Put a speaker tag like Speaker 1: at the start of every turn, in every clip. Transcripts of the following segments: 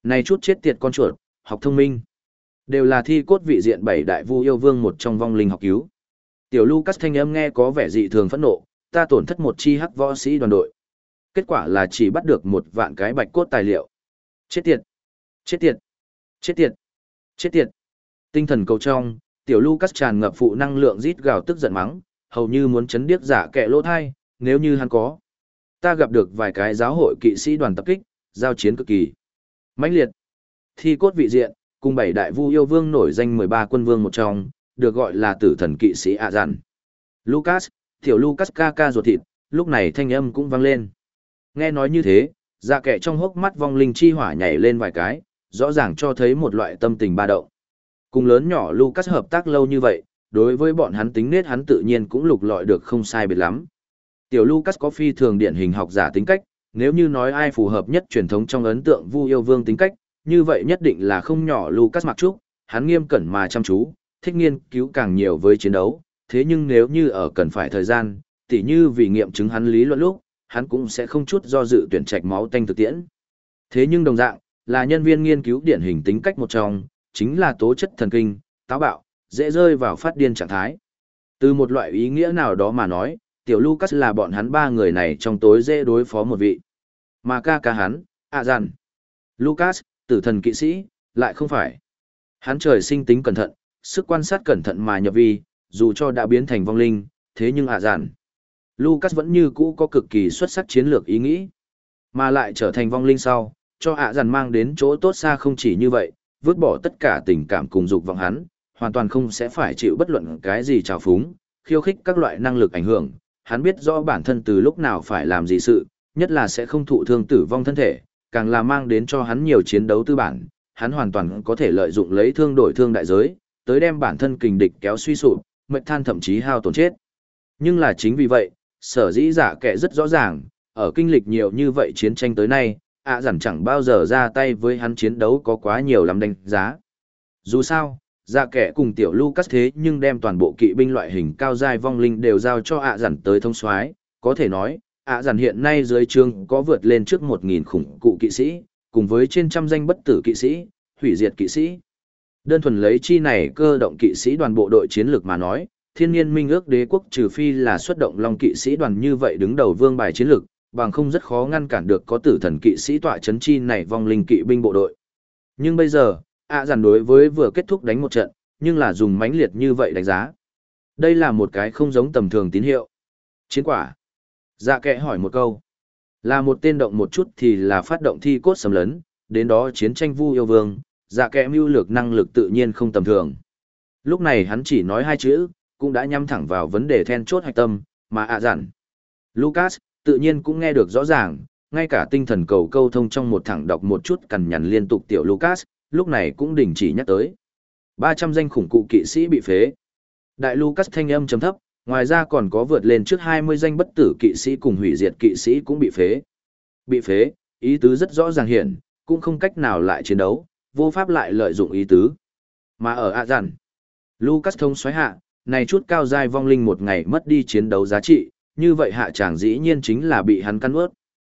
Speaker 1: Này chút chết tiệt con chuột, học thông minh. Đều là thi cốt vị diện 7 đại vu yêu vương một trong vong linh học cứu. Tiểu Lucas thanh âm nghe có vẻ dị thường phẫn nộ, ta tổn thất một chi hắc võ sĩ đoàn đội. Kết quả là chỉ bắt được 1 vạn cái bạch cốt tài liệu. Chết tiệt! Chết tiệt! Chết tiệt! Chết tiệt! Tinh thần cầu trong, tiểu Lucas tràn ngập phụ năng lượng rít gào tức giận mắng, hầu như muốn chấn điếc giả kẹ lỗ thai, nếu như hắn có. Ta gặp được vài cái giáo hội kỵ sĩ đoàn tập kích, giao chiến cực kỳ mãnh liệt. Thi cốt vị diện, cùng 7 đại vu yêu vương nổi danh 13 quân vương một trong, được gọi là tử thần kỵ sĩ ạ dặn. Lucas, tiểu Lucas ca ca ruột thịt, lúc này thanh âm cũng vang lên. Nghe nói như thế, dạ kệ trong hốc mắt vong linh chi hỏa nhảy lên vài cái, rõ ràng cho thấy một loại tâm tình ba động. Cùng lớn nhỏ Lucas hợp tác lâu như vậy, đối với bọn hắn tính nết hắn tự nhiên cũng lục lọi được không sai biệt lắm. Tiểu Lucas có phi thường điển hình học giả tính cách, nếu như nói ai phù hợp nhất truyền thống trong ấn tượng Vu Yêu Vương tính cách, như vậy nhất định là không nhỏ Lucas Mặc Trúc, hắn nghiêm cẩn mà chăm chú, thích nghiên cứu càng nhiều với chiến đấu, thế nhưng nếu như ở cần phải thời gian, tỉ như vì nghiệm chứng hắn lý luận lúc, hắn cũng sẽ không chút do dự tuyển trạch máu tanh thực tiễn. Thế nhưng đồng dạng, là nhân viên nghiên cứu điển hình tính cách một trong, chính là tố chất thần kinh, táo bạo, dễ rơi vào phát điên trạng thái. Từ một loại ý nghĩa nào đó mà nói, tiểu Lucas là bọn hắn 3 người này trong tối dễ đối phó một vị. Mà ca ca hắn, dặn. Lucas, tử thần kỵ sĩ, lại không phải. Hắn trời sinh tính cẩn thận, sức quan sát cẩn thận mà nhập vi, dù cho đã biến thành vong linh, thế nhưng dặn. Lucas vẫn như cũ có cực kỳ xuất sắc chiến lược ý nghĩ. Mà lại trở thành vong linh sau, cho dặn mang đến chỗ tốt xa không chỉ như vậy, vứt bỏ tất cả tình cảm cùng dục vọng hắn, hoàn toàn không sẽ phải chịu bất luận cái gì trào phúng, khiêu khích các loại năng lực ảnh hưởng. Hắn biết rõ bản thân từ lúc nào phải làm gì sự, nhất là sẽ không thụ thương tử vong thân thể, càng là mang đến cho hắn nhiều chiến đấu tư bản, hắn hoàn toàn có thể lợi dụng lấy thương đổi thương đại giới, tới đem bản thân kình địch kéo suy sụp, mệt than thậm chí hao tổn chết. Nhưng là chính vì vậy, sở dĩ giả kệ rất rõ ràng, ở kinh lịch nhiều như vậy chiến tranh tới nay, dặn chẳng bao giờ ra tay với hắn chiến đấu có quá nhiều lắm đánh giá. Dù sao, dạ kẻ cùng tiểu Lucas thế nhưng đem toàn bộ kỵ binh loại hình cao giai vong linh đều giao cho dặn tới thông soái, có thể nói, dặn hiện nay dưới trương có vượt lên trước 1.000 khủng cụ kỵ sĩ, cùng với trên trăm danh bất tử kỵ sĩ, hủy diệt kỵ sĩ. Đơn thuần lấy chi này cơ động kỵ sĩ đoàn bộ đội chiến lược mà nói, thiên nhiên minh ước đế quốc trừ phi là xuất động long kỵ sĩ đoàn như vậy đứng đầu vương bài chiến lược, bằng không rất khó ngăn cản được có tử thần kỵ sĩ tọa chấn chi này vong linh kỵ binh bộ đội. Nhưng bây giờ, dặn đối với vừa kết thúc đánh một trận, nhưng là dùng mãnh liệt như vậy đánh giá. Đây là một cái không giống tầm thường tín hiệu. Chiến quả. Dạ kệ hỏi một câu. Là một tên động một chút thì là phát động thi cốt xâm lấn, đến đó chiến tranh Vu Yêu Vương, dạ kệ mưu lược năng lực tự nhiên không tầm thường. Lúc này hắn chỉ nói 2 chữ, cũng đã nhắm thẳng vào vấn đề then chốt hạch tâm, mà dặn. Lucas, tự nhiên cũng nghe được rõ ràng, ngay cả tinh thần cầu câu thông trong một thẳng đọc một chút cằn nhằn liên tục tiểu Lucas, lúc này cũng đình chỉ nhắc tới. 300 danh khủng cụ kỵ sĩ bị phế. Đại Lucas thanh âm trầm thấp, ngoài ra còn có vượt lên trước 20 danh bất tử kỵ sĩ cùng hủy diệt kỵ sĩ cũng bị phế. Bị phế, ý tứ rất rõ ràng hiển, cũng không cách nào lại chiến đấu, vô pháp lại lợi dụng ý tứ. Mà ở dặn, Lucas thông xoáy hạ, này chút cao giai vong linh một ngày mất đi chiến đấu giá trị, như vậy hạ tràng dĩ nhiên chính là bị hắn căn ướt.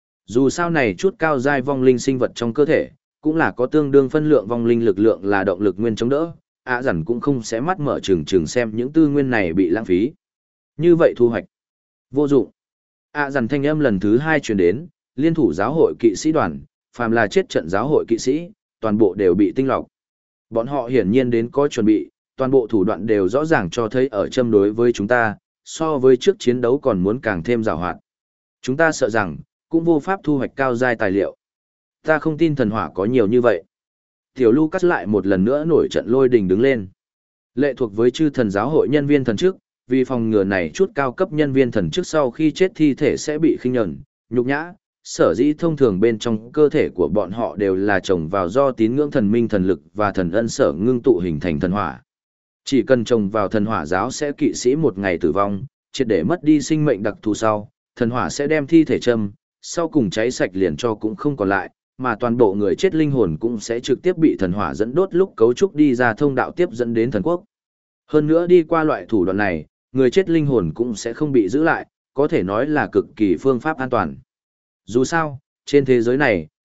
Speaker 1: Dù sao này chút cao giai vong linh sinh vật trong cơ thể, cũng là có tương đương phân lượng vong linh lực lượng là động lực nguyên chống đỡ, dặn cũng không sẽ mắt mở trừng xem những tư nguyên này bị lãng phí. Như vậy thu hoạch vô dụng. Dặn thanh âm lần thứ 2 truyền đến, liên thủ giáo hội kỵ sĩ đoàn, phàm là chết trận giáo hội kỵ sĩ, toàn bộ đều bị tinh lọc. Bọn họ hiển nhiên đến có chuẩn bị, toàn bộ thủ đoạn đều rõ ràng cho thấy ở châm đối với chúng ta, so với trước chiến đấu còn muốn càng thêm giàu hoạt. Chúng ta sợ rằng, cũng vô pháp thu hoạch cao giai tài liệu. Ta không tin thần hỏa có nhiều như vậy. Tiểu Lucas lại một lần nữa nổi trận lôi đình đứng lên. Lệ thuộc với chư thần giáo hội nhân viên thần chức, vì phòng ngừa này chút cao cấp nhân viên thần chức sau khi chết thi thể sẽ bị khinh nhẫn, nhục nhã, sở dĩ thông thường bên trong cơ thể của bọn họ đều là trồng vào do tín ngưỡng thần minh thần lực và thần ân sở ngưng tụ hình thành thần hỏa. Chỉ cần trồng vào thần hỏa giáo sẽ kỵ sĩ một ngày tử vong, triệt để mất đi sinh mệnh đặc thù sau, thần hỏa sẽ đem thi thể châm, sau cùng cháy sạch liền cho cũng không còn lại, mà toàn bộ người chết linh hồn cũng sẽ trực tiếp bị thần hỏa dẫn đốt lúc cấu trúc đi ra thông đạo tiếp dẫn đến thần quốc. Hơn nữa đi qua loại thủ đoạn này, người chết linh hồn cũng sẽ không bị giữ lại, có thể nói là cực kỳ phương pháp an toàn. Dù sao, trên thế giới này,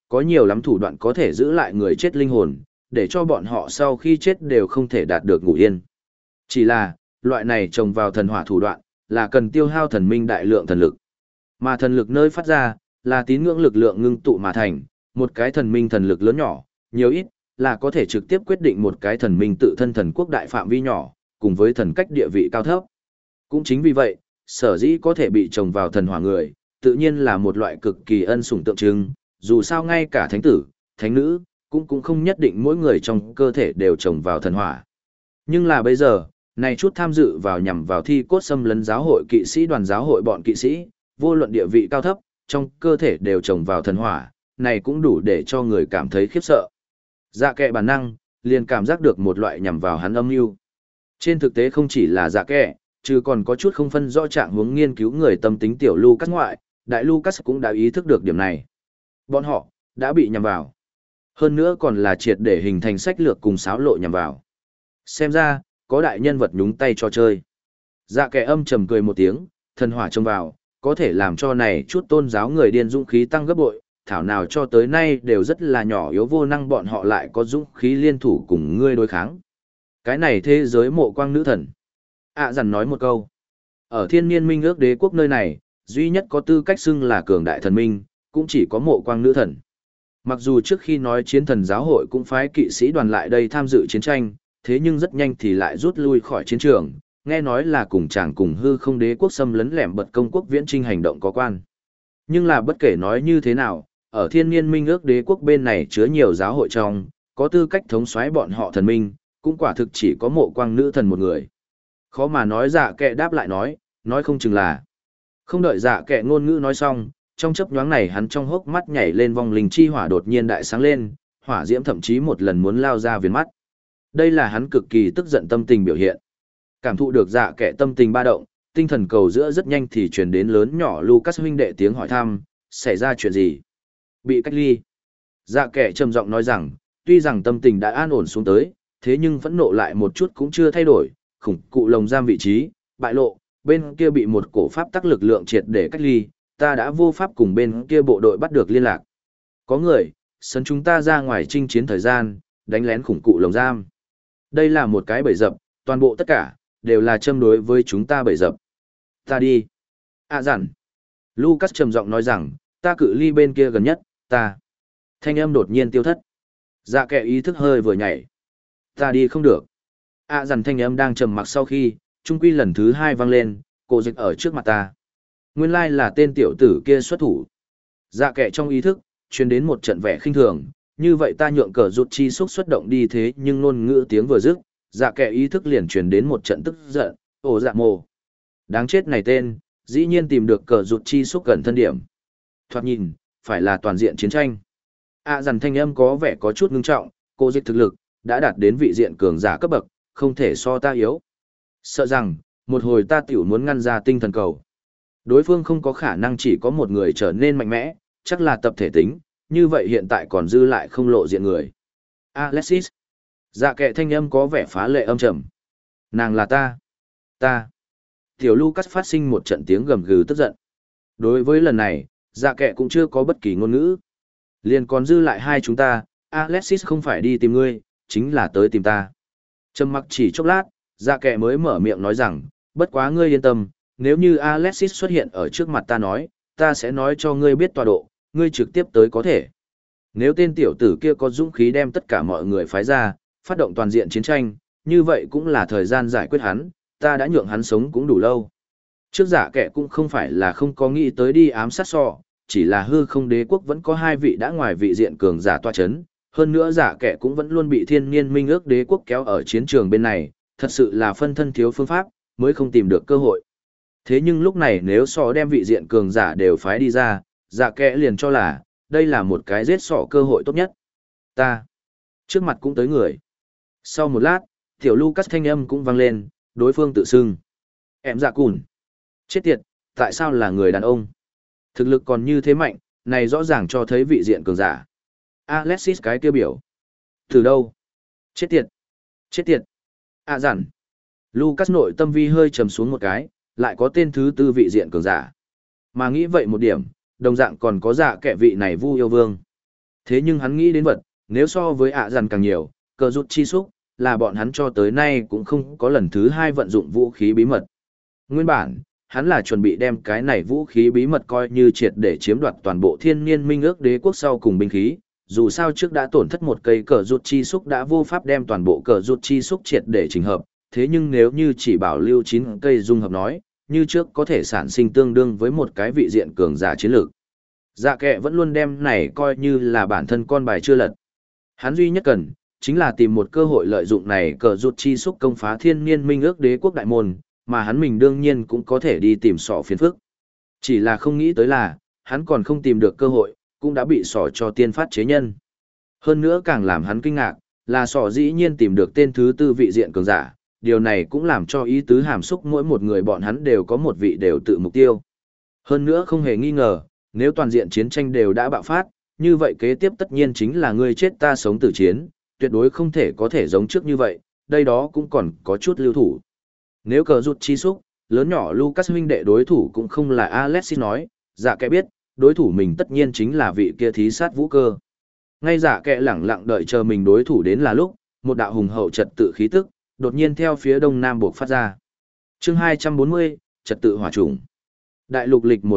Speaker 1: có nhiều lắm thủ đoạn có thể giữ lại người chết linh hồn, để cho bọn họ sau khi chết đều không thể đạt được ngủ yên. Chỉ là, loại này trồng vào thần hỏa thủ đoạn, là cần tiêu hao thần minh đại lượng thần lực. Mà thần lực nơi phát ra, là tín ngưỡng lực lượng ngưng tụ mà thành, một cái thần minh thần lực lớn nhỏ, nhiều ít, là có thể trực tiếp quyết định một cái thần minh tự thân thần quốc đại phạm vi nhỏ, cùng với thần cách địa vị cao thấp. Cũng chính vì vậy, sở dĩ có thể bị trồng vào thần hỏa người, tự nhiên là một loại cực kỳ ân sủng tượng trưng, dù sao ngay cả thánh tử, thánh nữ, cũng không nhất định mỗi người trong cơ thể đều trồng vào thần hỏa. Nhưng là bây giờ, này chút tham dự vào nhằm vào thi cốt xâm lấn giáo hội kỵ sĩ đoàn giáo hội bọn kỵ sĩ, vô luận địa vị cao thấp, trong cơ thể đều trồng vào thần hỏa, này cũng đủ để cho người cảm thấy khiếp sợ. Dạ kệ bản năng, liền cảm giác được một loại nhằm vào hắn âm mưu. Trên thực tế không chỉ là dạ kệ, chứ còn có chút không phân rõ trạng hướng nghiên cứu người tâm tính tiểu Lucas ngoại, đại Lucas cũng đã ý thức được điểm này. Bọn họ, đã bị nhằm vào. Hơn nữa còn là triệt để hình thành sách lược cùng xáo lộ nhằm vào. Xem ra, có đại nhân vật nhúng tay cho chơi. Dạ kẻ âm trầm cười một tiếng, thần hỏa trông vào, có thể làm cho này chút tôn giáo người điên dũng khí tăng gấp bội, thảo nào cho tới nay đều rất là nhỏ yếu vô năng, bọn họ lại có dũng khí liên thủ cùng ngươi đối kháng. Cái này thế giới mộ quang nữ thần. Dằn nói một câu. Ở thiên niên minh ước đế quốc nơi này, duy nhất có tư cách xưng là cường đại thần minh, cũng chỉ có mộ quang nữ thần. Mặc dù trước khi nói chiến thần giáo hội cũng phái kỵ sĩ đoàn lại đây tham dự chiến tranh, thế nhưng rất nhanh thì lại rút lui khỏi chiến trường, nghe nói là cùng chàng cùng hư không đế quốc xâm lấn lẻm bật công quốc viễn trinh hành động có quan. Nhưng là bất kể nói như thế nào, ở thiên niên minh ước đế quốc bên này chứa nhiều giáo hội trong, có tư cách thống soái bọn họ thần minh, cũng quả thực chỉ có mộ quang nữ thần một người. Khó mà nói dạ kệ đáp lại nói không chừng là. Không đợi dạ kệ ngôn ngữ nói xong, trong chớp nhoáng này hắn trong hốc mắt nhảy lên vong linh chi hỏa đột nhiên đại sáng lên, hỏa diễm thậm chí một lần muốn lao ra viền mắt. Đây là hắn cực kỳ tức giận tâm tình biểu hiện. Cảm thụ được dạ kệ tâm tình ba động, tinh thần cầu giữa rất nhanh thì truyền đến lớn nhỏ Lucas huynh đệ tiếng hỏi thăm, xảy ra chuyện gì? Bị cách ly. Dạ kệ trầm giọng nói rằng, tuy rằng tâm tình đã an ổn xuống tới, thế nhưng phẫn nộ lại một chút cũng chưa thay đổi, khủng cụ lồng giam vị trí, bại lộ, bên kia bị một cổ pháp tắc lực lượng triệt để cách ly, ta đã vô pháp cùng bên kia bộ đội bắt được liên lạc. Có người, sấn chúng ta ra ngoài chinh chiến thời gian, đánh lén khủng cụ lồng giam. Đây là một cái bẫy dập, toàn bộ tất cả, đều là châm đối với chúng ta bẫy dập. Ta đi. Dặn. Lucas trầm giọng nói rằng, ta cự ly bên kia gần nhất, ta. Thanh âm đột nhiên tiêu thất. Dạ kệ ý thức hơi vừa nhảy. Ta đi không được. Dặn thanh âm đang trầm mặc sau khi, trung quy lần thứ hai vang lên, cổ dịch ở trước mặt ta. Nguyên lai là tên tiểu tử kia xuất thủ. Dạ kệ trong ý thức, truyền đến một trận vẻ khinh thường, như vậy ta nhượng cờ rụt chi xúc xuất động đi thế nhưng ngôn ngữ tiếng vừa dứt, dạ kệ ý thức liền truyền đến một trận tức giận, ồ dạ mồ. Đáng chết này tên, dĩ nhiên tìm được cờ rụt chi xúc gần thân điểm. Thoạt nhìn, phải là toàn diện chiến tranh. Dằn thanh âm có vẻ có chút ngưng trọng, cô dịch thực lực, đã đạt đến vị diện cường giả cấp bậc, không thể so ta yếu. Sợ rằng, một hồi ta tiểu muốn ngăn ra tinh thần cầu. Đối phương không có khả năng chỉ có một người trở nên mạnh mẽ, chắc là tập thể tính, như vậy hiện tại còn dư lại không lộ diện người. Alexis. Dạ kệ thanh âm có vẻ phá lệ âm trầm. Nàng là ta. Ta. Tiểu Lucas phát sinh một trận tiếng gầm gừ tức giận. Đối với lần này, dạ kệ cũng chưa có bất kỳ ngôn ngữ. Liền còn dư lại hai chúng ta, Alexis không phải đi tìm ngươi, chính là tới tìm ta. Trầm mặc chỉ chốc lát, dạ kệ mới mở miệng nói rằng, bất quá ngươi yên tâm, nếu như Alexis xuất hiện ở trước mặt ta nói, ta sẽ nói cho ngươi biết tọa độ, ngươi trực tiếp tới có thể. Nếu tên tiểu tử kia có dũng khí đem tất cả mọi người phái ra, phát động toàn diện chiến tranh, như vậy cũng là thời gian giải quyết hắn, ta đã nhượng hắn sống cũng đủ lâu. Trước giả kẻ cũng không phải là không có nghĩ tới đi ám sát sọ, chỉ là hư không đế quốc vẫn có hai vị đã ngoài vị diện cường giả tọa chấn, hơn nữa giả kẻ cũng vẫn luôn bị thiên niên minh ước đế quốc kéo ở chiến trường bên này, thật sự là phân thân thiếu phương pháp, mới không tìm được cơ hội. Thế nhưng lúc này nếu sọ đem vị diện cường giả đều phái đi ra, giả kẻ liền cho là, đây là một cái giết sọ cơ hội tốt nhất. Ta, trước mặt cũng tới người. Sau một lát, tiểu Lucas thanh âm cũng vang lên, đối phương tự xưng. Em dạ cùn. Chết tiệt, tại sao là người đàn ông? Thực lực còn như thế mạnh, này rõ ràng cho thấy vị diện cường giả. Alexis cái tiêu biểu. Từ đâu? Chết tiệt. Chết tiệt. Dặn. Lucas nội tâm vi hơi trầm xuống một cái, lại có tên thứ tư vị diện cường giả. Mà nghĩ vậy một điểm, đồng dạng còn có dạ kẻ vị này Vu Yêu Vương. Thế nhưng hắn nghĩ đến vật, nếu so với ạ dằn càng nhiều, cờ rút chi xúc, là bọn hắn cho tới nay cũng không có lần thứ hai vận dụng vũ khí bí mật. Nguyên bản, hắn là chuẩn bị đem cái này vũ khí bí mật coi như triệt để chiếm đoạt toàn bộ thiên niên minh ước đế quốc sau cùng binh khí, dù sao trước đã tổn thất một cây cờ rút chi xúc đã vô pháp đem toàn bộ cờ rút chi xúc triệt để chỉnh hợp, thế nhưng nếu như chỉ bảo lưu 9 cây dung hợp nói, như trước có thể sản sinh tương đương với một cái vị diện cường giả chiến lược. Dạ kệ vẫn luôn đem này coi như là bản thân con bài chưa lật. Hắn duy nhất cần, chính là tìm một cơ hội lợi dụng này cờ rút chi xúc công phá thiên niên minh ước đế quốc đại môn, mà hắn mình đương nhiên cũng có thể đi tìm sọ phiền phức. Chỉ là không nghĩ tới là, hắn còn không tìm được cơ hội, cũng đã bị sọ cho tiên phát chế nhân. Hơn nữa càng làm hắn kinh ngạc, là sọ dĩ nhiên tìm được tên thứ tư vị diện cường giả, điều này cũng làm cho ý tứ hàm xúc mỗi một người bọn hắn đều có một vị đều tự mục tiêu. Hơn nữa không hề nghi ngờ, nếu toàn diện chiến tranh đều đã bạo phát, như vậy kế tiếp tất nhiên chính là ngươi chết ta sống tử chiến, tuyệt đối không thể có thể giống trước như vậy, đây đó cũng còn có chút lưu thủ. Nếu cờ rút chi xúc, lớn nhỏ Lucas huynh đệ đối thủ cũng không là Alexis nói, dạ kẻ biết, đối thủ mình tất nhiên chính là vị kia thí sát vũ cơ. Ngay dạ kẻ lẳng lặng đợi chờ mình đối thủ đến là lúc, một đạo hùng hậu trật tự khí tức, đột nhiên theo phía đông nam buộc phát ra. Chương 240, trật tự hỏa chủng. Đại lục lịch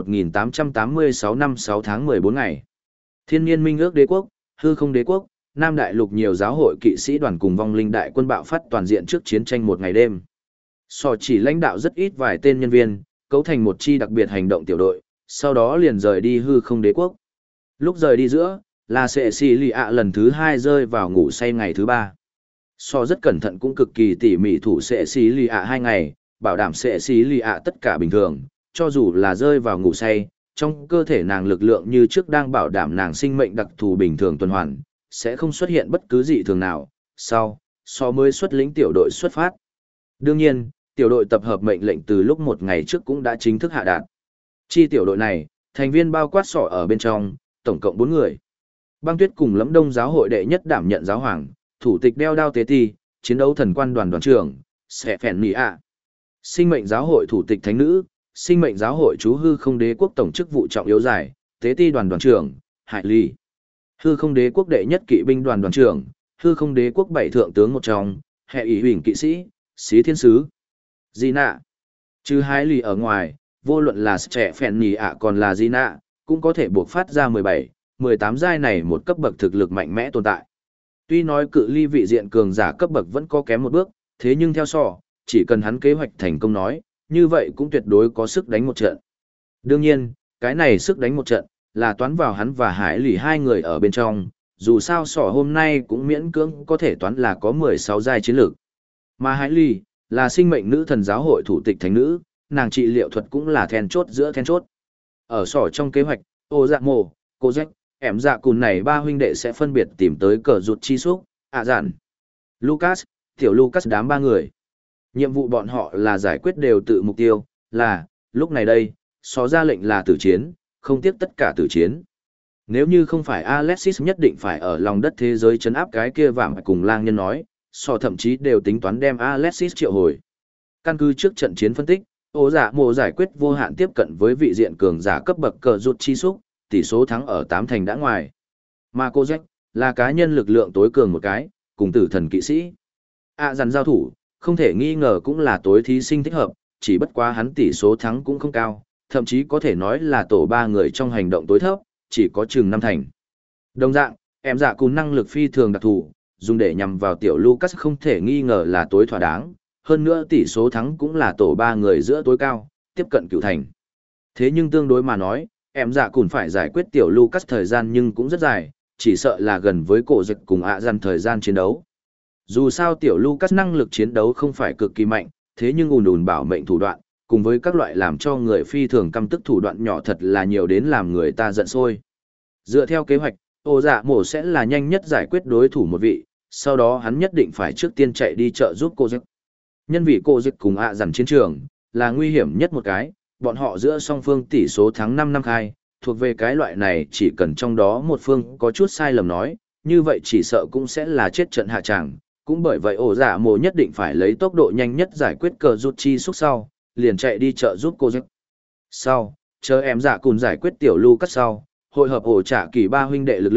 Speaker 1: 1886 năm 6 tháng 14 ngày. Thiên niên minh ước đế quốc, hư không đế quốc, Nam đại lục nhiều giáo hội kỵ sĩ đoàn cùng vong linh đại quân bạo phát toàn diện trước chiến tranh một ngày đêm. Sò chỉ lãnh đạo rất ít vài tên nhân viên, cấu thành một chi đặc biệt hành động tiểu đội, sau đó liền rời đi hư không đế quốc. Lúc rời đi giữa, là sệ xì lì ạ lần thứ 2 rơi vào ngủ say ngày thứ 3. Sò rất cẩn thận cũng cực kỳ tỉ mỉ thủ sệ xì lì ạ 2 ngày, bảo đảm sệ xì lì ạ tất cả bình thường, cho dù là rơi vào ngủ say, trong cơ thể nàng lực lượng như trước đang bảo đảm nàng sinh mệnh đặc thù bình thường tuần hoàn, sẽ không xuất hiện bất cứ dị thường nào. Sau, Sò mới xuất lĩnh tiểu đội xuất phát. Đương nhiên, tiểu đội tập hợp mệnh lệnh từ lúc một ngày trước cũng đã chính thức hạ đạt. Chi tiểu đội này, thành viên bao quát sọ ở bên trong, tổng cộng 4 người. Băng Tuyết cùng Lẫm Đông giáo hội đệ nhất đảm nhận giáo hoàng, thủ tịch đeo đao tế ti, chiến đấu thần quan đoàn đoàn trưởng, sẽ phèn nỉ ạ. Sinh mệnh giáo hội thủ tịch thánh nữ, sinh mệnh giáo hội chú hư không đế quốc tổng chức vụ trọng yếu giải, tế ti đoàn đoàn trưởng, Hải Ly. Hư không đế quốc đệ nhất kỵ binh đoàn đoàn trưởng, hư không đế quốc 7 thượng tướng một trong, hệ ủy huỳnh kỵ sĩ, xí thiên sứ. Di nạ. Trừ Hải Ly ở ngoài, vô luận là trẻ phèn nỉ ạ còn là Di nạ, cũng có thể buộc phát ra 17, 18 giai này một cấp bậc thực lực mạnh mẽ tồn tại. Tuy nói cự ly vị diện cường giả cấp bậc vẫn có kém một bước, thế nhưng theo sò, chỉ cần hắn kế hoạch thành công nói, như vậy cũng tuyệt đối có sức đánh một trận. Đương nhiên, cái này sức đánh một trận, là toán vào hắn và Hải Lỷ 2 người ở bên trong, dù sao sò hôm nay cũng miễn cưỡng có thể toán là có 16 giai chiến lược. Mà Hải Lỷ, là sinh mệnh nữ thần giáo hội thủ tịch thánh nữ, nàng trị liệu thuật cũng là then chốt giữa then chốt. Ở sò trong kế hoạch, ô dạ mồ, cô rách, ẻm dạ cùn này 3 huynh đệ sẽ phân biệt tìm tới cờ rụt chi xúc, dạn, Lucas, tiểu Lucas đám 3 người. Nhiệm vụ bọn họ là giải quyết đều tự mục tiêu, là, lúc này đây, xó ra lệnh là tử chiến, không tiếc tất cả tử chiến. Nếu như không phải Alexis nhất định phải ở lòng đất thế giới chấn áp cái kia vạm cùng lang nhân nói, so thậm chí đều tính toán đem Alexis triệu hồi. Căn cứ trước trận chiến phân tích, ô giả mồ giải quyết vô hạn tiếp cận với vị diện cường giả cấp bậc cờ rụt chi xúc, tỷ số thắng ở 8 thành đã ngoài. Mà cô Jack, là cá nhân lực lượng tối cường một cái, cùng tử thần kỵ sĩ. Dằn giao thủ, không thể nghi ngờ cũng là tối thí sinh thích hợp, chỉ bất quá hắn tỷ số thắng cũng không cao, thậm chí có thể nói là tổ 3 người trong hành động tối thấp, chỉ có chừng 5 thành. Đồng dạng, em dạ cùng năng lực phi thường đặc thù, dùng để nhằm vào tiểu Lucas không thể nghi ngờ là tối thỏa đáng, hơn nữa tỷ số thắng cũng là tổ 3 người giữa tối cao, tiếp cận cửu thành. Thế nhưng tương đối mà nói, em dạ cũng phải giải quyết tiểu Lucas thời gian nhưng cũng rất dài, chỉ sợ là gần với cổ dịch cùng dằn thời gian chiến đấu. Dù sao tiểu Lucas năng lực chiến đấu không phải cực kỳ mạnh, thế nhưng ùn bảo mệnh thủ đoạn, cùng với các loại làm cho người phi thường căm tức thủ đoạn nhỏ thật là nhiều đến làm người ta giận sôi. Dựa theo kế hoạch, ô dạ mổ sẽ là nhanh nhất giải quyết đối thủ một vị, sau đó hắn nhất định phải trước tiên chạy đi trợ giúp cô dịch. Nhân vì cô dịch cùng dằn chiến trường, là nguy hiểm nhất một cái, bọn họ giữa song phương tỷ số thắng 5 năm khai, thuộc về cái loại này chỉ cần trong đó một phương có chút sai lầm nói, như vậy chỉ sợ cũng sẽ là chết trận hạ tràng. Cũng bởi vậy ổ giả mồ nhất định phải lấy tốc độ nhanh nhất giải quyết cờ rút chi xúc sau, liền chạy đi trợ giúp cô Jack. Sau, chờ em giả cùng giải quyết tiểu Lucas sau, hội hợp ổ trả kỳ 3 huynh đệ lực lượng,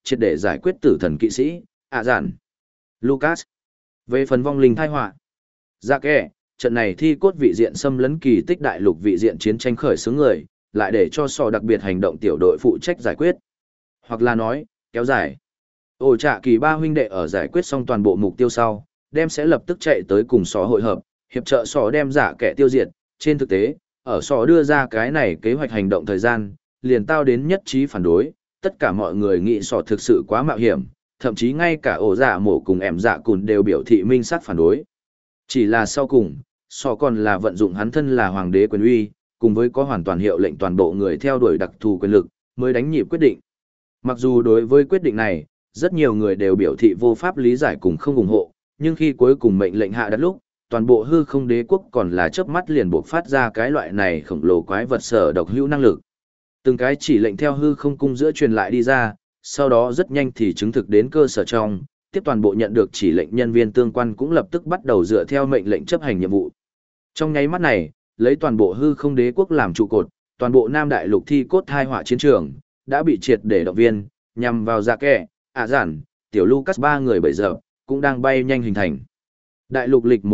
Speaker 1: triệt để giải quyết tử thần kỵ sĩ, ạ dạn. Lucas. Về phần vong linh thai họa. Dạ kẻ, trận này thi cốt vị diện xâm lấn kỳ tích đại lục vị diện chiến tranh khởi xướng người, lại để cho sò đặc biệt hành động tiểu đội phụ trách giải quyết. Hoặc là nói, kéo dài. Ổ trả kỳ ba huynh đệ ở giải quyết xong toàn bộ mục tiêu sau, đem sẽ lập tức chạy tới cùng sò hội hợp, hiệp trợ sò đem giả kẻ tiêu diệt. Trên thực tế, ở sò đưa ra cái này kế hoạch hành động thời gian, liền tao đến nhất trí phản đối, tất cả mọi người nghĩ sò thực sự quá mạo hiểm, thậm chí ngay cả ổ giả mổ cùng em giả cùn đều biểu thị minh sát phản đối. Chỉ là sau cùng, sò còn là vận dụng hắn thân là hoàng đế quyền uy, cùng với có hoàn toàn hiệu lệnh toàn bộ người theo đuổi đặc thù quyền lực, mới đánh nhịp quyết định. Mặc dù đối với quyết định này, rất nhiều người đều biểu thị vô pháp lý giải cùng không ủng hộ, nhưng khi cuối cùng mệnh lệnh hạ đặt lúc, toàn bộ hư không đế quốc còn là chớp mắt liền buộc phát ra cái loại này khổng lồ quái vật sở độc hữu năng lực. Từng cái chỉ lệnh theo hư không cung giữa truyền lại đi ra, sau đó rất nhanh thì chứng thực đến cơ sở trong, tiếp toàn bộ nhận được chỉ lệnh nhân viên tương quan cũng lập tức bắt đầu dựa theo mệnh lệnh chấp hành nhiệm vụ. Trong nháy mắt này, lấy toàn bộ hư không đế quốc làm trụ cột, toàn bộ Nam Đại Lục thi cốt thai họa chiến trường, đã bị triệt để động viên, nhằm vào dạ kẻ, ạ giản, tiểu Lucas ba người bây giờ, cũng đang bay nhanh hình thành. Đại lục lịch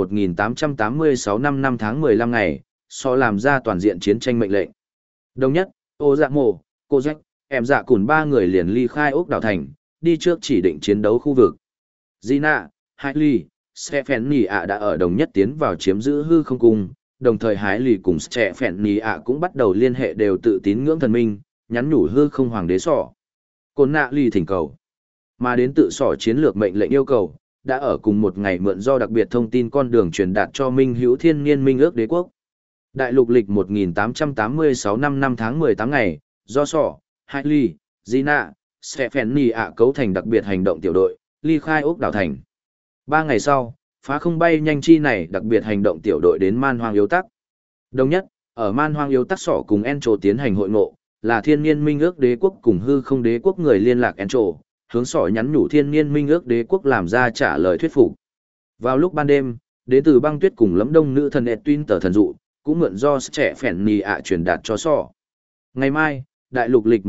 Speaker 1: 1886 năm tháng 15 ngày, so làm ra toàn diện chiến tranh mệnh lệnh. Đồng nhất, ô dạ mộ, cô rách, em dạ cùn ba người liền ly khai ốc đảo thành, đi trước chỉ định chiến đấu khu vực. Gina, Hailey, Stephanie ạ đã ở đồng nhất tiến vào chiếm giữ hư không cung, đồng thời Hailey cùng Stephanie ạ cũng bắt đầu liên hệ đều tự tín ngưỡng thần minh, nhắn nhủ hư không hoàng đế sỏ. Côn nạ ly thỉnh cầu. Mà đến tự sỏ chiến lược mệnh lệnh yêu cầu, đã ở cùng một ngày mượn do đặc biệt thông tin con đường truyền đạt cho Minh Hữu Thiên Niên Minh ước đế quốc. Đại lục lịch 1886 năm tháng 18 ngày, do sỏ, Hailey, Gina, Stephanie ạ cấu thành đặc biệt hành động tiểu đội, ly khai ốc đảo thành. 3 ngày sau, phá không bay nhanh chi này đặc biệt hành động tiểu đội đến Man Hoang Yếu Tắc. Đồng nhất, ở Man Hoang Yếu Tắc sỏ cùng Encho tiến hành hội ngộ, là Thiên Niên Minh ước đế quốc cùng hư không đế quốc người liên lạc Encho, hướng sỏ nhắn nhủ Thiên Niên Minh ước đế quốc làm ra trả lời thuyết phục. Vào lúc ban đêm, đến từ băng tuyết cùng lẫm đông nữ thần Edwin tờ thần dụ, cũng mượn do trẻ phèn nì ạ truyền đạt cho sỏ. Ngày mai, đại lục lịch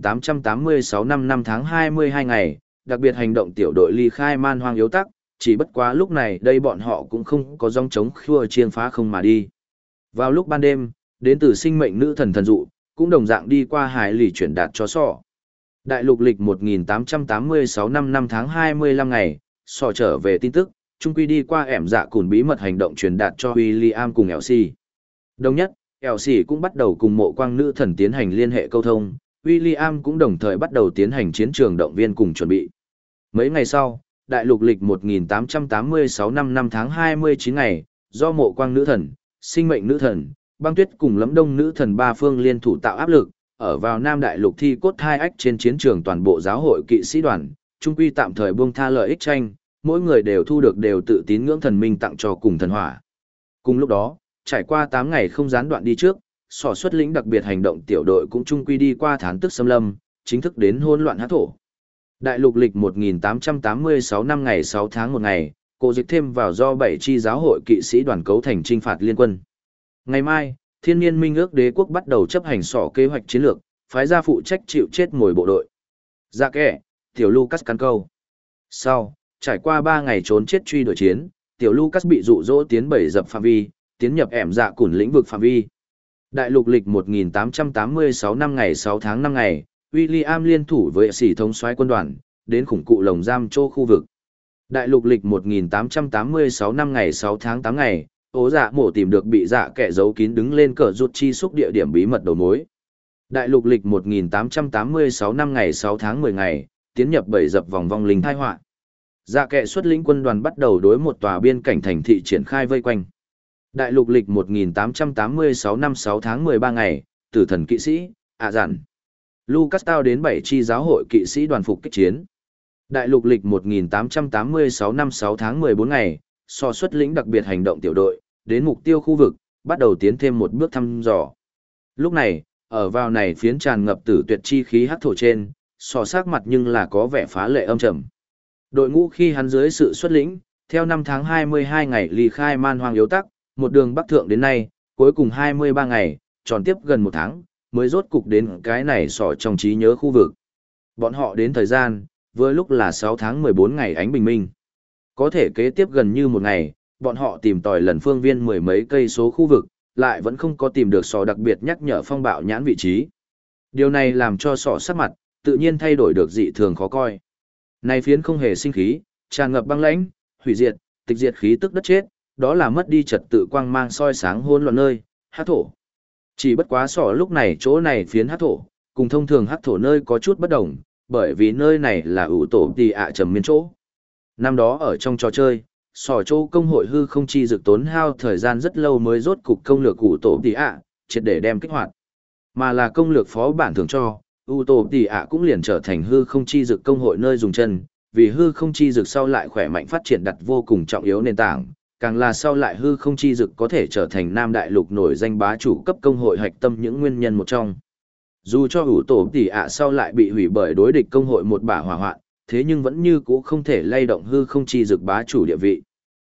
Speaker 1: 1886 năm tháng 22 ngày, đặc biệt hành động tiểu đội ly khai Man Hoang Yếu Tắc, chỉ bất quá lúc này đây bọn họ cũng không có dòng chống khua chiêng phá không mà đi. Vào lúc ban đêm, đến từ sinh mệnh nữ thần thần dụ, cũng đồng dạng đi qua hải lì chuyển đạt cho sỏ. Đại lục lịch 1886 năm tháng 25 ngày, sỏ trở về tin tức, chung quy đi qua ẻm dạ cùn bí mật hành động truyền đạt cho William cùng Elsie. Đồng nhất, Elsie cũng bắt đầu cùng mộ quang nữ thần tiến hành liên hệ câu thông, William cũng đồng thời bắt đầu tiến hành chiến trường động viên cùng chuẩn bị. Mấy ngày sau, đại lục lịch 1886 năm tháng 29 ngày, do mộ quang nữ thần, sinh mệnh nữ thần, băng tuyết cùng lẫm đông nữ thần ba phương liên thủ tạo áp lực, ở vào Nam Đại Lục thi cốt hai ách trên chiến trường toàn bộ giáo hội kỵ sĩ đoàn, trung quy tạm thời buông tha lợi ích tranh, mỗi người đều thu được đều tự tín ngưỡng thần minh tặng cho cùng thần hỏa. Cùng lúc đó, trải qua 8 ngày không gián đoạn đi trước, sỏ xuất lĩnh đặc biệt hành động tiểu đội cũng trung quy đi qua thán tức xâm lâm, chính thức đến hỗn loạn hắc thổ. Đại lục lịch 1886 năm ngày 6 tháng 1 ngày, cổ dịch thêm vào do 7 chi giáo hội kỵ sĩ đoàn cấu thành trinh phạt liên quân. Ngày mai, Thiên Niên Minh ước đế quốc bắt đầu chấp hành sỏ kế hoạch chiến lược, phái ra phụ trách chịu chết mồi bộ đội. Dạ kẻ, tiểu Lucas cắn câu. Sau, trải qua 3 ngày trốn chết truy đuổi chiến, tiểu Lucas bị dụ dỗ tiến bbảy dập phạm vi, tiến nhập ẻm dạ cùn lĩnh vực phạm vi. Đại lục lịch 1886 năm ngày 6 tháng 5 ngày, William liên thủ với sĩ thống soái quân đoàn, đến khủng cụ lồng giam châu khu vực. Đại lục lịch 1886 năm ngày 6 tháng 8 ngày, ố dạ mổ tìm được bị dạ kẻ giấu kín đứng lên cờ rút chi xúc địa điểm bí mật đầu mối. Đại lục lịch 1886 năm ngày 6 tháng 10 ngày, tiến nhập bảy dập vòng vong linh thai họa. Dạ kẻ xuất lĩnh quân đoàn bắt đầu đối một tòa biên cảnh thành thị triển khai vây quanh. Đại lục lịch 1886 năm 6 tháng 13 ngày, tử thần kỵ sĩ, ạ dặn. Lucas tao đến 7 chi giáo hội kỵ sĩ đoàn phục kích chiến. Đại lục lịch 1886 năm 6 tháng 14 ngày, so xuất lĩnh đặc biệt hành động tiểu đội, đến mục tiêu khu vực, bắt đầu tiến thêm một bước thăm dò. Lúc này, ở vào này phiến tràn ngập tử tuyệt chi khí hắc thổ trên, so sắc mặt nhưng là có vẻ phá lệ âm trầm. Đội ngũ khi hắn dưới sự xuất lĩnh, theo năm tháng 22 ngày ly khai Man Hoang Yếu Tắc, một đường bắc thượng đến nay, cuối cùng 23 ngày, tròn tiếp gần một tháng, mới rốt cục đến cái này sỏ trong trí nhớ khu vực. Bọn họ đến thời gian, vừa lúc là 6 tháng 14 ngày ánh bình minh. Có thể kế tiếp gần như một ngày, bọn họ tìm tòi lần phương viên mười mấy cây số khu vực, lại vẫn không có tìm được sò đặc biệt nhắc nhở phong bạo nhãn vị trí. Điều này làm cho sò sắc mặt, tự nhiên thay đổi được dị thường khó coi. Này phiến không hề sinh khí, tràn ngập băng lãnh, hủy diệt, tịch diệt khí tức đất chết, đó là mất đi trật tự quang mang soi sáng hỗn loạn nơi, hắc thổ. Chỉ bất quá sò lúc này chỗ này phiến hắc thổ, cùng thông thường hắc thổ nơi có chút bất đồng, bởi vì nơi này là ủ tổ tì ạ trầm miên chỗ. Năm đó ở trong trò chơi, sò châu công hội hư không chi dực tốn hao thời gian rất lâu mới rốt cục công lược ủ tổ tì ạ, triệt để đem kích hoạt. Mà là công lược phó bản thường cho, ủ tổ tì ạ cũng liền trở thành hư không chi dực công hội nơi dùng chân, vì hư không chi dực sau lại khỏe mạnh phát triển đặt vô cùng trọng yếu nền tảng, càng là sau lại hư không chi dực có thể trở thành Nam Đại Lục nổi danh bá chủ cấp công hội hạch tâm những nguyên nhân một trong. Dù cho ủ tổ tỉ ạ sau lại bị hủy bởi đối địch công hội một bả hỏa hoạn, thế nhưng vẫn như cũ không thể lay động hư không chi dực bá chủ địa vị.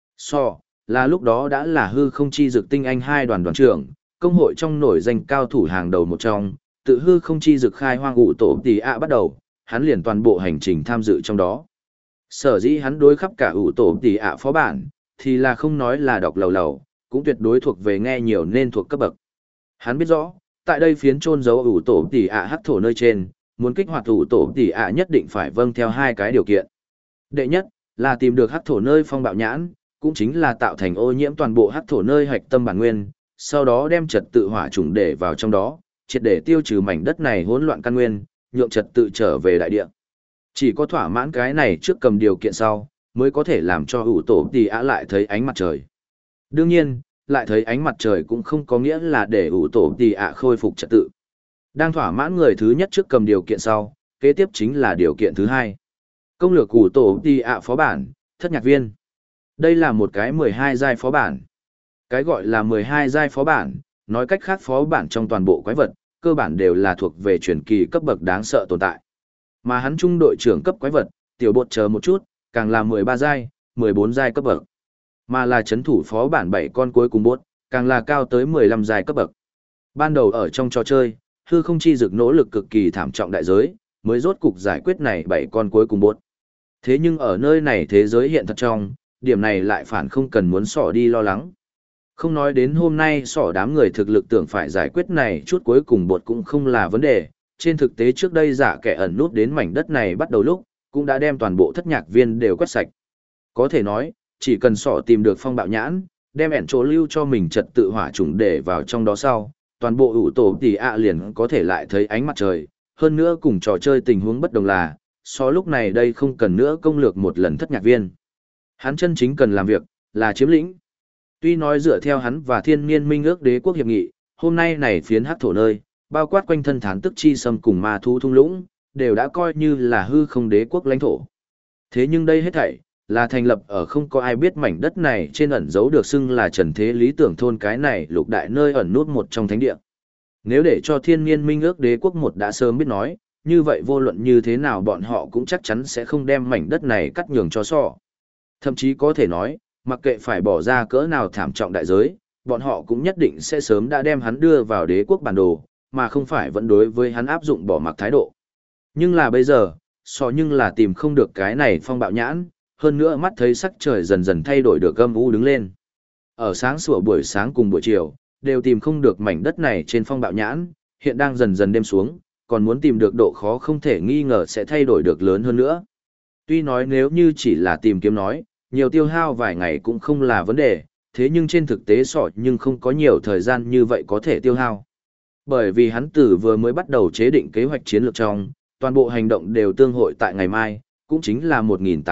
Speaker 1: Là lúc đó đã là hư không chi dực tinh anh hai đoàn đoàn trưởng, công hội trong nổi danh cao thủ hàng đầu một trong, tự hư không chi dực khai hoang ủ tổ tỉ ạ bắt đầu, hắn liền toàn bộ hành trình tham dự trong đó. Sở dĩ hắn đối khắp cả ủ tổ tỉ ạ phó bản, thì là không nói là đọc lầu lầu, cũng tuyệt đối thuộc về nghe nhiều nên thuộc cấp bậc. Hắn biết rõ, tại đây phiến trôn giấu ủ tổ tỉ ạ hắc thổ nơi trên, muốn kích hoạt ủ tổ tỉ ạ nhất định phải vâng theo hai cái điều kiện. Đệ nhất, là tìm được hắc thổ nơi phong bạo nhãn, cũng chính là tạo thành ô nhiễm toàn bộ hắc thổ nơi hạch tâm bản nguyên, sau đó đem trật tự hỏa chủng để vào trong đó, triệt để tiêu trừ mảnh đất này hỗn loạn căn nguyên, nhượng trật tự trở về đại địa. Chỉ có thỏa mãn cái này trước cầm điều kiện sau, mới có thể làm cho ủ tổ tỉ ạ lại thấy ánh mặt trời. Đương nhiên, lại thấy ánh mặt trời cũng không có nghĩa là để ủ tổ tỉ ạ khôi phục trật tự. Đang thỏa mãn người thứ nhất trước cầm điều kiện sau, kế tiếp chính là điều kiện thứ hai. Công lược ủ tổ tỉ ạ phó bản, thất nhạc viên. Đây là một cái 12 giai phó bản. Cái gọi là 12 giai phó bản, nói cách khác phó bản trong toàn bộ quái vật, cơ bản đều là thuộc về truyền kỳ cấp bậc đáng sợ tồn tại. Mà hắn trung đội trưởng cấp quái vật, tiểu bột chờ một chút, càng là 13 giai, 14 giai cấp bậc. Mà là chấn thủ phó bản 7 con cuối cùng bốt, càng là cao tới 15 giai cấp bậc. Ban đầu ở trong trò chơi, hư không chi dực nỗ lực cực kỳ thảm trọng đại giới, mới rốt cục giải quyết này 7 con cuối cùng bốt. Thế nhưng ở nơi này thế giới hiện thật trong, điểm này lại phản không cần muốn sỏ đi lo lắng. Không nói đến hôm nay sỏ đám người thực lực tưởng phải giải quyết này chút cuối cùng bột cũng không là vấn đề, trên thực tế trước đây giả kẻ ẩn nút đến mảnh đất này bắt đầu lúc, cũng đã đem toàn bộ thất nhạc viên đều quét sạch. Có thể nói, chỉ cần sỏ tìm được phong bạo nhãn, đem ẻn chỗ lưu cho mình trật tự hỏa chủng để vào trong đó sau, toàn bộ ủ tổ tỉ ạ liền có thể lại thấy ánh mặt trời. Hơn nữa cùng trò chơi tình huống bất đồng là, so lúc này đây không cần nữa công lược một lần thất nhạc viên. Hắn chân chính cần làm việc, là chiếm lĩnh. Tuy nói dựa theo hắn và thiên niên minh ước đế quốc hiệp nghị, hôm nay này phiến hắc thổ nơi, bao quát quanh thân thán tức chi xâm cùng ma thu thung lũng, đều đã coi như là hư không đế quốc lãnh thổ. Thế nhưng đây hết thảy, là thành lập ở không có ai biết mảnh đất này trên ẩn giấu được xưng là trần thế lý tưởng thôn cái này lục đại nơi ẩn nút một trong thánh địa. Nếu để cho thiên niên minh ước đế quốc một đã sớm biết nói, như vậy vô luận như thế nào bọn họ cũng chắc chắn sẽ không đem mảnh đất này cắt nhường cho sọ. Thậm chí có thể nói, mặc kệ phải bỏ ra cỡ nào thảm trọng đại giới, bọn họ cũng nhất định sẽ sớm đã đem hắn đưa vào đế quốc bản đồ, mà không phải vẫn đối với hắn áp dụng bỏ mặc thái độ. Nhưng là bây giờ, nhưng là tìm không được cái này phong bạo nhãn, hơn nữa mắt thấy sắc trời dần dần thay đổi được âm u đứng lên. Ở sáng sủa buổi sáng cùng buổi chiều, đều tìm không được mảnh đất này trên phong bạo nhãn, hiện đang dần dần đêm xuống, còn muốn tìm được độ khó không thể nghi ngờ sẽ thay đổi được lớn hơn nữa. Tuy nói nếu như chỉ là tìm kiếm nói, nhiều tiêu hao vài ngày cũng không là vấn đề, thế nhưng trên thực tế nhưng không có nhiều thời gian như vậy có thể tiêu hao. Bởi vì hắn tử vừa mới bắt đầu chế định kế hoạch chiến lược trong, toàn bộ hành động đều tương hội tại ngày mai, cũng chính là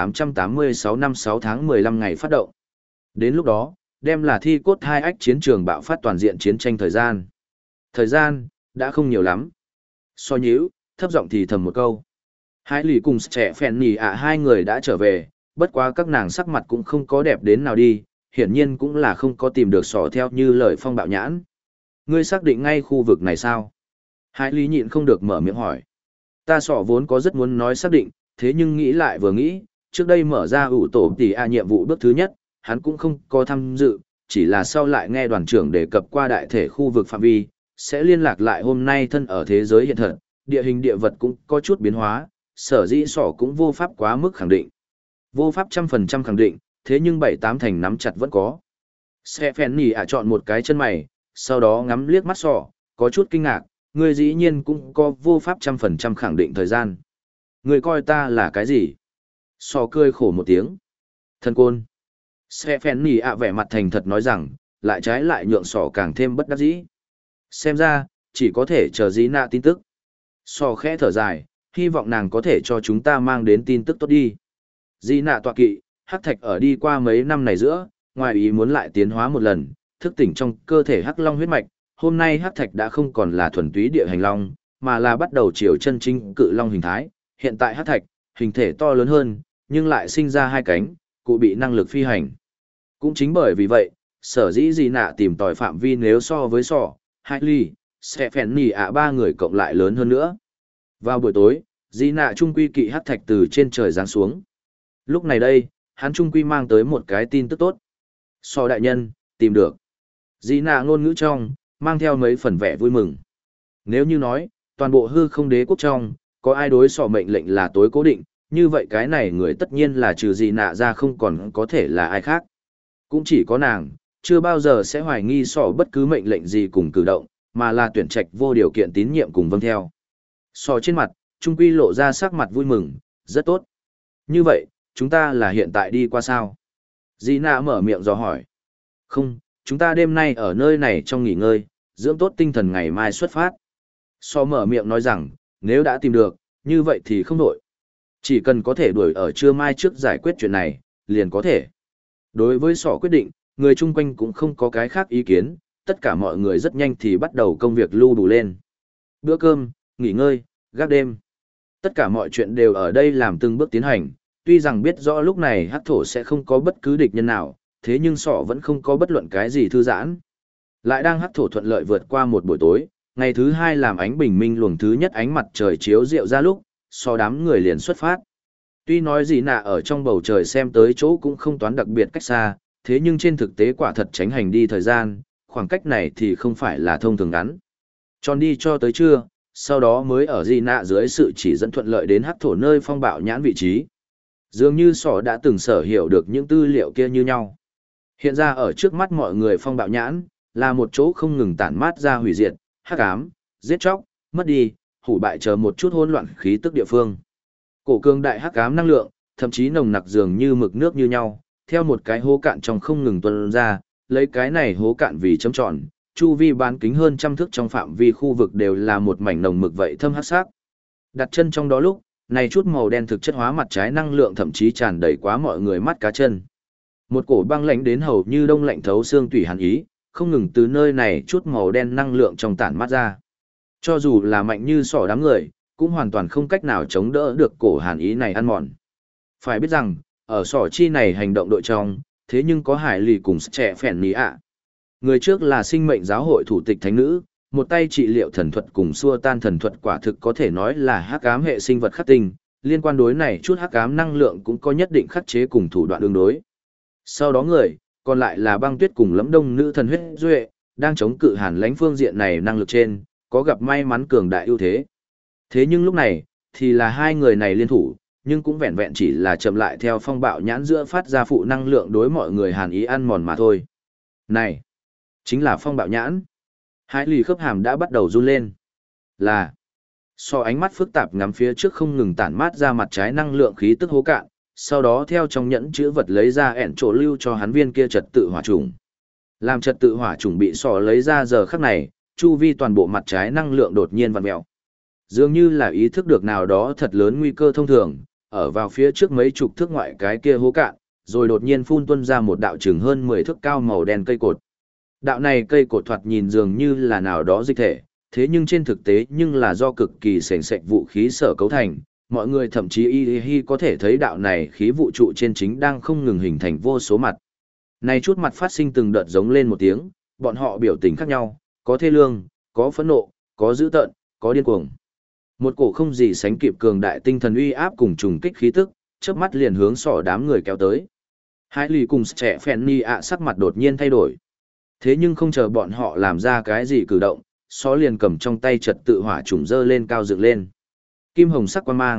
Speaker 1: 1886 năm 6 tháng 15 ngày phát động. Đến lúc đó, đem là thi cốt hai ách chiến trường bạo phát toàn diện chiến tranh thời gian. Thời gian, đã không nhiều lắm. So nhíu, thấp giọng thì thầm một câu. Hai lì cùng trẻ phèn nhì hai người đã trở về, bất quá các nàng sắc mặt cũng không có đẹp đến nào đi, hiển nhiên cũng là không có tìm được sỏ theo như lời phong bạo nhãn. Ngươi xác định ngay khu vực này sao? Hai lý nhịn không được mở miệng hỏi. Ta sỏ vốn có rất muốn nói xác định, thế nhưng nghĩ lại vừa nghĩ, trước đây mở ra ủ tổ tỷ a nhiệm vụ bước thứ nhất, hắn cũng không có tham dự, chỉ là sau lại nghe đoàn trưởng đề cập qua đại thể khu vực phạm vi, sẽ liên lạc lại hôm nay thân ở thế giới hiện thật, địa hình địa vật cũng có chút biến hóa, sở dĩ sỏ cũng vô pháp quá mức khẳng định. Vô pháp 100% khẳng định, thế nhưng 7-8 thành nắm chặt vẫn có. Sẽ phèn nhỉ ạ chọn một cái chân mày, sau đó ngắm liếc mắt sỏ, có chút kinh ngạc, ngươi dĩ nhiên cũng có vô pháp 100% khẳng định thời gian. Ngươi coi ta là cái gì? Sỏ cười khổ một tiếng. Thần côn. Sẽ phèn nhỉ ạ vẻ mặt thành thật nói rằng, lại trái lại nhượng sỏ càng thêm bất đắc dĩ. Xem ra, chỉ có thể chờ dĩ nạ tin tức. Sỏ khẽ thở dài, hy vọng nàng có thể cho chúng ta mang đến tin tức tốt đi. Dĩ nạ tọa kỵ, hắc thạch ở đi qua mấy năm này giữa, ngoài ý muốn lại tiến hóa một lần, thức tỉnh trong cơ thể hắc long huyết mạch, hôm nay hắc thạch đã không còn là thuần túy địa hành long, mà là bắt đầu chiều chân chính cự long hình thái. Hiện tại hắc thạch, hình thể to lớn hơn, nhưng lại sinh ra hai cánh, cụ bị năng lực phi hành. Cũng chính bởi vì vậy, sở dĩ gì nạ tìm tòi phạm vi nếu so với sọ, hai ly, sẽ phèn nỉ ạ ba người cộng lại lớn hơn nữa. Vào buổi tối, Di nạ trung quy kỵ hắc thạch từ trên trời giáng xuống. Lúc này đây, hắn trung quy mang tới một cái tin tức tốt. So đại nhân, tìm được. Di nạ ngôn ngữ trong, mang theo mấy phần vẻ vui mừng. Nếu như nói, toàn bộ hư không đế quốc trong, có ai đối sọ mệnh lệnh là tối cố định, như vậy cái này người tất nhiên là trừ Di nạ ra không còn có thể là ai khác. Cũng chỉ có nàng, chưa bao giờ sẽ hoài nghi sọ bất cứ mệnh lệnh gì cùng cử động, mà là tuyển trạch vô điều kiện tín nhiệm cùng vâng theo. Sọ trên mặt, trung quy lộ ra sắc mặt vui mừng, rất tốt. Như vậy, chúng ta là hiện tại đi qua sao? Di nạ mở miệng dò hỏi. Không, chúng ta đêm nay ở nơi này trong nghỉ ngơi, dưỡng tốt tinh thần ngày mai xuất phát. So mở miệng nói rằng, nếu đã tìm được, như vậy thì không đổi. Chỉ cần có thể đuổi ở trưa mai trước giải quyết chuyện này, liền có thể. Đối với sọ quyết định, người chung quanh cũng không có cái khác ý kiến, tất cả mọi người rất nhanh thì bắt đầu công việc lưu đủ lên. Bữa cơm, nghỉ ngơi, gác đêm. Tất cả mọi chuyện đều ở đây làm từng bước tiến hành, tuy rằng biết rõ lúc này hắc thổ sẽ không có bất cứ địch nhân nào, thế nhưng sọ vẫn không có bất luận cái gì thư giãn. Lại đang hắc thổ thuận lợi vượt qua một buổi tối, ngày thứ hai làm ánh bình minh luồng thứ nhất ánh mặt trời chiếu rượu ra lúc, sọ đám người liền xuất phát. Tuy nói gì nạ ở trong bầu trời xem tới chỗ cũng không toán đặc biệt cách xa, thế nhưng trên thực tế quả thật tránh hành đi thời gian, khoảng cách này thì không phải là thông thường ngắn. Tròn đi cho tới trưa, sau đó mới ở di nạ dưới sự chỉ dẫn thuận lợi đến hắc thổ nơi phong bạo nhãn vị trí. Dường như sỏ đã từng sở hiểu được những tư liệu kia như nhau. Hiện ra ở trước mắt mọi người phong bạo nhãn, là một chỗ không ngừng tản mát ra hủy diệt, hắc ám, giết chóc, mất đi, hủ bại chờ một chút hỗn loạn khí tức địa phương. Cổ cường đại hắc ám năng lượng, thậm chí nồng nặc dường như mực nước như nhau, theo một cái hố cạn trong không ngừng tuôn ra, lấy cái này hố cạn vì chấm tròn, chu vi bán kính hơn trăm thước trong phạm vi khu vực đều là một mảnh nồng mực vậy thâm hắc sắc. Đặt chân trong đó lúc, này chút màu đen thực chất hóa mặt trái năng lượng thậm chí tràn đầy quá mọi người mắt cá chân. Một cổ băng lạnh đến hầu như đông lạnh thấu xương tủy hàn ý, không ngừng từ nơi này chút màu đen năng lượng trong tản mát ra. Cho dù là mạnh như sỏ đám người, cũng hoàn toàn không cách nào chống đỡ được cổ hàn ý này ăn mòn. Phải biết rằng, ở sỏ chi này hành động đội trong, thế nhưng có hải lì cùng trẻ phèn ní ạ. Người trước là sinh mệnh giáo hội thủ tịch thánh nữ, một tay trị liệu thần thuật cùng xua tan thần thuật quả thực có thể nói là hắc ám hệ sinh vật khắc tinh, liên quan đối này chút hắc ám năng lượng cũng có nhất định khắc chế cùng thủ đoạn đường đối. Sau đó người, còn lại là băng tuyết cùng lẫm đông nữ thần huyết duệ, đang chống cự hàn lãnh phương diện này năng lực trên, có gặp may mắn cường đại ưu thế. Thế nhưng lúc này, thì là hai người này liên thủ, nhưng cũng vẹn vẹn chỉ là chậm lại theo phong bạo nhãn giữa phát ra phụ năng lượng đối mọi người hàn ý ăn mòn mà thôi. Này, chính là phong bạo nhãn. Hai lì khớp hàm đã bắt đầu run lên. Là, so ánh mắt phức tạp ngắm phía trước không ngừng tản mát ra mặt trái năng lượng khí tức hố cạn, sau đó theo trong nhẫn chữ vật lấy ra ẻn chỗ lưu cho hắn viên kia trật tự hỏa trùng. Làm trật tự hỏa trùng bị sọ lấy ra giờ khắc này, chu vi toàn bộ mặt trái năng lượng đột nhiên vặn mèo. Dường như là ý thức được nào đó thật lớn nguy cơ thông thường, ở vào phía trước mấy chục thước ngoại cái kia hố cạn, rồi đột nhiên phun tuôn ra một đạo chừng hơn 10 thước cao màu đen cây cột. Đạo này cây cột thoạt nhìn dường như là nào đó dịch thể, thế nhưng trên thực tế nhưng là do cực kỳ sền sệt vũ khí sở cấu thành, mọi người thậm chí y có thể thấy đạo này khí vũ trụ trên chính đang không ngừng hình thành vô số mặt. Này chút mặt phát sinh từng đợt giống lên một tiếng, bọn họ biểu tình khác nhau, có thê lương, có phẫn nộ, có dữ tợn, có điên cuồng. Một cổ không gì sánh kịp cường đại tinh thần uy áp cùng trùng kích khí tức, chớp mắt liền hướng sỏ đám người kéo tới. Hai lì cùng trẻ phèn ni ạ sắc mặt đột nhiên thay đổi. Thế nhưng không chờ bọn họ làm ra cái gì cử động, só liền cầm trong tay trật tự hỏa trùng dơ lên cao dựng lên. Kim hồng sắc quang mang,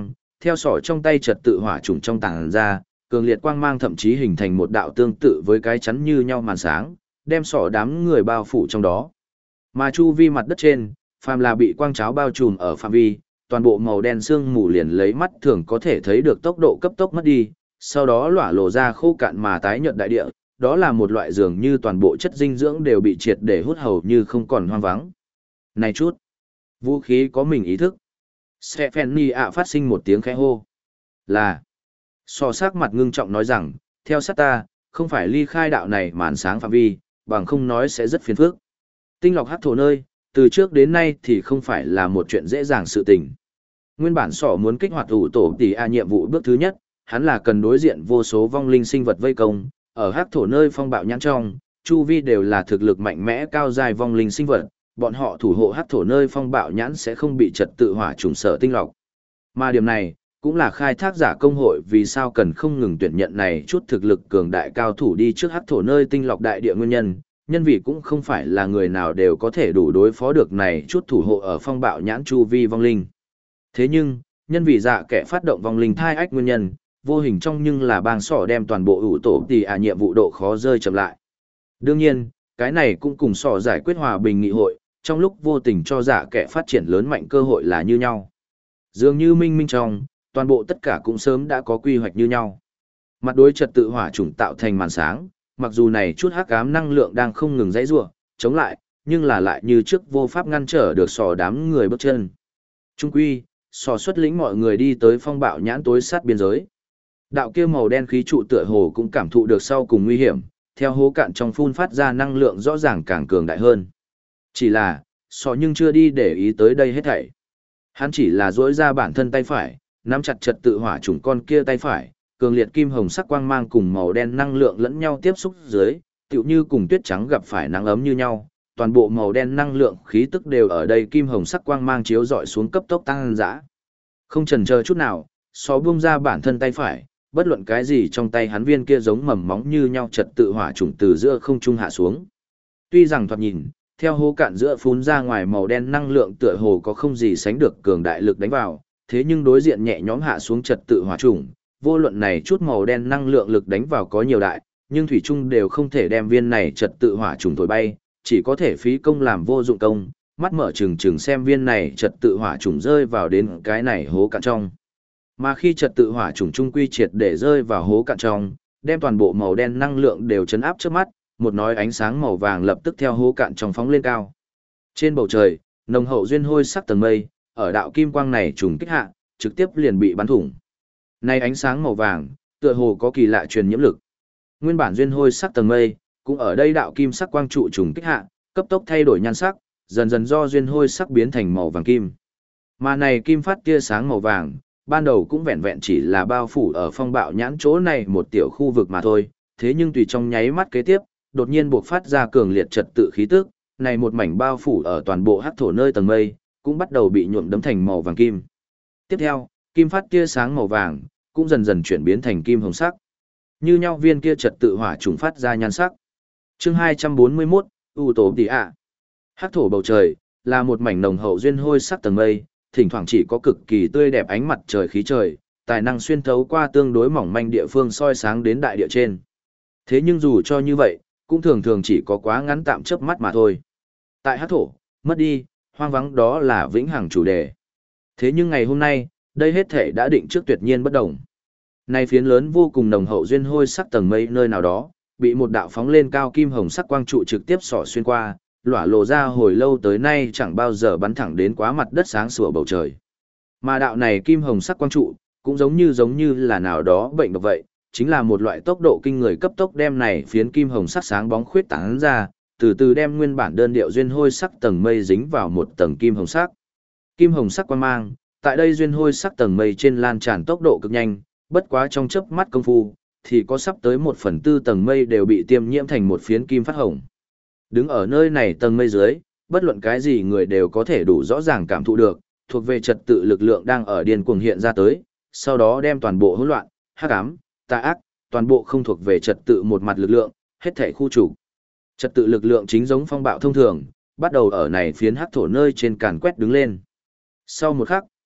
Speaker 1: Theo sỏ trong tay trật tự hỏa trùng trong tàng ra, cường liệt quang mang thậm chí hình thành một đạo tương tự với cái chắn như nhau màn sáng, đem sỏ đám người bao phủ trong đó. Mà chu vi mặt đất trên, phàm là bị quang cháo bao trùm ở phạm vi, toàn bộ màu đen sương mù liền lấy mắt thường có thể thấy được tốc độ cấp tốc mất đi, sau đó lỏa lộ ra khô cạn mà tái nhợt đại địa, đó là một loại dường như toàn bộ chất dinh dưỡng đều bị triệt để hút hầu như không còn hoang vắng. Này chút, vũ khí có mình ý thức. Stephanie ạ phát sinh một tiếng khẽ hô. Là, so sắc mặt ngưng trọng nói rằng, theo sát ta, không phải ly khai đạo này màn sáng phạm vi, bằng không nói sẽ rất phiền phức. Tinh lọc hắc thổ nơi, từ trước đến nay thì không phải là một chuyện dễ dàng sự tình. Nguyên bản sỏ muốn kích hoạt ủ tổ tỷ a nhiệm vụ bước thứ nhất, hắn là cần đối diện vô số vong linh sinh vật vây công, ở hắc thổ nơi phong bạo nhãn trong, chu vi đều là thực lực mạnh mẽ cao dài vong linh sinh vật, bọn họ thủ hộ hắc thổ nơi phong bạo nhãn sẽ không bị trật tự hỏa trùng sở tinh lọc. Mà điểm này, cũng là khai thác giả công hội vì sao cần không ngừng tuyển nhận này chút thực lực cường đại cao thủ đi trước hắc thổ nơi tinh lọc đại địa nguyên nhân, nhân vì cũng không phải là người nào đều có thể đủ đối phó được này chút thủ hộ ở phong bạo nhãn chu vi vong linh. Thế nhưng, nhân vì dạ kẻ phát động vong linh thai ách nguyên nhân, vô hình trong nhưng là bang sỏ đem toàn bộ ủ tổ tỷ à nhiệm vụ độ khó rơi chậm lại. Đương nhiên, cái này cũng cùng sỏ giải quyết hòa bình nghị hội, trong lúc vô tình cho dạ kẻ phát triển lớn mạnh cơ hội là như nhau. Dường như minh minh trong, toàn bộ tất cả cũng sớm đã có quy hoạch như nhau. Mặt đối trật tự hỏa chủng tạo thành màn sáng, mặc dù này chút hắc ám năng lượng đang không ngừng dãy rủa, chống lại, nhưng là lại như trước vô pháp ngăn trở được sò đám người bước chân. Trung quy, sò xuất lĩnh mọi người đi tới phong bạo nhãn tối sát biên giới. Đạo kia màu đen khí trụ tựa hồ cũng cảm thụ được sau cùng nguy hiểm, theo hố cạn trong phun phát ra năng lượng rõ ràng càng cường đại hơn. Chỉ là, sò nhưng chưa đi để ý tới đây hết thảy. Hắn chỉ là duỗi ra bản thân tay phải, nắm chặt trật tự hỏa chủng con kia tay phải, cường liệt kim hồng sắc quang mang cùng màu đen năng lượng lẫn nhau tiếp xúc dưới, tựu như cùng tuyết trắng gặp phải nắng ấm như nhau, toàn bộ màu đen năng lượng khí tức đều ở đây kim hồng sắc quang mang chiếu rọi xuống cấp tốc tăng dã. Không chần chờ chút nào, xó buông ra bản thân tay phải, bất luận cái gì trong tay hắn viên kia giống mầm móng như nhau trật tự hỏa chủng từ giữa không trung hạ xuống. Tuy rằng thoạt nhìn, theo hố cạn giữa phun ra ngoài màu đen năng lượng tựa hồ có không gì sánh được cường đại lực đánh vào, thế nhưng đối diện nhẹ nhõm hạ xuống trật tự hỏa chủng, vô luận này chút màu đen năng lượng lực đánh vào có nhiều đại, nhưng thủy chung đều không thể đem viên này trật tự hỏa trùng thổi bay, chỉ có thể phí công làm vô dụng công, mắt mở trừng trừng xem viên này trật tự hỏa trùng rơi vào đến cái này hố cạn trong. Mà khi trật tự hỏa trùng trung quy triệt để rơi vào hố cạn trong, đem toàn bộ màu đen năng lượng đều chấn áp trước mắt, một nói ánh sáng màu vàng lập tức theo hố cạn trong phóng lên cao. Trên bầu trời, nồng hậu duyên hôi sắc tầng mây, ở đạo kim quang này trùng kích hạ, trực tiếp liền bị bắn thủng. Này ánh sáng màu vàng, tựa hồ có kỳ lạ truyền nhiễm lực. Nguyên bản duyên hôi sắc tầng mây, cũng ở đây đạo kim sắc quang trụ trùng kích hạ, cấp tốc thay đổi nhan sắc, dần dần do duyên hôi sắc biến thành màu vàng kim. Mà này kim phát tia sáng màu vàng, ban đầu cũng vẹn vẹn chỉ là bao phủ ở phong bạo nhãn chỗ này một tiểu khu vực mà thôi, thế nhưng tùy trong nháy mắt kế tiếp, đột nhiên buộc phát ra cường liệt trật tự khí tức, này một mảnh bao phủ ở toàn bộ hắc thổ nơi tầng mây, cũng bắt đầu bị nhuộm đấm thành màu vàng kim. Tiếp theo, kim phát tia sáng màu vàng cũng dần dần chuyển biến thành kim hồng sắc. Như nhau viên kia trật tự hỏa trùng phát ra nhan sắc. Chương 241, U tổ tỷ ạ. Hắc thổ bầu trời là một mảnh nồng hậu duyên hôi sắc tầng mây, thỉnh thoảng chỉ có cực kỳ tươi đẹp ánh mặt trời khí trời, tài năng xuyên thấu qua tương đối mỏng manh địa phương soi sáng đến đại địa trên. Thế nhưng dù cho như vậy, cũng thường thường chỉ có quá ngắn tạm chớp mắt mà thôi. Tại hắc thổ, mất đi, hoang vắng đó là vĩnh hằng chủ đề. Thế nhưng ngày hôm nay, đây hết thể đã định trước tuyệt nhiên bất đồng. Này phiến lớn vô cùng nồng hậu duyên hôi sắc tầng mây nơi nào đó, bị một đạo phóng lên cao kim hồng sắc quang trụ trực tiếp xỏ xuyên qua, lỏa lộ ra hồi lâu tới nay chẳng bao giờ bắn thẳng đến quá mặt đất sáng sủa bầu trời. Mà đạo này kim hồng sắc quang trụ, cũng giống như là nào đó bệnh độc vậy, chính là một loại tốc độ kinh người cấp tốc đem này phiến kim hồng sắc sáng bóng khuyết tán ra, từ từ đem nguyên bản đơn điệu duyên hôi sắc tầng mây dính vào một tầng kim hồng sắc. Kim hồng sắc quang mang, tại đây duyên hôi sắc tầng mây trên lan tràn tốc độ cực nhanh, bất quá trong chớp mắt công phu, thì có sắp tới 1/4 tầng mây đều bị tiêm nhiễm thành một phiến kim phát hồng. Đứng ở nơi này tầng mây dưới, bất luận cái gì người đều có thể đủ rõ ràng cảm thụ được, thuộc về trật tự lực lượng đang ở điên cuồng hiện ra tới, sau đó đem toàn bộ hỗn loạn, hắc ám, tà ác, toàn bộ không thuộc về trật tự một mặt lực lượng, hết thảy khu trục. Trật tự lực lượng chính giống phong bạo thông thường, bắt đầu ở này phiến hắc thổ nơi trên càn quét đứng lên. Sau một khắc,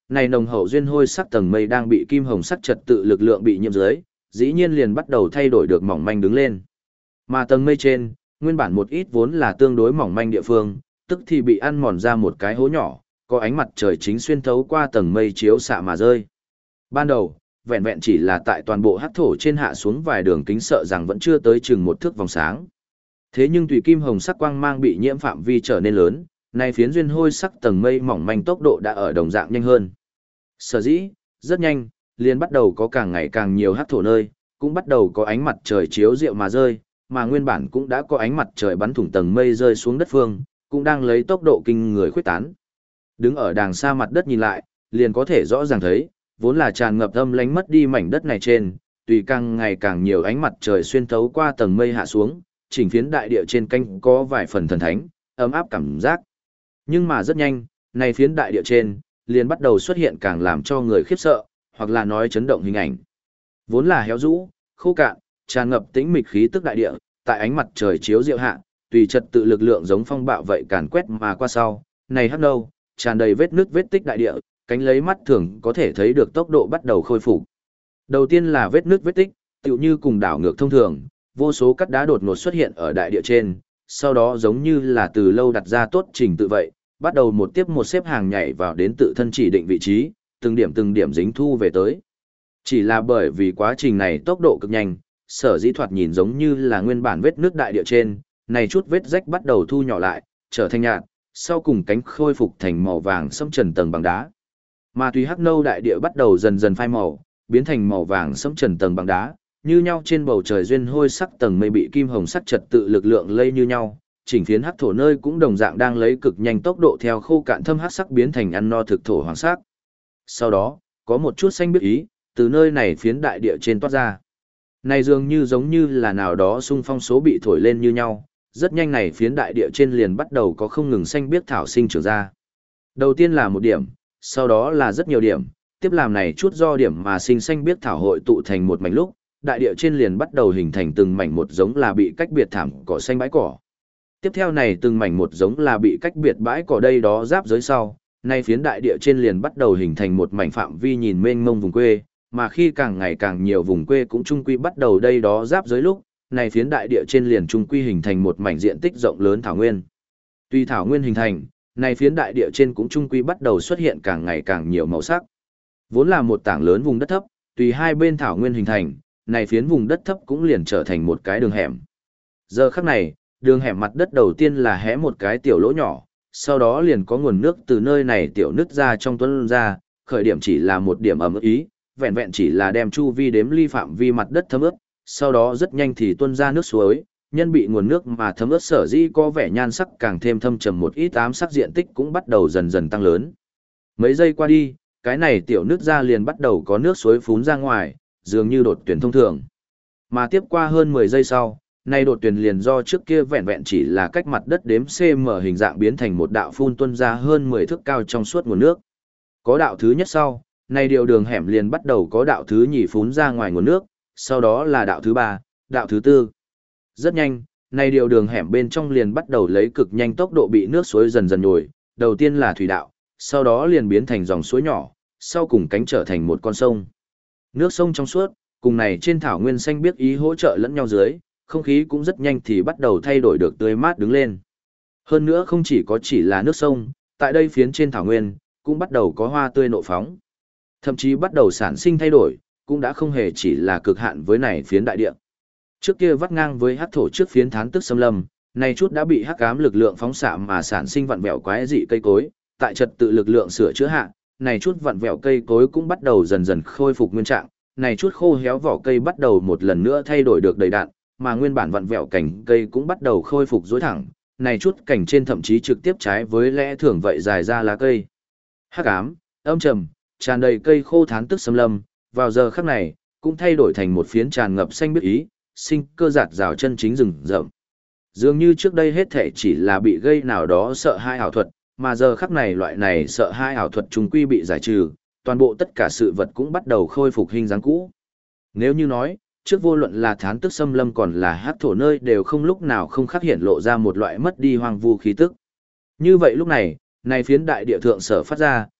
Speaker 1: Này nồng hậu duyên hôi sắc tầng mây đang bị kim hồng sắc trật tự lực lượng bị nhiễm dưới, dĩ nhiên liền bắt đầu thay đổi được mỏng manh đứng lên. Mà tầng mây trên, nguyên bản một ít vốn là tương đối mỏng manh địa phương, tức thì bị ăn mòn ra một cái hố nhỏ, có ánh mặt trời chính xuyên thấu qua tầng mây chiếu xạ mà rơi. Ban đầu, vẹn vẹn chỉ là tại toàn bộ hắc thổ trên hạ xuống vài đường kính sợ rằng vẫn chưa tới chừng một thước vòng sáng. Thế nhưng tùy kim hồng sắc quang mang bị nhiễm phạm vi trở nên lớn, nay phiến duyên hôi sắc tầng mây mỏng manh tốc độ đã ở đồng dạng nhanh hơn. Sở dĩ, rất nhanh, liền bắt đầu có càng ngày càng nhiều hắc thổ nơi, cũng bắt đầu có ánh mặt trời chiếu rượu mà rơi, mà nguyên bản cũng đã có ánh mặt trời bắn thủng tầng mây rơi xuống đất phương, cũng đang lấy tốc độ kinh người khuếch tán. Đứng ở đàng xa mặt đất nhìn lại, liền có thể rõ ràng thấy, vốn là tràn ngập âm lánh mất đi mảnh đất này trên, tùy càng ngày càng nhiều ánh mặt trời xuyên thấu qua tầng mây hạ xuống, chỉnh phiến đại địa trên canh có vài phần thần thánh, ấm áp cảm giác. Nhưng mà rất nhanh, này phiến đại địa trên, liền bắt đầu xuất hiện càng làm cho người khiếp sợ, hoặc là nói chấn động hình ảnh. Vốn là héo rũ, khô cạn, tràn ngập tĩnh mịch khí tức đại địa, tại ánh mặt trời chiếu diệu hạ, tùy trật tự lực lượng giống phong bạo vậy càn quét mà qua sau, này hắc nâu, tràn đầy vết nước vết tích đại địa, cánh lấy mắt thường có thể thấy được tốc độ bắt đầu khôi phục. Đầu tiên là vết nước vết tích, tựu như cùng đảo ngược thông thường, vô số cắt đá đột ngột xuất hiện ở đại địa trên, sau đó giống như là từ lâu đặt ra tốt trình tự vậy, bắt đầu một tiếp một xếp hàng nhảy vào đến tự thân chỉ định vị trí, từng điểm dính thu về tới. Chỉ là bởi vì quá trình này tốc độ cực nhanh, sở dĩ thoạt nhìn giống như là nguyên bản vết nước đại địa trên, này chút vết rách bắt đầu thu nhỏ lại, trở thành nhạt, sau cùng cánh khôi phục thành màu vàng sẫm trần tầng bằng đá. Mà tùy hắc nâu đại địa bắt đầu dần dần phai màu, biến thành màu vàng sẫm trần tầng bằng đá, như nhau trên bầu trời duyên hôi sắc tầng mây bị kim hồng sắc trật tự lực lượng lây như nhau, chỉnh phiến hắc thổ nơi cũng đồng dạng đang lấy cực nhanh tốc độ theo khô cạn thâm hắc sắc biến thành ăn no thực thổ hoàng sắc. Sau đó, có một chút xanh biết ý, từ nơi này phiến đại địa trên toát ra. Này dường như giống như là nào đó xung phong số bị thổi lên như nhau, rất nhanh này phiến đại địa trên liền bắt đầu có không ngừng xanh biếc thảo sinh trưởng ra. Đầu tiên là một điểm, sau đó là rất nhiều điểm, tiếp làm này chút do điểm mà sinh xanh biếc thảo hội tụ thành một mảnh lúc, đại địa trên liền bắt đầu hình thành từng mảnh một giống là bị cách biệt thảm cỏ xanh bãi cỏ. Tiếp theo này từng mảnh một giống là bị cách biệt bãi cỏ đây đó giáp giới sau, nay phiến đại địa trên liền bắt đầu hình thành một mảnh phạm vi nhìn mênh mông vùng quê, mà khi càng ngày càng nhiều vùng quê cũng chung quy bắt đầu đây đó giáp giới lúc, này phiến đại địa trên liền chung quy hình thành một mảnh diện tích rộng lớn thảo nguyên. Tuy thảo nguyên hình thành, này phiến đại địa trên cũng chung quy bắt đầu xuất hiện càng ngày càng nhiều màu sắc. Vốn là một tảng lớn vùng đất thấp, tùy hai bên thảo nguyên hình thành, này phiến vùng đất thấp cũng liền trở thành một cái đường hẻm. Giờ khắc này, đường hẻm mặt đất đầu tiên là hé một cái tiểu lỗ nhỏ, sau đó liền có nguồn nước từ nơi này tiểu nứt ra trong tuấn ra, khởi điểm chỉ là một điểm ẩm ý, vẹn vẹn chỉ là đem chu vi đếm ly phạm vi mặt đất thấm ướt, sau đó rất nhanh thì tuôn ra nước suối, nhân bị nguồn nước mà thấm ướt sở dĩ có vẻ nhan sắc càng thêm thâm trầm một ít, ám sắc diện tích cũng bắt đầu dần dần tăng lớn. Mấy giây qua đi, cái này tiểu nứt ra liền bắt đầu có nước suối phún ra ngoài, dường như đột tuyển thông thường. Mà tiếp qua hơn 10 giây sau, nay đột tuyển liền do trước kia vẹn vẹn chỉ là cách mặt đất đếm cm hình dạng biến thành một đạo phun tuôn ra hơn 10 thước cao trong suốt nguồn nước. Có đạo thứ nhất sau, nay điều đường hẻm liền bắt đầu có đạo thứ nhì phún ra ngoài nguồn nước, sau đó là đạo thứ ba, đạo thứ tư. Rất nhanh, nay điều đường hẻm bên trong liền bắt đầu lấy cực nhanh tốc độ bị nước suối dần dần nhồi, đầu tiên là thủy đạo, sau đó liền biến thành dòng suối nhỏ, sau cùng cánh trở thành một con sông. Nước sông trong suốt, cùng này trên thảo nguyên xanh biếc ý hỗ trợ lẫn nhau dưới, không khí cũng rất nhanh thì bắt đầu thay đổi được tươi mát đứng lên. Hơn nữa không chỉ là nước sông, tại đây phiến trên thảo nguyên, cũng bắt đầu có hoa tươi nộ phóng. Thậm chí bắt đầu sản sinh thay đổi, cũng đã không hề chỉ là cực hạn với này phiến đại địa. Trước kia vắt ngang với hắc thổ trước phiến thán tức xâm lâm, này chút đã bị hắc ám lực lượng phóng xạ mà sản sinh vặn vẹo quái dị cây cối, tại trật tự lực lượng sửa chữa hạ, này chút vặn vẹo cây cối cũng bắt đầu dần dần khôi phục nguyên trạng, này chút khô héo vỏ cây bắt đầu một lần nữa thay đổi được đầy đặn, mà nguyên bản vặn vẹo cành cây cũng bắt đầu khôi phục duỗi thẳng, này chút cành trên thậm chí trực tiếp trái với lẽ thường vậy dài ra lá cây. Hắc ám, âm trầm, tràn đầy cây khô thán tức xâm lâm, vào giờ khắc này, cũng thay đổi thành một phiến tràn ngập xanh biếc ý, sinh cơ giạt rào chân chính rừng rậm. Dường như trước đây hết thể chỉ là bị gây nào đó sợ hai ảo thuật, mà giờ khắc này loại này sợ hai ảo thuật trùng quy bị giải trừ, toàn bộ tất cả sự vật cũng bắt đầu khôi phục hình dáng cũ. Nếu như nói, trước vô luận là thán tức xâm lâm còn là hắc thổ nơi đều không lúc nào không khắc hiện lộ ra một loại mất đi hoang vu khí tức. Như vậy lúc này, này phiến đại địa thượng sở phát ra,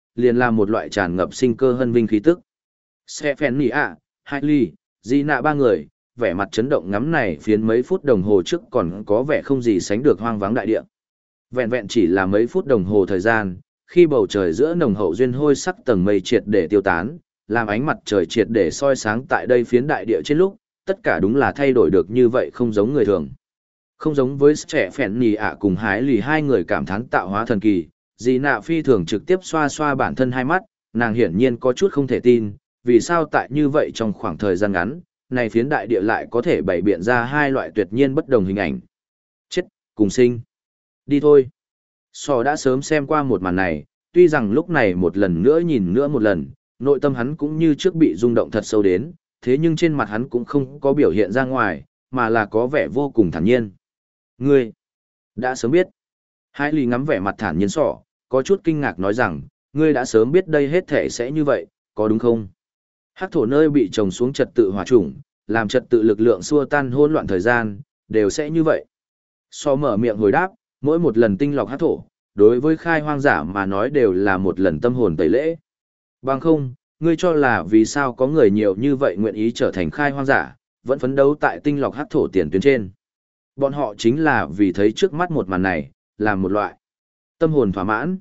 Speaker 1: liền là một loại tràn ngập sinh cơ hân vinh khí tức. Stephanie, Hailey, Gina ba người, vẻ mặt chấn động ngắm này phiến mấy phút đồng hồ trước còn có vẻ không gì sánh được hoang vắng đại địa. Vẹn vẹn chỉ là mấy phút đồng hồ thời gian, khi bầu trời giữa nồng hậu duyên hôi sắc tầng mây triệt để tiêu tán, làm ánh mặt trời triệt để soi sáng tại đây phiến đại địa trên lúc, tất cả đúng là thay đổi được như vậy không giống người thường. Không giống với trẻ phèn nì ạ cùng hái lì hai người cảm thán tạo hóa thần kỳ, dì nạ phi thường trực tiếp xoa xoa bản thân hai mắt, nàng hiển nhiên có chút không thể tin, vì sao tại như vậy trong khoảng thời gian ngắn, này phiến đại địa lại có thể bày biện ra hai loại tuyệt nhiên bất đồng hình ảnh. Chết, cùng sinh. Đi thôi. Sò đã sớm xem qua một màn này, tuy rằng lúc này một lần nữa nhìn nữa một lần, nội tâm hắn cũng như trước bị rung động thật sâu đến, thế nhưng trên mặt hắn cũng không có biểu hiện ra ngoài, mà là có vẻ vô cùng thản nhiên. Ngươi, đã sớm biết. Hai lì ngắm vẻ mặt thản nhiên sỏ, có chút kinh ngạc nói rằng, ngươi đã sớm biết đây hết thể sẽ như vậy, có đúng không? Hắc thổ nơi bị trồng xuống trật tự hỏa chủng, làm trật tự lực lượng xua tan hỗn loạn thời gian, đều sẽ như vậy. So mở miệng hồi đáp, mỗi một lần tinh lọc hắc thổ, đối với khai hoang giả mà nói đều là một lần tâm hồn tẩy lễ. Bằng không, ngươi cho là vì sao có người nhiều như vậy nguyện ý trở thành khai hoang giả, vẫn phấn đấu tại tinh lọc hắc thổ tiền tuyến trên. Bọn họ chính là vì thấy trước mắt một màn này, làm một loại tâm hồn thỏa mãn.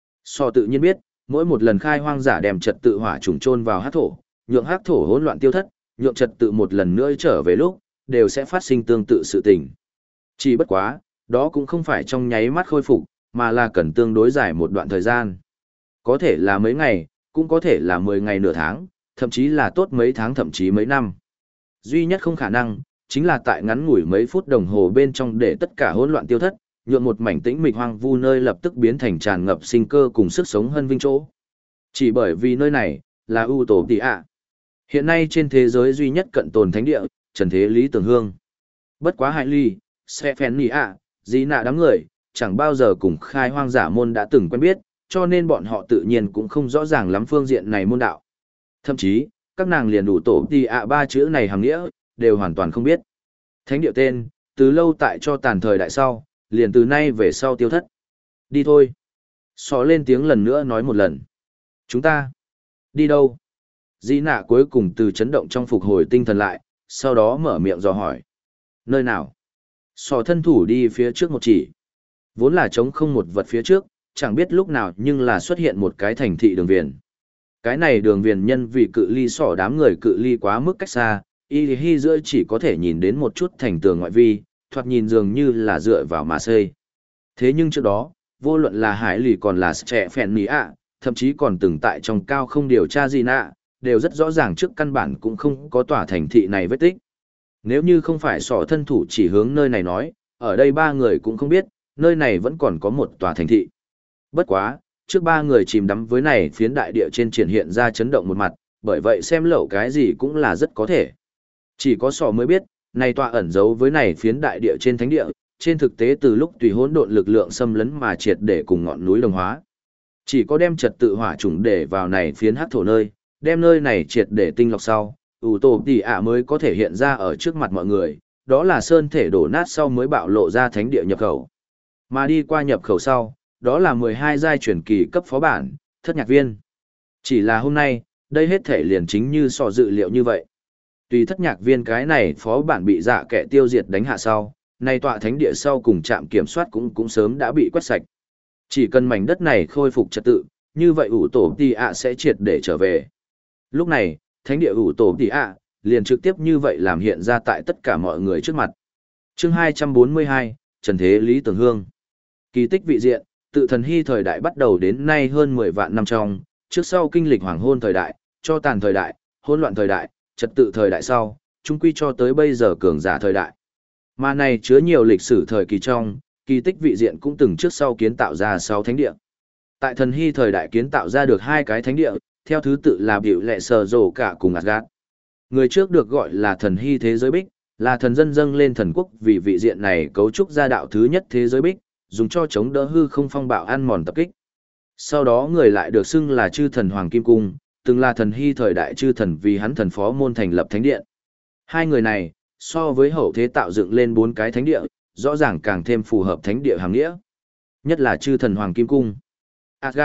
Speaker 1: So tự nhiên biết, mỗi một lần khai hoang giả đem trật tự hỏa trùng chôn vào hắc thổ, nhượng hắc thổ hỗn loạn tiêu thất, nhượng trật tự một lần nữa trở về lúc, đều sẽ phát sinh tương tự sự tình. Chỉ bất quá, đó cũng không phải trong nháy mắt khôi phục, mà là cần tương đối dài một đoạn thời gian. Có thể là mấy ngày, cũng có thể là 10 ngày nửa tháng, thậm chí là tốt mấy tháng thậm chí mấy năm. Duy nhất không khả năng, chính là tại ngắn ngủi mấy phút đồng hồ bên trong để tất cả hỗn loạn tiêu thất, nhượng một mảnh tĩnh mịch hoang vu nơi lập tức biến thành tràn ngập sinh cơ cùng sức sống hân vinh chỗ. Chỉ bởi vì nơi này, là ưu tổ tỷ ạ. Hiện nay trên thế giới duy nhất cận tồn thánh địa, trần thế lý tưởng hương. Bất quá hại ly, sẽ phèn nì ạ, dí nạ đám người, chẳng bao giờ cùng khai hoang giả môn đã từng quen biết, cho nên bọn họ tự nhiên cũng không rõ ràng lắm phương diện này môn đạo. Thậm chí, các nàng liền đủ tổ tỷ ạ ba chữ này hàng nghĩa, đều hoàn toàn không biết. Thánh địa tên, từ lâu tại cho tàn thời đại sau, liền từ nay về sau tiêu thất. Đi thôi. Sọ lên tiếng lần nữa nói một lần. Chúng ta. Đi đâu? Di nạ cuối cùng từ chấn động trong phục hồi tinh thần lại, sau đó mở miệng dò hỏi. Nơi nào? Sọ thân thủ đi phía trước một chỉ. Vốn là trống không một vật phía trước, chẳng biết lúc nào nhưng là xuất hiện một cái thành thị đường viền. Cái này đường viền nhân vì cự ly sọ đám người cự ly quá mức cách xa, y hi giữa chỉ có thể nhìn đến một chút thành tường ngoại vi, thoạt nhìn dường như là dựa vào mà xây. Thế nhưng trước đó, vô luận là hải lì còn là trẻ phèn nì ạ, thậm chí còn từng tại trong cao không điều tra gì nạ, đều rất rõ ràng trước căn bản cũng không có tòa thành thị này vết tích. Nếu như không phải sỏ thân thủ chỉ hướng nơi này nói, ở đây ba người cũng không biết, nơi này vẫn còn có một tòa thành thị. Bất quá, trước ba người chìm đắm với này phiến đại địa trên triển hiện ra chấn động một mặt, bởi vậy xem lậu cái gì cũng là rất có thể. Chỉ có sỏ mới biết, này tòa ẩn giấu với này phiến đại địa trên thánh địa, trên thực tế từ lúc tùy hỗn độn lực lượng xâm lấn mà triệt để cùng ngọn núi đồng hóa. Chỉ có đem trật tự hỏa chủng để vào này phiến hắc thổ nơi, đem nơi này triệt để tinh lọc sau, ủ tổ tỷ ạ mới có thể hiện ra ở trước mặt mọi người, đó là sơn thể đổ nát sau mới bạo lộ ra thánh địa nhập khẩu. Mà đi qua nhập khẩu sau, đó là 12 giai truyền kỳ cấp phó bản, thất nhạc viên. Chỉ là hôm nay, đây hết thể liền chính như so dự liệu như vậy. Tùy thất nhạc viên cái này phó bản bị dạ kẻ tiêu diệt đánh hạ sau, nay tọa thánh địa sau cùng trạm kiểm soát cũng sớm đã bị quét sạch. Chỉ cần mảnh đất này khôi phục trật tự, như vậy ủ tổ tỷ ạ sẽ triệt để trở về. Lúc này, thánh địa ủ tổ tỷ ạ liền trực tiếp như vậy làm hiện ra tại tất cả mọi người trước mặt. Chương 242, Trần Thế Lý Tưởng Hương. Kỳ tích vị diện, tự thần hy thời đại bắt đầu đến nay hơn 10 vạn năm trong, trước sau kinh lịch hoàng hôn thời đại, cho tàn thời đại, hỗn loạn thời đại, trật tự thời đại sau, chung quy cho tới bây giờ cường giả thời đại. Mà này chứa nhiều lịch sử thời kỳ trong, kỳ tích vị diện cũng từng trước sau kiến tạo ra 6 thánh địa. Tại thần hy thời đại kiến tạo ra được 2 cái thánh địa, theo thứ tự là biểu lệ sờ rổ cả cùng Asgard. Người trước được gọi là thần hy thế giới bích, là thần dân dâng lên thần quốc vì vị diện này cấu trúc ra đạo thứ nhất thế giới bích, dùng cho chống đỡ hư không phong bạo ăn mòn tập kích. Sau đó người lại được xưng là chư thần Hoàng Kim Cung, từng là thần hy thời đại chư thần vì hắn thần phó môn thành lập thánh điện. Hai người này, so với hậu thế tạo dựng lên 4 cái thánh địa, rõ ràng càng thêm phù hợp thánh địa hàng nghĩa. Nhất là chư thần Hoàng Kim Cung. Asgard,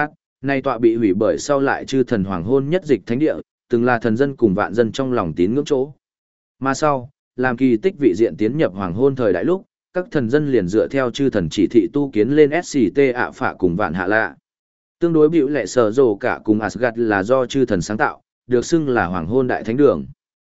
Speaker 1: Nay tọa bị hủy bởi sau lại chư thần hoàng hôn nhất dịch thánh địa, từng là thần dân cùng vạn dân trong lòng tín ngưỡng chỗ. Mà sau, làm kỳ tích vị diện tiến nhập hoàng hôn thời đại lúc, các thần dân liền dựa theo chư thần chỉ thị tu kiến lên SCT ạ phạ cùng vạn hạ lạ. Tương đối biểu lệ sở rồ cả cùng Asgard là do chư thần sáng tạo, được xưng là hoàng hôn đại thánh đường.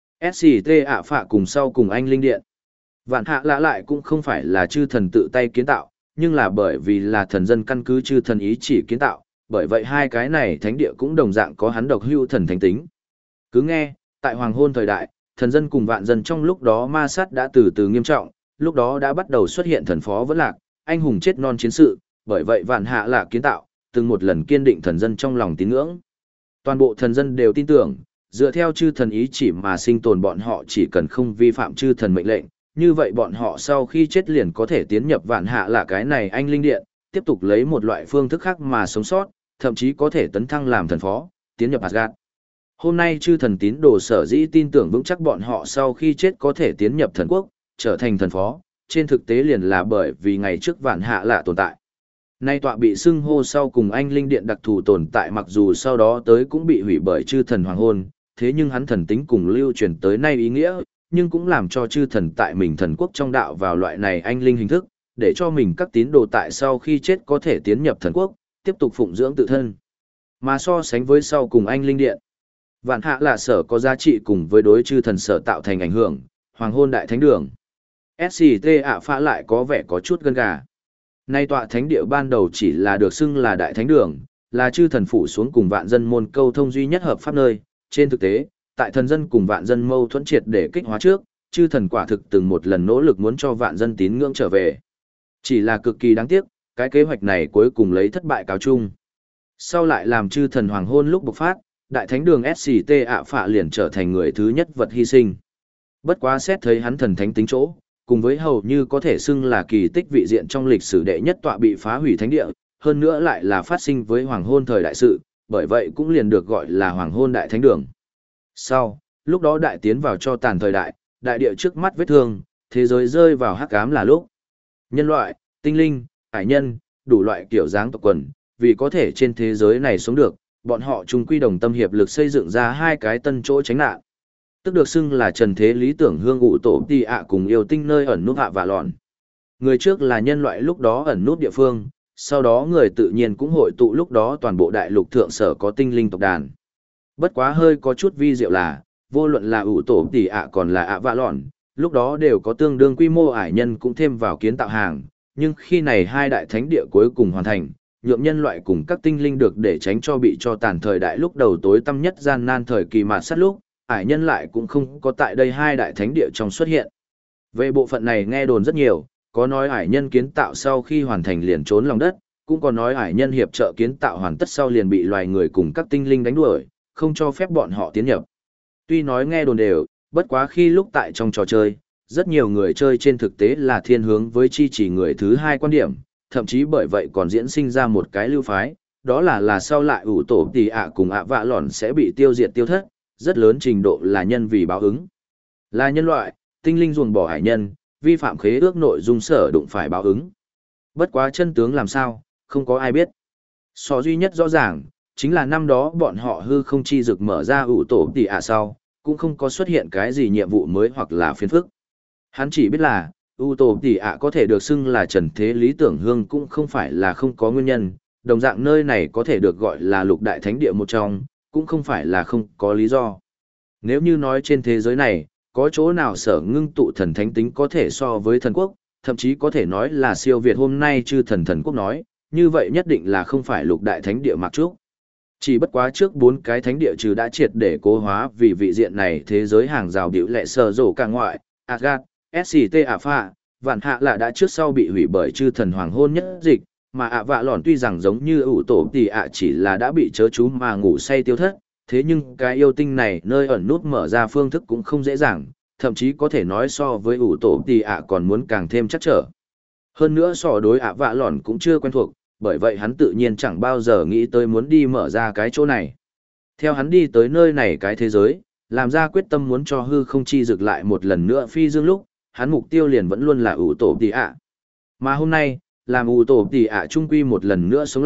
Speaker 1: SCT ạ phạ cùng sau cùng anh linh điện. Vạn hạ lạ lại cũng không phải là chư thần tự tay kiến tạo, nhưng là bởi vì là thần dân căn cứ chư thần ý chỉ kiến tạo, bởi vậy hai cái này thánh địa cũng đồng dạng có hắn độc hữu thần thánh tính. Cứ nghe, tại hoàng hôn thời đại, thần dân cùng vạn dân trong lúc đó ma sát đã từ từ nghiêm trọng, lúc đó đã bắt đầu xuất hiện thần phó vẫn lạc, anh hùng chết non chiến sự, bởi vậy vạn hạ lạ kiến tạo, từng một lần kiên định thần dân trong lòng tín ngưỡng. Toàn bộ thần dân đều tin tưởng, dựa theo chư thần ý chỉ mà sinh tồn bọn họ chỉ cần không vi phạm chư thần mệnh lệnh, như vậy bọn họ sau khi chết liền có thể tiến nhập vạn hạ là cái này anh linh điện, tiếp tục lấy một loại phương thức khác mà sống sót, thậm chí có thể tấn thăng làm thần phó, tiến nhập Asgard. Hôm nay chư thần tín đồ sở dĩ tin tưởng vững chắc bọn họ sau khi chết có thể tiến nhập thần quốc, trở thành thần phó, trên thực tế liền là bởi vì ngày trước vạn hạ là tồn tại. Nay tọa bị xưng hô sau cùng anh linh điện đặc thù tồn tại mặc dù sau đó tới cũng bị hủy bởi chư thần hoàng hôn, thế nhưng hắn thần tính cùng lưu truyền tới nay ý nghĩa, nhưng cũng làm cho chư thần tại mình thần quốc trong đạo vào loại này anh linh hình thức, để cho mình các tín đồ tại sau khi chết có thể tiến nhập thần quốc, tiếp tục phụng dưỡng tự thân. Mà so sánh với sau cùng anh linh điện, vạn hạ là sở có giá trị cùng với đối chư thần sở tạo thành ảnh hưởng, hoàng hôn đại thánh đường. SCT ạ phá lại có vẻ có chút gân gà. Nay tọa thánh địa ban đầu chỉ là được xưng là đại thánh đường, là chư thần phủ xuống cùng vạn dân môn câu thông duy nhất hợp pháp nơi. Trên thực tế, tại thần dân cùng vạn dân mâu thuẫn triệt để kích hóa trước, chư thần quả thực từng một lần nỗ lực muốn cho vạn dân tín ngưỡng trở về. Chỉ là cực kỳ đáng tiếc, cái kế hoạch này cuối cùng lấy thất bại cáo chung. Sau lại làm chư thần hoàng hôn lúc bộc phát, đại thánh đường SCT ạ phạ liền trở thành người thứ nhất vật hy sinh. Bất quá xét thấy hắn thần thánh tính chỗ, cùng với hầu như có thể xưng là kỳ tích vị diện trong lịch sử đệ nhất tọa bị phá hủy thánh địa, hơn nữa lại là phát sinh với hoàng hôn thời đại sự, bởi vậy cũng liền được gọi là hoàng hôn đại thánh đường. Sau, lúc đó đại tiến vào cho tàn thời đại, đại địa trước mắt vết thương, thế giới rơi vào hắc ám là lúc. Nhân loại, tinh linh, hải nhân, đủ loại kiểu dáng tộc quần, vì có thể trên thế giới này sống được, bọn họ chung quy đồng tâm hiệp lực xây dựng ra hai cái tân chỗ tránh nạn. Tức được xưng là trần thế lý tưởng hương ụ tổ tì ạ cùng yêu tinh nơi ẩn nút hạ và lòn. Người trước là nhân loại lúc đó ẩn nút địa phương, sau đó người tự nhiên cũng hội tụ lúc đó toàn bộ đại lục thượng sở có tinh linh tộc đàn. Bất quá hơi có chút vi diệu là, vô luận là ủ tổ tỉ ạ còn là ạ vạ lòn, lúc đó đều có tương đương quy mô ải nhân cũng thêm vào kiến tạo hàng, nhưng khi này hai đại thánh địa cuối cùng hoàn thành, nhượng nhân loại cùng các tinh linh được để tránh cho bị cho tàn thời đại lúc đầu tối tăm nhất gian nan thời kỳ mạt sát lúc, ải nhân lại cũng không có tại đây hai đại thánh địa trong xuất hiện. Về bộ phận này nghe đồn rất nhiều, có nói ải nhân kiến tạo sau khi hoàn thành liền trốn lòng đất, cũng có nói ải nhân hiệp trợ kiến tạo hoàn tất sau liền bị loài người cùng các tinh linh đánh đuổi, không cho phép bọn họ tiến nhập. Tuy nói nghe đồn đều, bất quá khi lúc tại trong trò chơi, rất nhiều người chơi trên thực tế là thiên hướng với chi chỉ người thứ hai quan điểm, thậm chí bởi vậy còn diễn sinh ra một cái lưu phái, đó là sau lại ủ tổ tỷ ạ cùng ạ vạ lòn sẽ bị tiêu diệt tiêu thất, rất lớn trình độ là nhân vì báo ứng. Là nhân loại, tinh linh ruồng bỏ hải nhân, vi phạm khế ước nội dung sở đụng phải báo ứng. Bất quá chân tướng làm sao, không có ai biết. So duy nhất rõ ràng, chính là năm đó bọn họ hư không chi dực mở ra ủ tổ tỷ ạ sau, cũng không có xuất hiện cái gì nhiệm vụ mới hoặc là phiền phức. Hắn chỉ biết là, ủ tổ tỷ ạ có thể được xưng là trần thế lý tưởng hương cũng không phải là không có nguyên nhân, đồng dạng nơi này có thể được gọi là lục đại thánh địa một trong, cũng không phải là không có lý do. Nếu như nói trên thế giới này, có chỗ nào sở ngưng tụ thần thánh tính có thể so với thần quốc, thậm chí có thể nói là siêu việt hôm nay chư thần quốc nói, như vậy nhất định là không phải lục đại thánh địa mặc trúc. Chỉ bất quá trước 4 cái thánh địa trừ đã triệt để cố hóa vì vị diện này thế giới hàng rào biểu lệ sở rổ cả ngoại, Asgard, SCT Alpha, vạn hạ là đã trước sau bị hủy bởi chư thần hoàng hôn nhất dịch, mà ạ vạ lòn tuy rằng giống như ủ tổ thì ạ chỉ là đã bị chớ chú mà ngủ say tiêu thất, thế nhưng cái yêu tinh này nơi ẩn nút mở ra phương thức cũng không dễ dàng, thậm chí có thể nói so với ủ tổ thì ạ còn muốn càng thêm chắc trở. Hơn nữa so đối ạ vạ lòn cũng chưa quen thuộc, bởi vậy hắn tự nhiên chẳng bao giờ nghĩ tới muốn đi mở ra cái chỗ này. Theo hắn đi tới nơi này cái thế giới, làm ra quyết tâm muốn cho hư không chi rực lại một lần nữa phi dương lúc, hắn mục tiêu liền vẫn luôn là ủ tổ tỷ ạ. Mà hôm nay, làm ủ tổ tỷ ạ trung quy một lần nữa sống lại,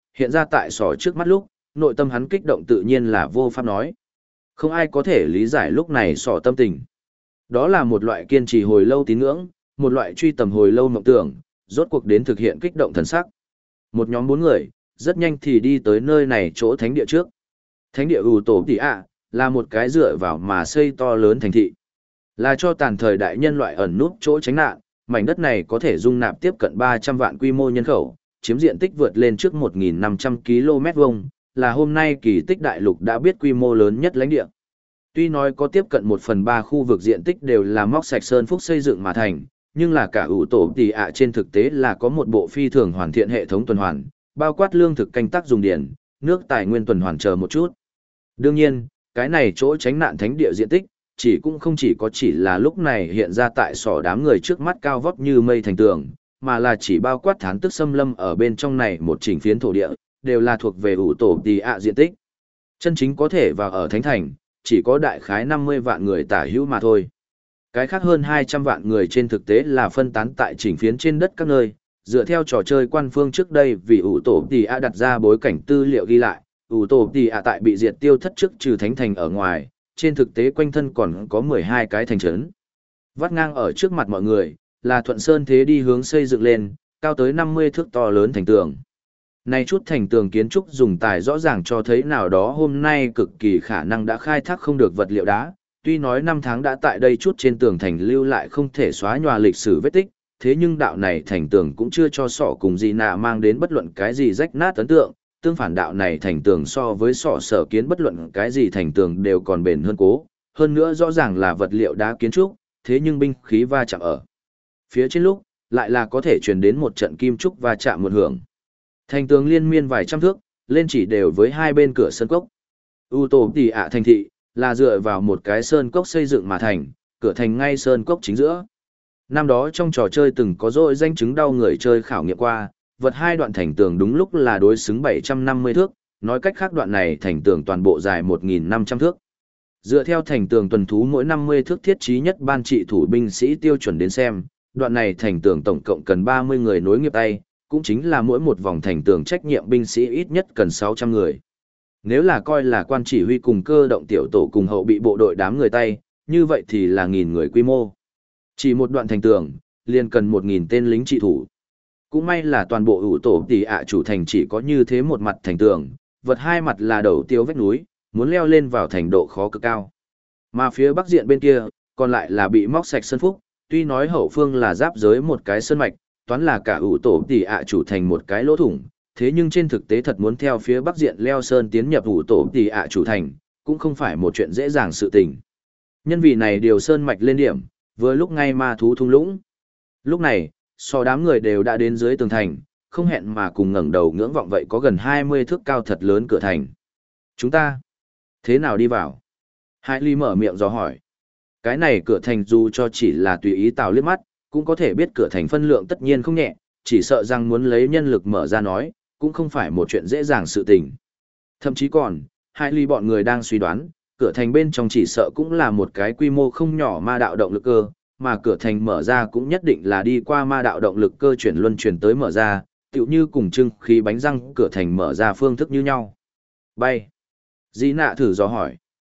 Speaker 1: hiện ra tại sỏ trước mắt lúc, nội tâm hắn kích động tự nhiên là vô pháp nói. Không ai có thể lý giải lúc này sỏ tâm tình. Đó là một loại kiên trì hồi lâu tín ngưỡng, một loại truy tầm hồi lâu mộng tưởng, rốt cuộc đến thực hiện kích động thần sắc. Một nhóm 4 người, rất nhanh thì đi tới nơi này chỗ thánh địa trước. Thánh địa ủ tổ tỷ ạ, là một cái dựa vào mà xây to lớn thành thị. Là cho tàn thời đại nhân loại ẩn núp chỗ tránh nạn, mảnh đất này có thể dung nạp tiếp cận 300 vạn quy mô nhân khẩu, chiếm diện tích vượt lên trước 1.500 km vuông, là hôm nay kỳ tích đại lục đã biết quy mô lớn nhất lãnh địa. Tuy nói có tiếp cận 1/3 khu vực diện tích đều là móc sạch sơn phúc xây dựng mà thành, nhưng là cả ủ tổ tỷ ạ trên thực tế là có một bộ phi thường hoàn thiện hệ thống tuần hoàn, bao quát lương thực canh tác dùng điện, nước tài nguyên tuần hoàn chờ một chút. Đương nhiên, cái này chỗ tránh nạn thánh địa diện tích, cũng không chỉ là lúc này hiện ra tại sỏ đám người trước mắt cao vóc như mây thành tường, mà là chỉ bao quát thán tức xâm lâm ở bên trong này một chỉnh phiến thổ địa, đều là thuộc về ủ tổ tỷ ạ diện tích. Chân chính có thể vào ở thánh thành, chỉ có đại khái 50 vạn người tả hữu mà thôi. Cái khác hơn 200 vạn người trên thực tế là phân tán tại chỉnh phiến trên đất các nơi, dựa theo trò chơi quan phương trước đây vì ủ tổ tỷ ạ đặt ra bối cảnh tư liệu ghi lại, ủ tổ tỷ ạ tại bị diệt tiêu thất trước trừ thánh thành ở ngoài, trên thực tế quanh thân còn có 12 cái thành trấn. Vắt ngang ở trước mặt mọi người, là Thuận Sơn thế đi hướng xây dựng lên, cao tới 50 thước to lớn thành tường. Này chút thành tường kiến trúc dùng tài rõ ràng cho thấy nào đó hôm nay cực kỳ khả năng đã khai thác không được vật liệu đá, tuy nói 5 tháng đã tại đây chút trên tường thành lưu lại không thể xóa nhòa lịch sử vết tích, thế nhưng đạo này thành tường cũng chưa cho sọ cùng gì nạ mang đến bất luận cái gì rách nát ấn tượng, tương phản đạo này thành tường so với sọ sở kiến bất luận cái gì thành tường đều còn bền hơn cố, hơn nữa rõ ràng là vật liệu đá kiến trúc, thế nhưng binh khí va chạm ở phía trên lúc, lại là có thể truyền đến một trận kim trúc va chạm một hưởng. Thành tường liên miên vài trăm thước, lên chỉ đều với hai bên cửa sơn cốc. U tổ tỷ ạ thành thị, là dựa vào một cái sơn cốc xây dựng mà thành, cửa thành ngay sơn cốc chính giữa. Năm đó trong trò chơi từng có dội danh chứng đau người chơi khảo nghiệm qua, vật hai đoạn thành tường đúng lúc là đối xứng 750 thước, nói cách khác đoạn này thành tường toàn bộ dài 1.500 thước. Dựa theo thành tường tuần thú mỗi 50 thước thiết trí nhất ban trị thủ binh sĩ tiêu chuẩn đến xem, đoạn này thành tường tổng cộng cần 30 người nối nghiệp tay, cũng chính là mỗi một vòng thành tường trách nhiệm binh sĩ ít nhất cần 600 người. Nếu là coi là quan chỉ huy cùng cơ động tiểu tổ cùng hậu bị bộ đội đám người tay, như vậy thì là 1.000 người quy mô. Chỉ một đoạn thành tường, liền cần 1.000 tên lính trị thủ. Cũng may là toàn bộ ủ tổ tỷ ạ chủ thành chỉ có như thế một mặt thành tường, vật hai mặt là đầu tiêu vách núi, muốn leo lên vào thành độ khó cực cao. Mà phía bắc diện bên kia, còn lại là bị móc sạch sơn phúc, tuy nói hậu phương là giáp giới một cái sơn mạch, toán là cả ủ tổ tỷ ạ chủ thành một cái lỗ thủng, thế nhưng trên thực tế thật muốn theo phía bắc diện leo sơn tiến nhập ủ tổ tỷ ạ chủ thành, cũng không phải một chuyện dễ dàng sự tình. Nhân vì này điều sơn mạch lên điểm, vừa lúc ngay ma thú thung lũng. Lúc này, so đám người đều đã đến dưới tường thành, không hẹn mà cùng ngẩng đầu ngưỡng vọng vậy có gần 20 thước cao thật lớn cửa thành. Chúng ta, thế nào đi vào? Hải Ly mở miệng dò hỏi. Cái này cửa thành dù cho chỉ là tùy ý tào liếc mắt, cũng có thể biết cửa thành phân lượng tất nhiên không nhẹ, chỉ sợ rằng muốn lấy nhân lực mở ra nói, cũng không phải một chuyện dễ dàng sự tình. Thậm chí còn, Hải Ly bọn người đang suy đoán, cửa thành bên trong chỉ sợ cũng là một cái quy mô không nhỏ ma đạo động lực cơ, mà cửa thành mở ra cũng nhất định là đi qua ma đạo động lực cơ chuyển luân chuyển tới mở ra, tựu như cùng trưng khí bánh răng cửa thành mở ra phương thức như nhau. Bay. Dĩ nạ thử dò hỏi.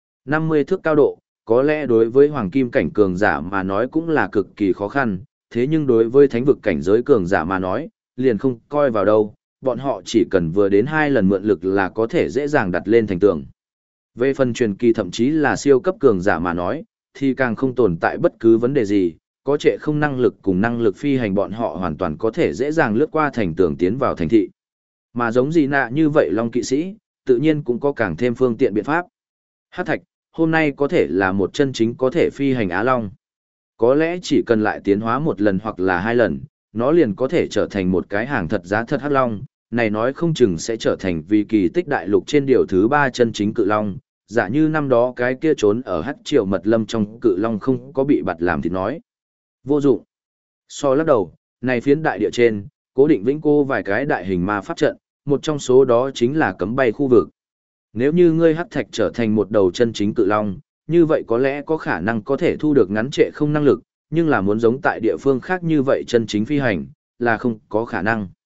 Speaker 1: 50 thước cao độ, có lẽ đối với hoàng kim cảnh cường giả mà nói cũng là cực kỳ khó khăn, thế nhưng đối với thánh vực cảnh giới cường giả mà nói, liền không coi vào đâu, bọn họ chỉ cần vừa đến 2 lần mượn lực là có thể dễ dàng đặt lên thành tường. Về phần truyền kỳ thậm chí là siêu cấp cường giả mà nói, thì càng không tồn tại bất cứ vấn đề gì, có trệ không năng lực cùng năng lực phi hành bọn họ hoàn toàn có thể dễ dàng lướt qua thành tường tiến vào thành thị. Mà giống gì nạ như vậy Long kỵ sĩ, tự nhiên cũng có càng thêm phương tiện biện pháp. Hắc thạch, hôm nay có thể là một chân chính có thể phi hành Á Long. Có lẽ chỉ cần lại tiến hóa một lần hoặc là 2 lần, nó liền có thể trở thành một cái hàng thật giá thật Hắc Long, này nói không chừng sẽ trở thành vì kỳ tích đại lục trên điều thứ 3 chân chính cự long, giả như năm đó cái kia trốn ở Hắc Triều Mật Lâm trong cự long không có bị bạt làm thì nói. Vô dụng. So lắc đầu, này phiến đại địa trên, cố định vĩnh cô vài cái đại hình ma pháp trận, một trong số đó chính là cấm bay khu vực. Nếu như ngươi hắc thạch trở thành một đầu chân chính cự long, như vậy có lẽ có khả năng có thể thu được ngắn trệ không năng lực, nhưng là muốn giống tại địa phương khác như vậy chân chính phi hành, là không có khả năng.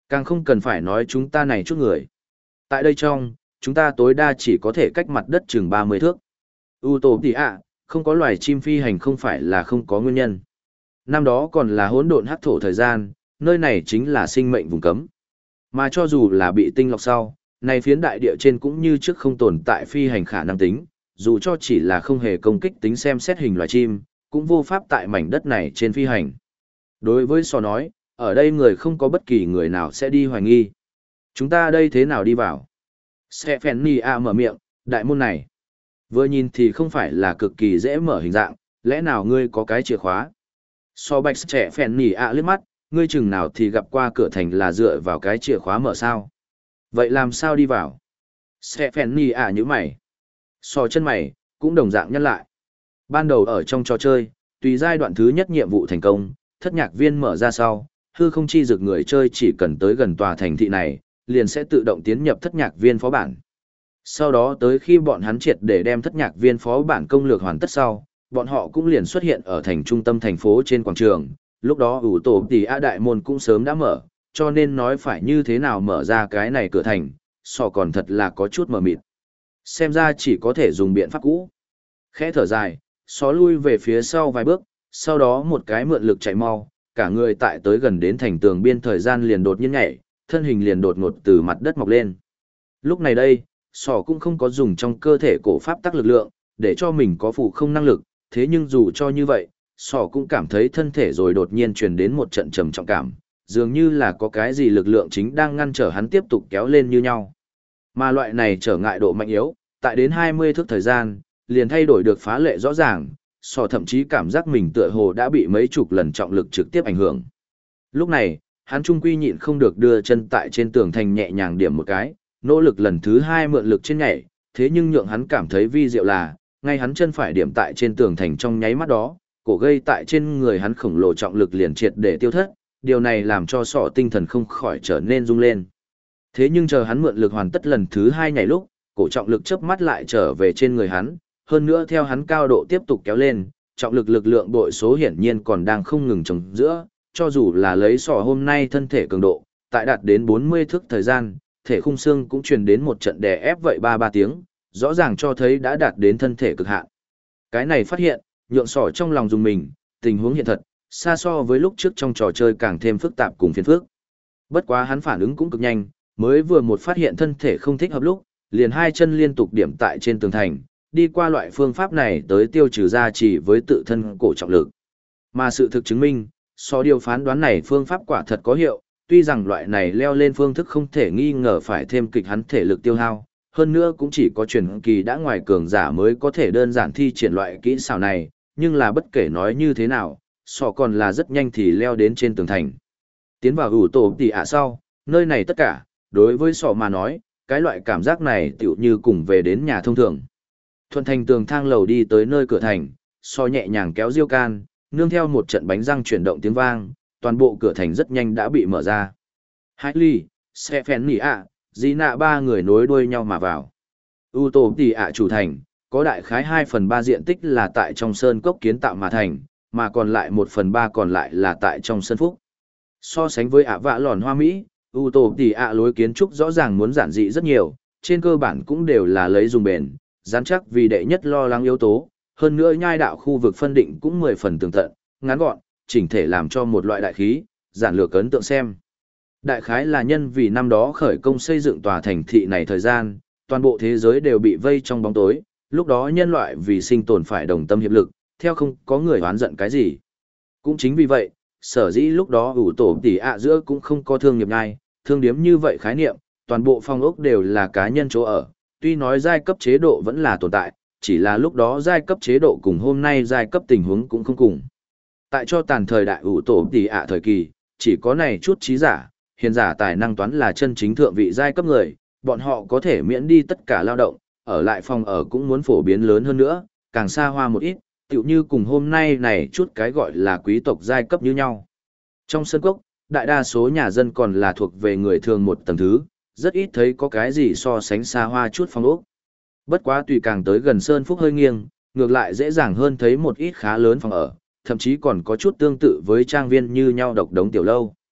Speaker 1: Càng không cần phải nói chúng ta này chút người. Tại đây trong, chúng ta tối đa chỉ có thể cách mặt đất chừng 30 thước. Utopia, không có loài chim phi hành không phải là không có nguyên nhân. Năm đó còn là hỗn độn hắc thổ thời gian, nơi này chính là sinh mệnh vùng cấm. Mà cho dù là bị tinh lọc sau, này phiến đại địa trên cũng như trước không tồn tại phi hành khả năng tính, dù cho chỉ là không hề công kích tính xem xét hình loài chim, cũng vô pháp tại mảnh đất này trên phi hành. Đối với Sò nói, ở đây người không có bất kỳ người nào sẽ đi hoài nghi. Chúng ta đây thế nào đi vào? Stephanie mở miệng, đại môn này. Vừa nhìn thì không phải là cực kỳ dễ mở hình dạng, lẽ nào ngươi có cái chìa khóa? So bạch trẻ phèn nỉ liếc mắt, ngươi chừng nào thì gặp qua cửa thành là dựa vào cái chìa khóa mở sao? Vậy làm sao đi vào? Sẽ phèn nỉ như mày. So chân mày, cũng đồng dạng nhắc lại. Ban đầu ở trong trò chơi, tùy giai đoạn thứ nhất nhiệm vụ thành công, thất nhạc viên mở ra sau, hư không chi dược người chơi chỉ cần tới gần tòa thành thị này, liền sẽ tự động tiến nhập thất nhạc viên phó bản. Sau đó tới khi bọn hắn triệt để đem thất nhạc viên phó bản công lược hoàn tất sau, bọn họ cũng liền xuất hiện ở thành trung tâm thành phố trên quảng trường, lúc đó ủ tổ tỷ A đại môn cũng sớm đã mở, cho nên nói phải như thế nào mở ra cái này cửa thành, sò còn thật là có chút mờ mịt. Xem ra chỉ có thể dùng biện pháp cũ. Khẽ thở dài, só lui về phía sau vài bước, sau đó một cái mượn lực chạy mau, cả người tại tới gần đến thành tường biên thời gian liền đột nhiên nhảy, thân hình liền đột ngột từ mặt đất mọc lên. Lúc này đây, sỏ cũng không có dùng trong cơ thể cổ pháp tắc lực lượng, để cho mình có phụ không năng lực, thế nhưng dù cho như vậy, sỏ cũng cảm thấy thân thể rồi đột nhiên truyền đến một trận trầm trọng cảm, dường như là có cái gì lực lượng chính đang ngăn trở hắn tiếp tục kéo lên như nhau. Mà loại này trở ngại độ mạnh yếu, tại đến 20 thước thời gian, liền thay đổi được phá lệ rõ ràng, sỏ thậm chí cảm giác mình tựa hồ đã bị mấy chục lần trọng lực trực tiếp ảnh hưởng. Lúc này, hắn trung quy nhịn không được đưa chân tại trên tường thành nhẹ nhàng điểm một cái, nỗ lực lần thứ 2 mượn lực trên nhảy, thế nhưng nhượng hắn cảm thấy vi diệu là, ngay hắn chân phải điểm tại trên tường thành trong nháy mắt đó, cổ gây tại trên người hắn khổng lồ trọng lực liền triệt để tiêu thất, điều này làm cho sọ tinh thần không khỏi trở nên rung lên. Thế nhưng chờ hắn mượn lực hoàn tất lần thứ 2 nhảy lúc, cổ trọng lực chớp mắt lại trở về trên người hắn, hơn nữa theo hắn cao độ tiếp tục kéo lên, trọng lực lực lượng bội số hiển nhiên còn đang không ngừng trồng giữa, cho dù là lấy sọ hôm nay thân thể cường độ, tại đạt đến 40 thước thời gian, thể khung xương cũng truyền đến một trận đè ép vậy 3 tiếng, rõ ràng cho thấy đã đạt đến thân thể cực hạn. Cái này phát hiện, nhượng sọ trong lòng dùng mình, tình huống hiện thật, xa so với lúc trước trong trò chơi càng thêm phức tạp cùng phiền phức. Bất quá hắn phản ứng cũng cực nhanh, mới vừa một phát hiện thân thể không thích hợp lúc, liền hai chân liên tục điểm tại trên tường thành, đi qua loại phương pháp này tới tiêu trừ ra chỉ với tự thân cổ trọng lực. Mà sự thực chứng minh, so điều phán đoán này phương pháp quả thật có hiệu, tuy rằng loại này leo lên phương thức không thể nghi ngờ phải thêm kịch hắn thể lực tiêu hao, hơn nữa cũng chỉ có truyền kỳ đã ngoài cường giả mới có thể đơn giản thi triển loại kỹ xảo này, nhưng là bất kể nói như thế nào, sọ còn là rất nhanh thì leo đến trên tường thành. Tiến vào ủ tổ tỷ ạ sau, nơi này tất cả, đối với sọ mà nói, cái loại cảm giác này tựu như cùng về đến nhà thông thường. Thuận thành tường thang lầu đi tới nơi cửa thành, sọ nhẹ nhàng kéo diêu can, nương theo một trận bánh răng chuyển động tiếng vang, toàn bộ cửa thành rất nhanh đã bị mở ra. Hailey, Stephanie, Gina ba người nối đuôi nhau mà vào. U tổ tỷ ạ chủ thành, có đại khái 2/3 diện tích là tại trong sơn cốc kiến tạo mà thành, mà còn lại 1/3 còn lại là tại trong sân phúc. So sánh với ạ vạ lòn hoa Mỹ, U tổ tỷ ạ lối kiến trúc rõ ràng muốn giản dị rất nhiều, trên cơ bản cũng đều là lấy dùng bền, rắn chắc vì đệ nhất lo lắng yếu tố, hơn nữa nhai đạo khu vực phân định cũng 10 phần tường tận, ngắn gọn, chỉnh thể làm cho một loại đại khí, giản lược ấn tượng xem. Đại khái là nhân vì năm đó khởi công xây dựng tòa thành thị này thời gian, toàn bộ thế giới đều bị vây trong bóng tối, lúc đó nhân loại vì sinh tồn phải đồng tâm hiệp lực, theo không có người oán giận cái gì. Cũng chính vì vậy, sở dĩ lúc đó ủ tổ tỷ ạ giữa cũng không có thương nghiệp nhai, thương điếm như vậy khái niệm, toàn bộ phòng ốc đều là cá nhân chỗ ở, tuy nói giai cấp chế độ vẫn là tồn tại, chỉ là lúc đó giai cấp chế độ cùng hôm nay giai cấp tình huống cũng không cùng. Tại cho tàn thời đại ủ tổ tỷ ạ thời kỳ, chỉ có này chút trí giả, hiền giả tài năng toán là chân chính thượng vị giai cấp người, bọn họ có thể miễn đi tất cả lao động, ở lại phòng ở cũng muốn phổ biến lớn hơn nữa, càng xa hoa một ít, tựu như cùng hôm nay này chút cái gọi là quý tộc giai cấp như nhau. Trong sân cốc, đại đa số nhà dân còn là thuộc về người thường một tầng thứ, rất ít thấy có cái gì so sánh xa hoa chút phòng ốc. Bất quá tùy càng tới gần sơn phúc hơi nghiêng, ngược lại dễ dàng hơn thấy một ít khá lớn phòng ở, thậm chí còn có chút tương tự với trang viên như nhau độc đống tiểu lâu.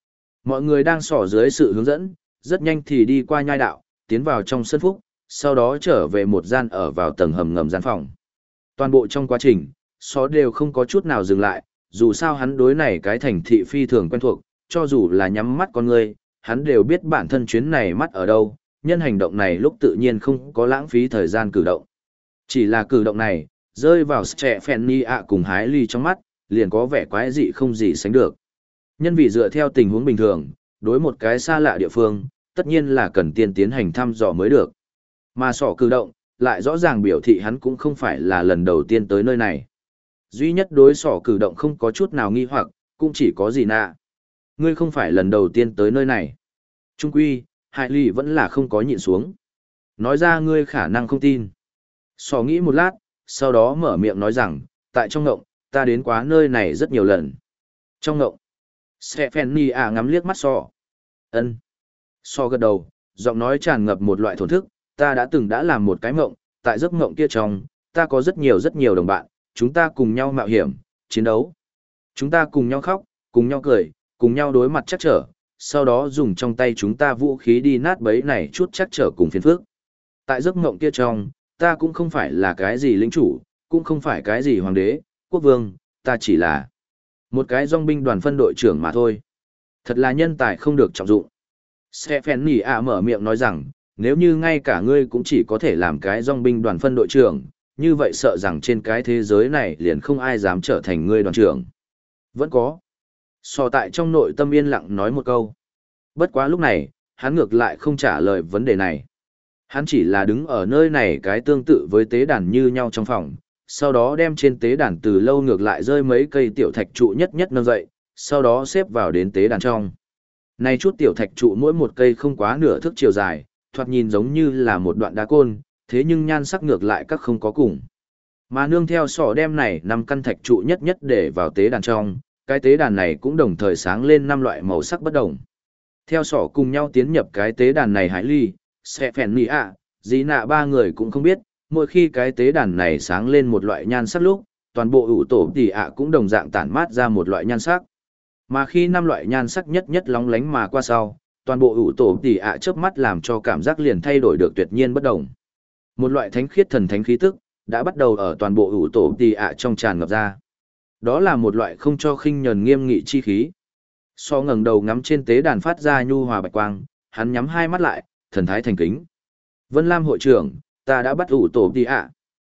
Speaker 1: Mọi người đang xỏ dưới sự hướng dẫn, rất nhanh thì đi qua nhai đạo, tiến vào trong sân phúc, sau đó trở về một gian ở vào tầng hầm ngầm gian phòng. Toàn bộ trong quá trình, xó đều không có chút nào dừng lại, dù sao hắn đối này cái thành thị phi thường quen thuộc, cho dù là nhắm mắt con người, hắn đều biết bản thân chuyến này mắt ở đâu, nhân hành động này lúc tự nhiên không có lãng phí thời gian cử động. Chỉ là cử động này, rơi vào trẻ phèn ni ạ cùng hái ly trong mắt, liền có vẻ quái dị không gì sánh được. Nhân vì dựa theo tình huống bình thường, đối một cái xa lạ địa phương, tất nhiên là cần tiên tiến hành thăm dò mới được. Mà sỏ cử động, lại rõ ràng biểu thị hắn cũng không phải là lần đầu tiên tới nơi này. Duy nhất đối sỏ cử động không có chút nào nghi hoặc, cũng chỉ có gì nạ. Ngươi không phải lần đầu tiên tới nơi này. Trung quy, Hải Ly vẫn là không có nhịn xuống. Nói ra ngươi khả năng không tin. Sỏ nghĩ một lát, sau đó mở miệng nói rằng, tại trong ngộng, ta đến quá nơi này rất nhiều lần. Trong ngộng, Stephanie ngắm liếc mắt sỏ. Ân. Sỏ gật đầu, giọng nói tràn ngập một loại thổn thức, ta đã làm một cái ngộng, tại giấc ngộng kia trong, ta có rất nhiều đồng bạn, chúng ta cùng nhau mạo hiểm, chiến đấu. Chúng ta cùng nhau khóc, cùng nhau cười, cùng nhau đối mặt chắc trở, sau đó dùng trong tay chúng ta vũ khí đi nát bấy này chút chắc trở cùng phiền phước. Tại giấc ngộng kia trong, ta cũng không phải là cái gì lĩnh chủ, cũng không phải cái gì hoàng đế, quốc vương, ta chỉ là một cái dòng binh đoàn phân đội trưởng mà thôi. Thật là nhân tài không được trọng dụng. Stephanie mở miệng nói rằng, nếu như ngay cả ngươi cũng chỉ có thể làm cái dòng binh đoàn phân đội trưởng, như vậy sợ rằng trên cái thế giới này liền không ai dám trở thành ngươi đoàn trưởng. Vẫn có. So tại trong nội tâm yên lặng nói một câu. Bất quá lúc này, hắn ngược lại không trả lời vấn đề này. Hắn chỉ là đứng ở nơi này cái tương tự với tế đàn như nhau trong phòng, sau đó đem trên tế đàn từ lâu ngược lại rơi mấy cây tiểu thạch trụ nhất nâng dậy, sau đó xếp vào đến tế đàn trong. Này chút tiểu thạch trụ mỗi một cây không quá nửa thước chiều dài, thoạt nhìn giống như là một đoạn đá côn, thế nhưng nhan sắc ngược lại các không có cùng. Mà nương theo sỏ đem này 5 căn thạch trụ nhất để vào tế đàn trong, cái tế đàn này cũng đồng thời sáng lên 5 loại màu sắc bất đồng. Theo sỏ cùng nhau tiến nhập cái tế đàn này Hải Ly, sẽ phèn nì dĩ nạ ba người cũng không biết, mỗi khi cái tế đàn này sáng lên một loại nhan sắc lúc, toàn bộ ủ tổ tỷ cũng đồng dạng tản mát ra một loại nhan sắc. Mà khi 5 loại nhan sắc nhất lóng lánh mà qua sau, toàn bộ ủ tổ tỷ chớp mắt làm cho cảm giác liền thay đổi được tuyệt nhiên bất đồng. Một loại thánh khiết thần thánh khí tức đã bắt đầu ở toàn bộ ủ tổ tỷ trong tràn ngập ra. Đó là một loại không cho khinh nhờn nghiêm nghị chi khí. So ngẩng đầu ngắm trên tế đàn phát ra nhu hòa bạch quang, hắn nhắm hai mắt lại, thần thái thành kính. Vân Lam hội trưởng, ta đã bắt ủ tổ tỷ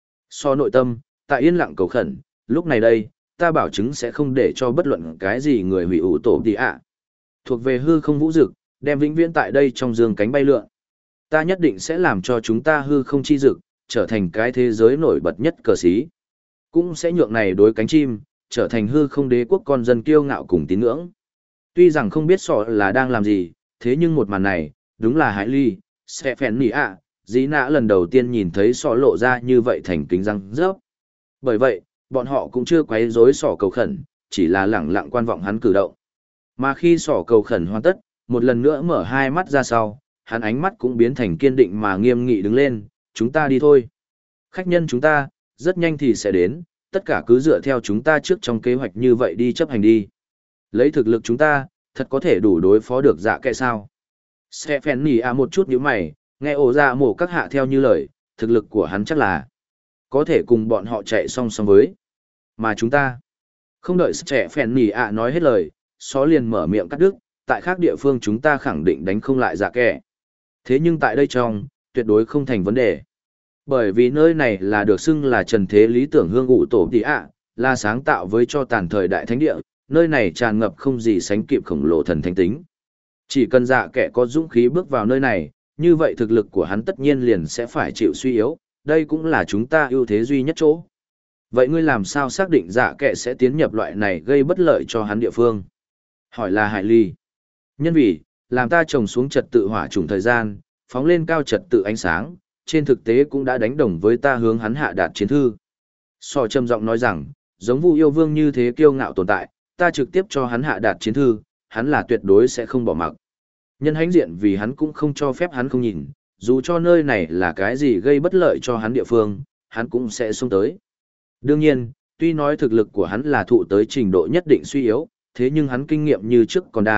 Speaker 1: So nội tâm, tại yên lặng cầu khẩn, lúc này đây, ta bảo chứng sẽ không để cho bất luận cái gì người hủy ủ tổ tỷ Thuộc về hư không vũ dực, đem vĩnh viễn tại đây trong dương cánh bay lượn. Ta nhất định sẽ làm cho chúng ta hư không chi dực, trở thành cái thế giới nổi bật nhất cờ xí. Cũng sẽ nhượng này đối cánh chim, trở thành hư không đế quốc con dân kiêu ngạo cùng tín ngưỡng. Tuy rằng không biết sọ là đang làm gì, thế nhưng một màn này, đúng là Hải Ly, sẽ phèn nỉ dĩ nã lần đầu tiên nhìn thấy sọ lộ ra như vậy thành kính răng rớp. Bởi vậy, bọn họ cũng chưa quấy rối sọ cầu khẩn, chỉ là lẳng lặng quan vọng hắn cử động. Mà khi sọ cầu khẩn hoàn tất, một lần nữa mở hai mắt ra sau, hắn ánh mắt cũng biến thành kiên định mà nghiêm nghị đứng lên, chúng ta đi thôi. Khách nhân chúng ta, rất nhanh thì sẽ đến, tất cả cứ dựa theo chúng ta trước trong kế hoạch như vậy đi chấp hành đi. Lấy thực lực chúng ta, thật có thể đủ đối phó được dạ kệ sao. Stephanie một chút nhíu mày, nghe ổ dạ mổ các hạ theo như lời, thực lực của hắn chắc là có thể cùng bọn họ chạy song song với. Mà chúng ta, không đợi Stephanie nói hết lời, xó liền mở miệng cắt đứt, tại khác địa phương chúng ta khẳng định đánh không lại dạ kệ. Thế nhưng tại đây trong, tuyệt đối không thành vấn đề. Bởi vì nơi này là được xưng là trần thế lý tưởng hương ủ tổ tỷ là sáng tạo với cho tàn thời đại thánh địa, nơi này tràn ngập không gì sánh kịp khổng lồ thần thánh tính. Chỉ cần dạ kệ có dũng khí bước vào nơi này, như vậy thực lực của hắn tất nhiên liền sẽ phải chịu suy yếu, đây cũng là chúng ta ưu thế duy nhất chỗ. Vậy ngươi làm sao xác định dạ kệ sẽ tiến nhập loại này gây bất lợi cho hắn địa phương? Hỏi là Hải Ly. Nhân vì, làm ta trồng xuống trật tự hỏa trùng thời gian, phóng lên cao trật tự ánh sáng, trên thực tế cũng đã đánh đồng với ta hướng hắn hạ đạt chiến thư. So trầm giọng nói rằng, giống Vu Yêu Vương như thế kiêu ngạo tồn tại, ta trực tiếp cho hắn hạ đạt chiến thư, hắn là tuyệt đối sẽ không bỏ mặc. Nhân hãnh diện vì hắn cũng không cho phép hắn không nhìn, dù cho nơi này là cái gì gây bất lợi cho hắn địa phương, hắn cũng sẽ xông tới. Đương nhiên, tuy nói thực lực của hắn là thụ tới trình độ nhất định suy yếu, thế nhưng hắn kinh nghiệm như trước còn đang,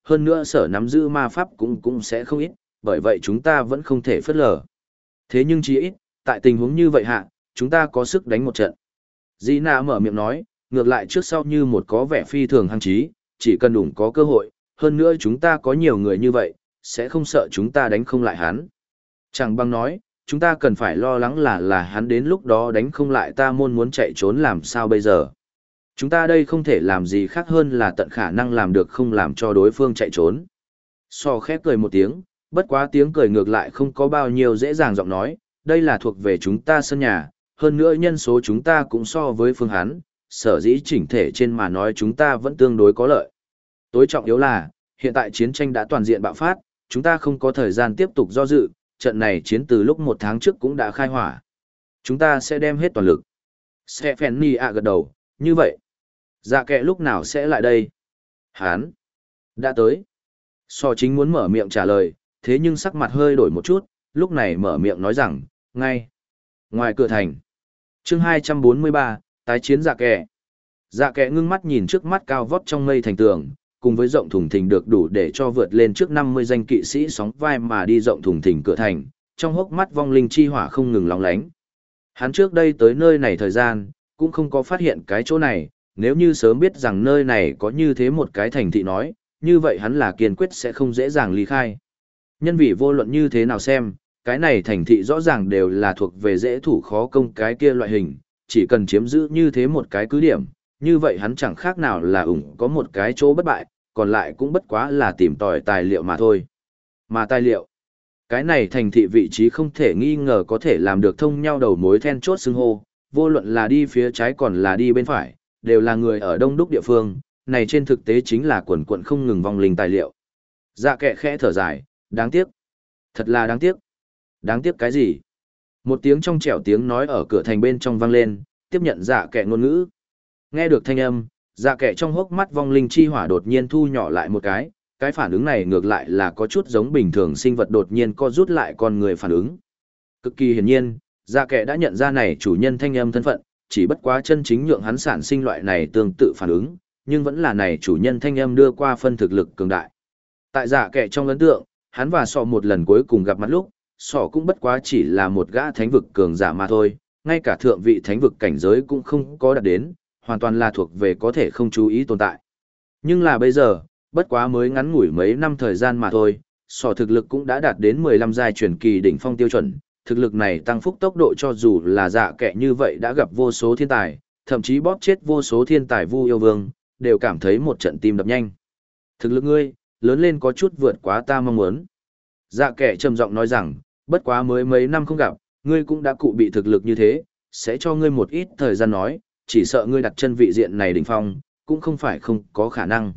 Speaker 1: hơn nữa sở nắm giữ ma pháp cũng sẽ không ít, bởi vậy chúng ta vẫn không thể phớt lờ. Thế nhưng chỉ ít, tại tình huống như vậy hạ, chúng ta có sức đánh một trận. Di Na mở miệng nói, ngược lại trước sau như một có vẻ phi thường hăng chí, chỉ cần đủ có cơ hội, hơn nữa chúng ta có nhiều người như vậy, sẽ không sợ chúng ta đánh không lại hắn. Chẳng bằng nói, chúng ta cần phải lo lắng là hắn đến lúc đó đánh không lại ta muốn chạy trốn làm sao bây giờ. Chúng ta đây không thể làm gì khác hơn là tận khả năng làm được không làm cho đối phương chạy trốn. So khép cười một tiếng, bất quá tiếng cười ngược lại không có bao nhiêu dễ dàng giọng nói, đây là thuộc về chúng ta sân nhà, hơn nữa nhân số chúng ta cũng so với phương hắn, sở dĩ chỉnh thể trên mà nói chúng ta vẫn tương đối có lợi. Tối trọng yếu là, hiện tại chiến tranh đã toàn diện bạo phát, chúng ta không có thời gian tiếp tục do dự, trận này chiến từ lúc 1 tháng trước cũng đã khai hỏa. Chúng ta sẽ đem hết toàn lực. Stephanie gật đầu, như vậy. Dạ kệ lúc nào sẽ lại đây? Hán. Đã tới. So chính muốn mở miệng trả lời, thế nhưng sắc mặt hơi đổi một chút, lúc này mở miệng nói rằng, ngay. Ngoài cửa thành. Chương 243, tái chiến dạ kệ. Dạ kệ ngưng mắt nhìn trước mắt cao vót trong mây thành tường, cùng với rộng thùng thình được đủ để cho vượt lên trước 50 danh kỵ sĩ sóng vai mà đi rộng thùng thình cửa thành, trong hốc mắt vong linh chi hỏa không ngừng lóng lánh. Hắn trước đây tới nơi này thời gian, cũng không có phát hiện cái chỗ này, nếu như sớm biết rằng nơi này có như thế một cái thành thị nói, như vậy hắn là kiên quyết sẽ không dễ dàng ly khai. Nhân vì vô luận như thế nào xem, cái này thành thị rõ ràng đều là thuộc về dễ thủ khó công cái kia loại hình, chỉ cần chiếm giữ như thế một cái cứ điểm, như vậy hắn chẳng khác nào là có một cái chỗ bất bại, còn lại cũng bất quá là tìm tòi tài liệu mà thôi. Mà tài liệu, cái này thành thị vị trí không thể nghi ngờ có thể làm được thông nhau đầu mối then chốt xưng hô, vô luận là đi phía trái còn là đi bên phải, đều là người ở đông đúc địa phương, này trên thực tế chính là quần quận không ngừng vong linh tài liệu. Dạ kệ khẽ thở dài, đáng tiếc. Thật là đáng tiếc. Đáng tiếc cái gì? Một tiếng trong trẻo tiếng nói ở cửa thành bên trong vang lên, tiếp nhận dạ kệ ngôn ngữ. Nghe được thanh âm, dạ kệ trong hốc mắt vong linh chi hỏa đột nhiên thu nhỏ lại một cái phản ứng này ngược lại là có chút giống bình thường sinh vật đột nhiên co rút lại con người phản ứng. Cực kỳ hiển nhiên, dạ kệ đã nhận ra này chủ nhân thanh âm thân phận, chỉ bất quá chân chính nhượng hắn sản sinh loại này tương tự phản ứng, nhưng vẫn là này chủ nhân thanh âm đưa qua phân thực lực cường đại. Tại dạ kệ trong ấn tượng, hắn và sọ một lần cuối cùng gặp mặt lúc, sọ cũng bất quá chỉ là một gã thánh vực cường giả mà thôi, ngay cả thượng vị thánh vực cảnh giới cũng không có đạt đến, hoàn toàn là thuộc về có thể không chú ý tồn tại. Nhưng là bây giờ, bất quá mới ngắn ngủi mấy năm thời gian mà thôi, sọ thực lực cũng đã đạt đến 15 giai truyền kỳ đỉnh phong tiêu chuẩn, thực lực này tăng phúc tốc độ cho dù là dạ kệ như vậy đã gặp vô số thiên tài, thậm chí bóp chết vô số thiên tài vu yêu vương, đều cảm thấy một trận tim đập nhanh. Thực lực ngươi, lớn lên có chút vượt quá ta mong muốn. Dạ kệ trầm giọng nói rằng, bất quá mới mấy năm không gặp, ngươi cũng đã cụ bị thực lực như thế, sẽ cho ngươi một ít thời gian nói, chỉ sợ ngươi đặt chân vị diện này đỉnh phong, cũng không phải không có khả năng.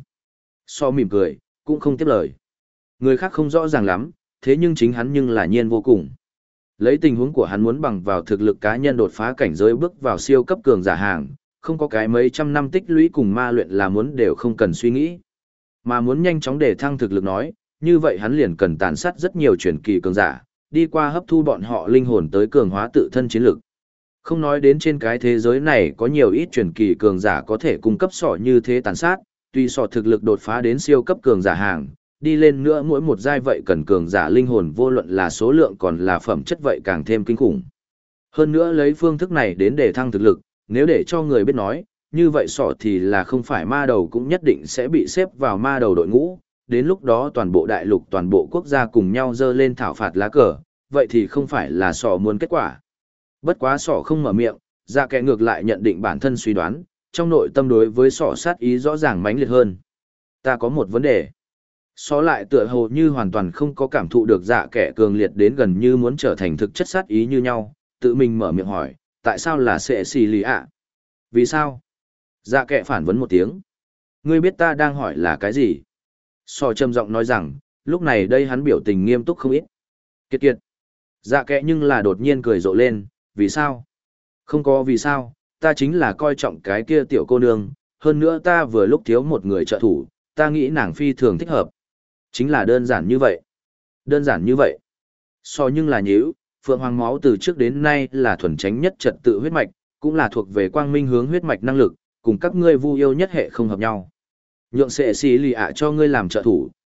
Speaker 1: So mỉm cười, cũng không tiếp lời. Người khác không rõ ràng lắm, thế nhưng chính hắn nhưng là nhiên vô cùng. Lấy tình huống của hắn muốn bằng vào thực lực cá nhân đột phá cảnh giới bước vào siêu cấp cường giả hàng, không có cái mấy trăm năm tích lũy cùng ma luyện là muốn đều không cần suy nghĩ. Mà muốn nhanh chóng để thăng thực lực nói, như vậy hắn liền cần tàn sát rất nhiều truyền kỳ cường giả, đi qua hấp thu bọn họ linh hồn tới cường hóa tự thân chiến lực. Không nói đến trên cái thế giới này có nhiều ít truyền kỳ cường giả có thể cung cấp sọ như thế tàn sát, tuy sọ thực lực đột phá đến siêu cấp cường giả hàng, đi lên nữa mỗi một giai vậy cần cường giả linh hồn vô luận là số lượng còn là phẩm chất vậy càng thêm kinh khủng. Hơn nữa lấy phương thức này đến để thăng thực lực, nếu để cho người biết nói, như vậy sọ thì là không phải ma đầu cũng nhất định sẽ bị xếp vào ma đầu đội ngũ, đến lúc đó toàn bộ đại lục toàn bộ quốc gia cùng nhau dơ lên thảo phạt lá cờ, vậy thì không phải là sọ muốn kết quả. Bất quá sọ không mở miệng, dạ kệ ngược lại nhận định bản thân suy đoán, trong nội tâm đối với sọ sát ý rõ ràng mãnh liệt hơn. Ta có một vấn đề. Sọ lại tựa hồ như hoàn toàn không có cảm thụ được dạ kệ cường liệt đến gần như muốn trở thành thực chất sát ý như nhau, tự mình mở miệng hỏi, tại sao là sẽ xì lì ạ? Vì sao? Dạ kệ phản vấn một tiếng. Ngươi biết ta đang hỏi là cái gì? Sọ trầm giọng nói rằng, lúc này đây hắn biểu tình nghiêm túc không ít. Kiệt kiệt. Dạ kệ nhưng là đột nhiên cười rộ lên, vì sao? Không có vì sao, ta chính là coi trọng cái kia tiểu cô nương, hơn nữa ta vừa lúc thiếu một người trợ thủ, ta nghĩ nàng phi thường thích hợp. Chính là đơn giản như vậy. Đơn giản như vậy. So nhưng là nhíu, Phượng Hoàng máu từ trước đến nay là thuần tránh nhất trật tự huyết mạch, cũng là thuộc về quang minh hướng huyết mạch năng lực, cùng các ngươi vu yêu nhất hệ không hợp nhau. Nhượng sẽ xì lì ạ cho ngươi làm trợ thủ,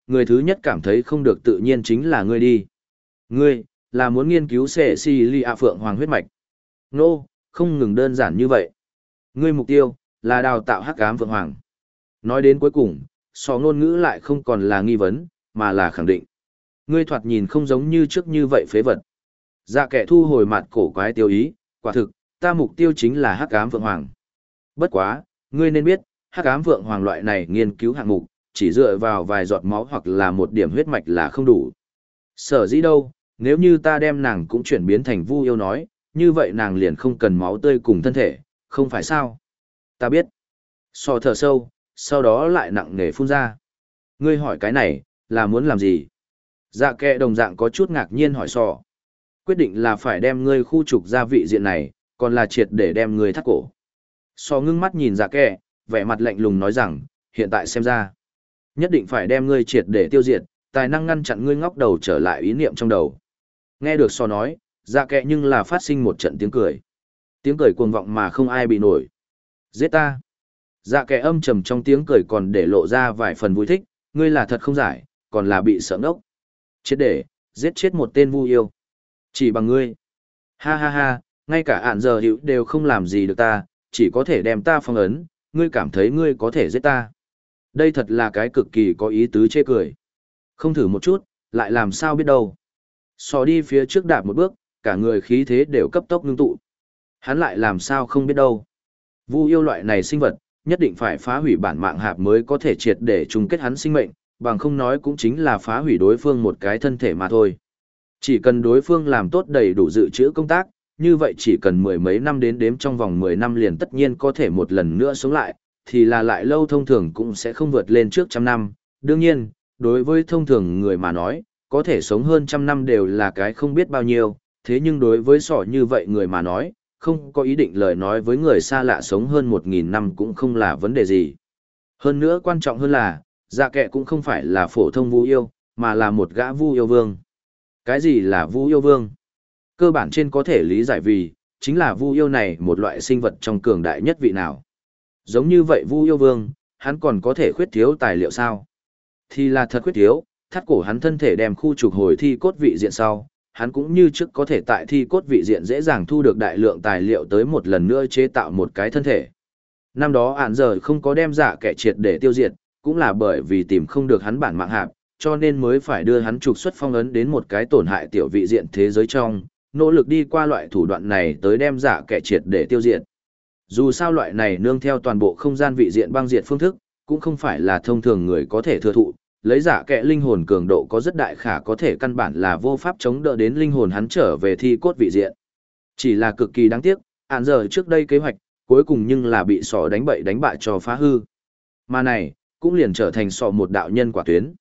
Speaker 1: người thứ nhất cảm thấy không được tự nhiên chính là ngươi đi. Ngươi, là muốn nghiên cứu Cecilia Phượng Hoàng huyết mạch. Nô, không ngừng đơn giản như vậy. Ngươi mục tiêu, là đào tạo hắc ám Phượng Hoàng. Nói đến cuối cùng, so ngôn ngữ lại không còn là nghi vấn, mà là khẳng định. Ngươi thoạt nhìn không giống như trước như vậy phế vật. Dạ kẻ thu hồi mặt cổ quái tiêu ý, quả thực, ta mục tiêu chính là hắc ám Phượng Hoàng. Bất quá, ngươi nên biết, hắc ám Phượng Hoàng loại này nghiên cứu hạng mục, chỉ dựa vào vài giọt máu hoặc là một điểm huyết mạch là không đủ. Sở dĩ đâu, nếu như ta đem nàng cũng chuyển biến thành vu yêu nói, như vậy nàng liền không cần máu tươi cùng thân thể, không phải sao? Ta biết. So thở sâu, sau đó lại nặng nề phun ra. Ngươi hỏi cái này, là muốn làm gì? Dạ kệ đồng dạng có chút ngạc nhiên hỏi sò. Quyết định là phải đem ngươi khu trục ra vị diện này, còn là triệt để đem ngươi thắt cổ. So ngưng mắt nhìn dạ kệ, vẻ mặt lạnh lùng nói rằng, hiện tại xem ra, nhất định phải đem ngươi triệt để tiêu diệt, tài năng ngăn chặn ngươi ngóc đầu trở lại ý niệm trong đầu. Nghe được so nói, dạ kệ nhưng là phát sinh một trận tiếng cười. Tiếng cười cuồng vọng mà không ai bị nổi. Giết ta. Dạ kệ âm trầm trong tiếng cười còn để lộ ra vài phần vui thích, ngươi là thật không giải, còn là bị sợ ngốc. Chết để, giết chết một tên vu yêu. Chỉ bằng ngươi. Ha ha ha, ngay cả ạn giờ hữu đều không làm gì được ta, chỉ có thể đem ta phong ấn, ngươi cảm thấy ngươi có thể giết ta. Đây thật là cái cực kỳ có ý tứ chê cười. Không thử một chút, lại làm sao biết đâu. Sò đi phía trước đạp một bước, cả người khí thế đều cấp tốc ngưng tụ. Hắn lại làm sao không biết đâu. Vu yêu loại này sinh vật, nhất định phải phá hủy bản mạng hạp mới có thể triệt để chung kết hắn sinh mệnh, bằng không nói cũng chính là phá hủy đối phương một cái thân thể mà thôi. Chỉ cần đối phương làm tốt đầy đủ dự trữ công tác, như vậy chỉ cần mười mấy năm đến đếm trong vòng 10 năm liền tất nhiên có thể một lần nữa sống lại, thì là lại lâu thông thường cũng sẽ không vượt lên trước trăm năm. Đương nhiên, đối với thông thường người mà nói, có thể sống hơn trăm năm đều là cái không biết bao nhiêu, thế nhưng đối với sỏ như vậy người mà nói, không có ý định lời nói với người xa lạ sống hơn 1000 năm cũng không là vấn đề gì. Hơn nữa quan trọng hơn là, dạ kệ cũng không phải là phổ thông vu yêu, mà là một gã vu yêu vương. Cái gì là vu yêu vương? Cơ bản trên có thể lý giải vì, chính là vu yêu này một loại sinh vật trong cường đại nhất vị nào. Giống như vậy vu yêu vương, hắn còn có thể khuyết thiếu tài liệu sao? Thì là thật khuyết thiếu, thắt cổ hắn thân thể đem khu trục hồi thi cốt vị diện sau, hắn cũng như trước có thể tại thi cốt vị diện dễ dàng thu được đại lượng tài liệu tới một lần nữa chế tạo một cái thân thể. Năm đó ản giờ không có đem dạ kẻ triệt để tiêu diệt, cũng là bởi vì tìm không được hắn bản mạng hạp, cho nên mới phải đưa hắn trục xuất phong ấn đến một cái tổn hại tiểu vị diện thế giới trong, nỗ lực đi qua loại thủ đoạn này tới đem dạ kẻ triệt để tiêu diệt. Dù sao loại này nương theo toàn bộ không gian vị diện băng diệt phương thức, cũng không phải là thông thường người có thể thừa thụ, lấy giả kệ linh hồn cường độ có rất đại khả có thể căn bản là vô pháp chống đỡ đến linh hồn hắn trở về thi cốt vị diện. Chỉ là cực kỳ đáng tiếc, ản giờ trước đây kế hoạch, cuối cùng nhưng là bị sỏ đánh bậy đánh bại cho phá hư. Mà này, cũng liền trở thành sọ một đạo nhân quả tuyến.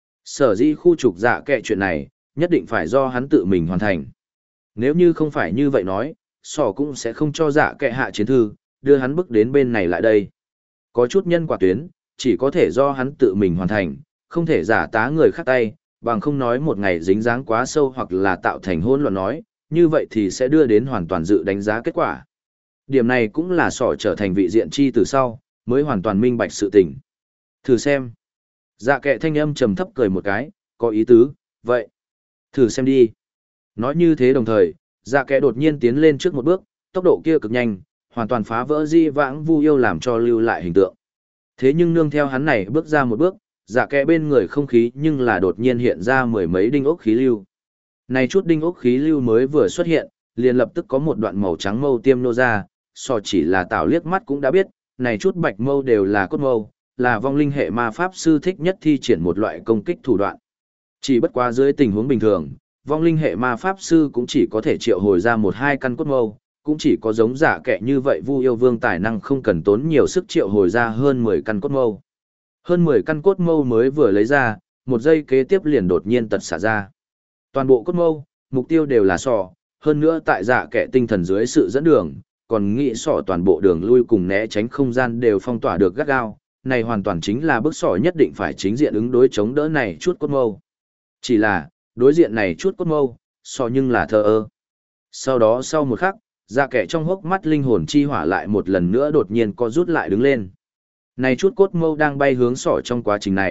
Speaker 1: Sở dĩ khu trục giả kệ chuyện này, nhất định phải do hắn tự mình hoàn thành. Nếu như không phải như vậy nói, sỏ cũng sẽ không cho giả kệ hạ chiến thư, đưa hắn bước đến bên này lại đây. Có chút nhân quả tuyến, chỉ có thể do hắn tự mình hoàn thành, không thể giả tá người khác tay, bằng không nói một ngày dính dáng quá sâu hoặc là tạo thành hỗn loạn nói, như vậy thì sẽ đưa đến hoàn toàn dự đánh giá kết quả. Điểm này cũng là sỏ trở thành vị diện chi từ sau, mới hoàn toàn minh bạch sự tình. Thử xem. Dạ kệ thanh âm trầm thấp cười một cái, có ý tứ, vậy. Thử xem đi. Nói như thế đồng thời, dạ kệ đột nhiên tiến lên trước một bước, tốc độ kia cực nhanh, hoàn toàn phá vỡ di vãng vu yêu làm cho lưu lại hình tượng. Thế nhưng nương theo hắn này bước ra một bước, dạ kệ bên người không khí nhưng là đột nhiên hiện ra mười mấy đinh ốc khí lưu. Này chút đinh ốc khí lưu mới vừa xuất hiện, liền lập tức có một đoạn màu trắng mâu tiêm nô ra, so chỉ là tạo liếc mắt cũng đã biết, này chút bạch mâu đều là cốt mâu, là vong linh hệ ma pháp sư thích nhất thi triển một loại công kích thủ đoạn. Chỉ bất quá dưới tình huống bình thường, vong linh hệ ma pháp sư cũng chỉ có thể triệu hồi ra một hai căn cốt mâu, cũng chỉ có giống giả kệ như vậy vu yêu vương tài năng không cần tốn nhiều sức triệu hồi ra hơn 10 căn cốt mâu. Hơn 10 căn cốt mâu mới vừa lấy ra, một giây kế tiếp liền đột nhiên tật xả ra. Toàn bộ cốt mâu, mục tiêu đều là sọ, hơn nữa tại giả kệ tinh thần dưới sự dẫn đường, còn nghĩ sọ toàn bộ đường lui cùng né tránh không gian đều phong tỏa được gắt gao, này hoàn toàn chính là bước sọ nhất định phải chính diện ứng đối chống đỡ này chút cốt mâu. Chỉ là, đối diện này chút cốt mâu, sọ nhưng là thờ ơ. Sau đó sau một khắc, dạ kẻ trong hốc mắt linh hồn chi hỏa lại một lần nữa đột nhiên co rút lại đứng lên. Này chút cốt mâu đang bay hướng sỏ trong quá trình này,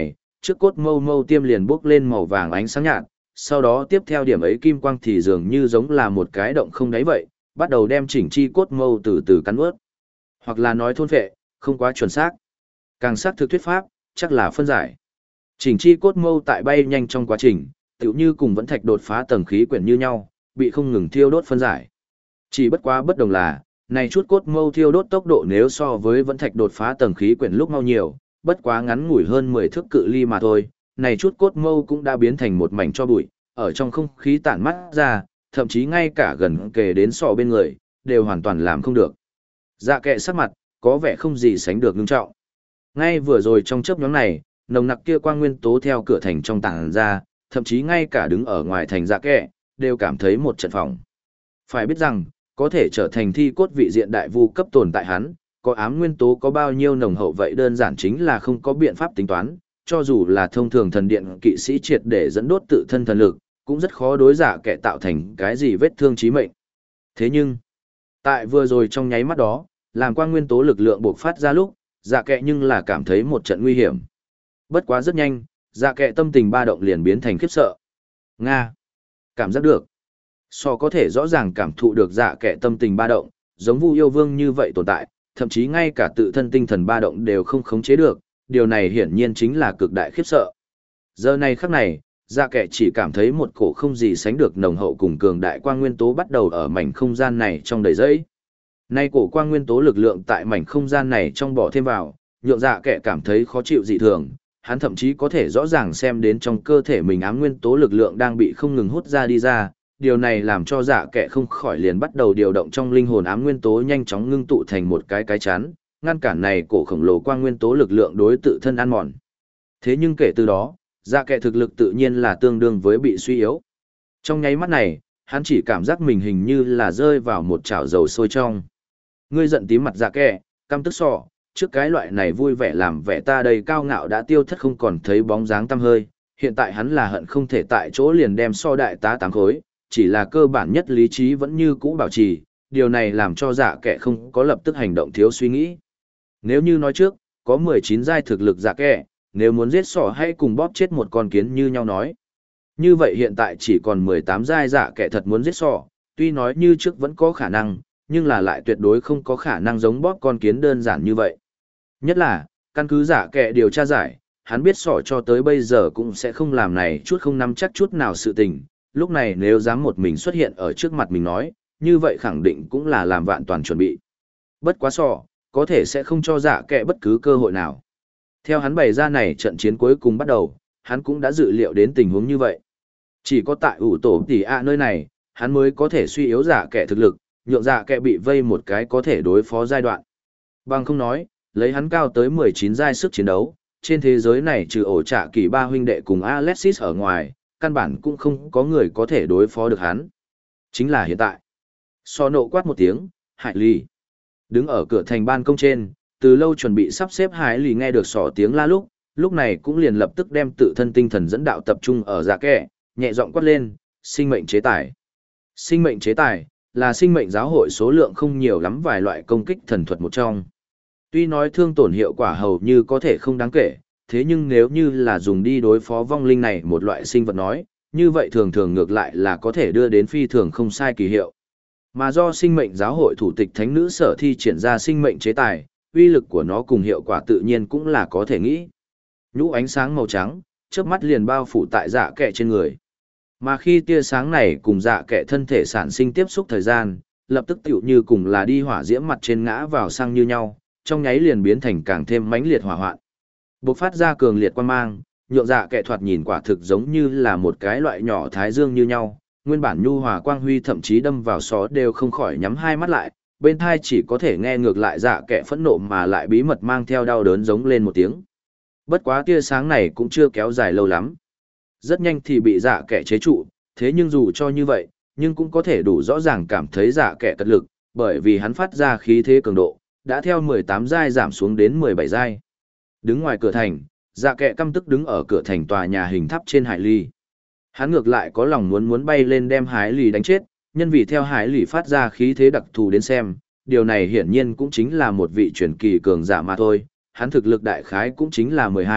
Speaker 1: trước cốt mâu mâu tiêm liền bốc lên màu vàng ánh sáng nhạt, sau đó tiếp theo điểm ấy kim quang thì dường như giống là một cái động không đáy vậy, bắt đầu đem chỉnh chi cốt mâu từ từ cắn ướt. Hoặc là nói thôn phệ, không quá chuẩn xác. Càng xác thực thuyết pháp, chắc là phân giải. Chỉnh chi cốt mâu tại bay nhanh trong quá trình, tựu như cùng vẫn thạch đột phá tầng khí quyển như nhau, bị không ngừng thiêu đốt phân giải. Chỉ bất quá bất đồng là, này chút cốt mâu thiêu đốt tốc độ nếu so với vẫn thạch đột phá tầng khí quyển lúc mau nhiều, bất quá ngắn ngủi hơn 10 thước cự ly mà thôi, này chút cốt mâu cũng đã biến thành một mảnh tro bụi, ở trong không khí tản mát ra, thậm chí ngay cả gần kề đến sọ bên người, đều hoàn toàn làm không được. Dạ kệ sắc mặt, có vẻ không gì sánh được ngưng trọng. Ngay vừa rồi trong chớp nhóm này, nồng nặc kia quang nguyên tố theo cửa thành trong tàng ra, thậm chí ngay cả đứng ở ngoài thành dạ kệ, đều cảm thấy một trận phòng. Phải biết rằng, có thể trở thành thi cốt vị diện đại vu cấp tồn tại hắn, có ám nguyên tố có bao nhiêu nồng hậu vậy đơn giản chính là không có biện pháp tính toán, cho dù là thông thường thần điện kỵ sĩ triệt để dẫn đốt tự thân thần lực, cũng rất khó đối giả kẻ tạo thành cái gì vết thương chí mệnh. Thế nhưng, tại vừa rồi trong nháy mắt đó, làm quang nguyên tố lực lượng bộc phát ra lúc, giả kẻ nhưng là cảm thấy một trận nguy hiểm. Bất quá rất nhanh, giả kẻ tâm tình ba động liền biến thành khiếp sợ. Nga! Cảm giác được. So có thể rõ ràng cảm thụ được giả kẻ tâm tình ba động, giống Vu Yêu Vương như vậy tồn tại, thậm chí ngay cả tự thân tinh thần ba động đều không khống chế được, điều này hiển nhiên chính là cực đại khiếp sợ. Giờ này khắc này, dạ kẻ chỉ cảm thấy một cổ không gì sánh được nồng hậu cùng cường đại quang nguyên tố bắt đầu ở mảnh không gian này trong đầy dẫy. Nay cổ quang nguyên tố lực lượng tại mảnh không gian này trong bỏ thêm vào, nhượng dạ kẻ cảm thấy khó chịu dị thường, hắn thậm chí có thể rõ ràng xem đến trong cơ thể mình ám nguyên tố lực lượng đang bị không ngừng hút ra đi ra, điều này làm cho dạ kẻ không khỏi liền bắt đầu điều động trong linh hồn ám nguyên tố nhanh chóng ngưng tụ thành một cái chắn, ngăn cản này cổ khổng lồ quang nguyên tố lực lượng đối tự thân ăn mòn. Thế nhưng kể từ đó, dạ kẻ thực lực tự nhiên là tương đương với bị suy yếu. Trong nháy mắt này, hắn chỉ cảm giác mình hình như là rơi vào một chảo dầu sôi trong. Ngươi giận tím mặt dạ kẻ, căm tức sọ, trước cái loại này vui vẻ làm vẻ ta đầy cao ngạo đã tiêu thất không còn thấy bóng dáng tăm hơi, hiện tại hắn là hận không thể tại chỗ liền đem so đại tá tám khối, chỉ là cơ bản nhất lý trí vẫn như cũ bảo trì, điều này làm cho dạ kẻ không có lập tức hành động thiếu suy nghĩ. Nếu như nói trước, có 19 giai thực lực dạ kẻ, nếu muốn giết sỏ hay cùng bóp chết một con kiến như nhau nói. Như vậy hiện tại chỉ còn 18 giai dạ kẻ thật muốn giết sỏ, tuy nói như trước vẫn có khả năng, nhưng là lại tuyệt đối không có khả năng giống bóp con kiến đơn giản như vậy. Nhất là, căn cứ dạ kẻ điều tra giải, hắn biết sỏ cho tới bây giờ cũng sẽ không làm này chút không nắm chắc chút nào sự tình, lúc này nếu dám một mình xuất hiện ở trước mặt mình nói, như vậy khẳng định cũng là làm vạn toàn chuẩn bị. Bất quá sỏ, có thể sẽ không cho dạ kẻ bất cứ cơ hội nào. Theo hắn bày ra này trận chiến cuối cùng bắt đầu, hắn cũng đã dự liệu đến tình huống như vậy. Chỉ có tại ủ tổ tỷ ạ nơi này, hắn mới có thể suy yếu dạ kẻ thực lực, nhượng dạ kẻ bị vây một cái có thể đối phó giai đoạn. Bằng không nói, lấy hắn cao tới 19 giai sức chiến đấu, trên thế giới này trừ ổ trả kỳ ba huynh đệ cùng Alexis ở ngoài, căn bản cũng không có người có thể đối phó được hắn. Chính là hiện tại. So nộ quát một tiếng, Hải Ly. Đứng ở cửa thành ban công trên, từ lâu chuẩn bị sắp xếp Hải Ly nghe được sỏ tiếng la lúc này cũng liền lập tức đem tự thân tinh thần dẫn đạo tập trung ở dạ kẻ, nhẹ giọng quát lên, sinh mệnh chế tài. Sinh mệnh chế tài, là sinh mệnh giáo hội số lượng không nhiều lắm vài loại công kích thần thuật một trong. Tuy nói thương tổn hiệu quả hầu như có thể không đáng kể, thế nhưng nếu như là dùng đi đối phó vong linh này một loại sinh vật nói, như vậy thường thường ngược lại là có thể đưa đến phi thường không sai kỳ hiệu. Mà do sinh mệnh giáo hội thủ tịch thánh nữ sở thi triển ra sinh mệnh chế tài, uy lực của nó cùng hiệu quả tự nhiên cũng là có thể nghĩ. Nhũ ánh sáng màu trắng, chớp mắt liền bao phủ tại dạ kẻ trên người. Mà khi tia sáng này cùng dạ kẻ thân thể sản sinh tiếp xúc thời gian, lập tức tựu như cùng là đi hỏa diễm mặt trên ngã vào xăng như nhau, trong nháy liền biến thành càng thêm mãnh liệt hỏa hoạn. Bộc phát ra cường liệt quang mang, nhượng dạ kẻ thoạt nhìn quả thực giống như là một cái loại nhỏ thái dương như nhau, nguyên bản nhu hòa quang huy thậm chí đâm vào xó đều không khỏi nhắm hai mắt lại, bên thai chỉ có thể nghe ngược lại dạ kẻ phẫn nộ mà lại bí mật mang theo đau đớn giống lên một tiếng. Bất quá tia sáng này cũng chưa kéo dài lâu lắm. Rất nhanh thì bị dạ kẻ chế trụ, thế nhưng dù cho như vậy, nhưng cũng có thể đủ rõ ràng cảm thấy dạ kẻ cật lực, bởi vì hắn phát ra khí thế cường độ, đã theo 18 giai giảm xuống đến 17 giai. Đứng ngoài cửa thành, dạ kẻ căm tức đứng ở cửa thành tòa nhà hình tháp trên Hải Ly. Hắn ngược lại có lòng muốn bay lên đem Hải Ly đánh chết, nhân vì theo Hải Ly phát ra khí thế đặc thù đến xem, điều này hiển nhiên cũng chính là một vị truyền kỳ cường giả mà thôi, hắn thực lực đại khái cũng chính là 12,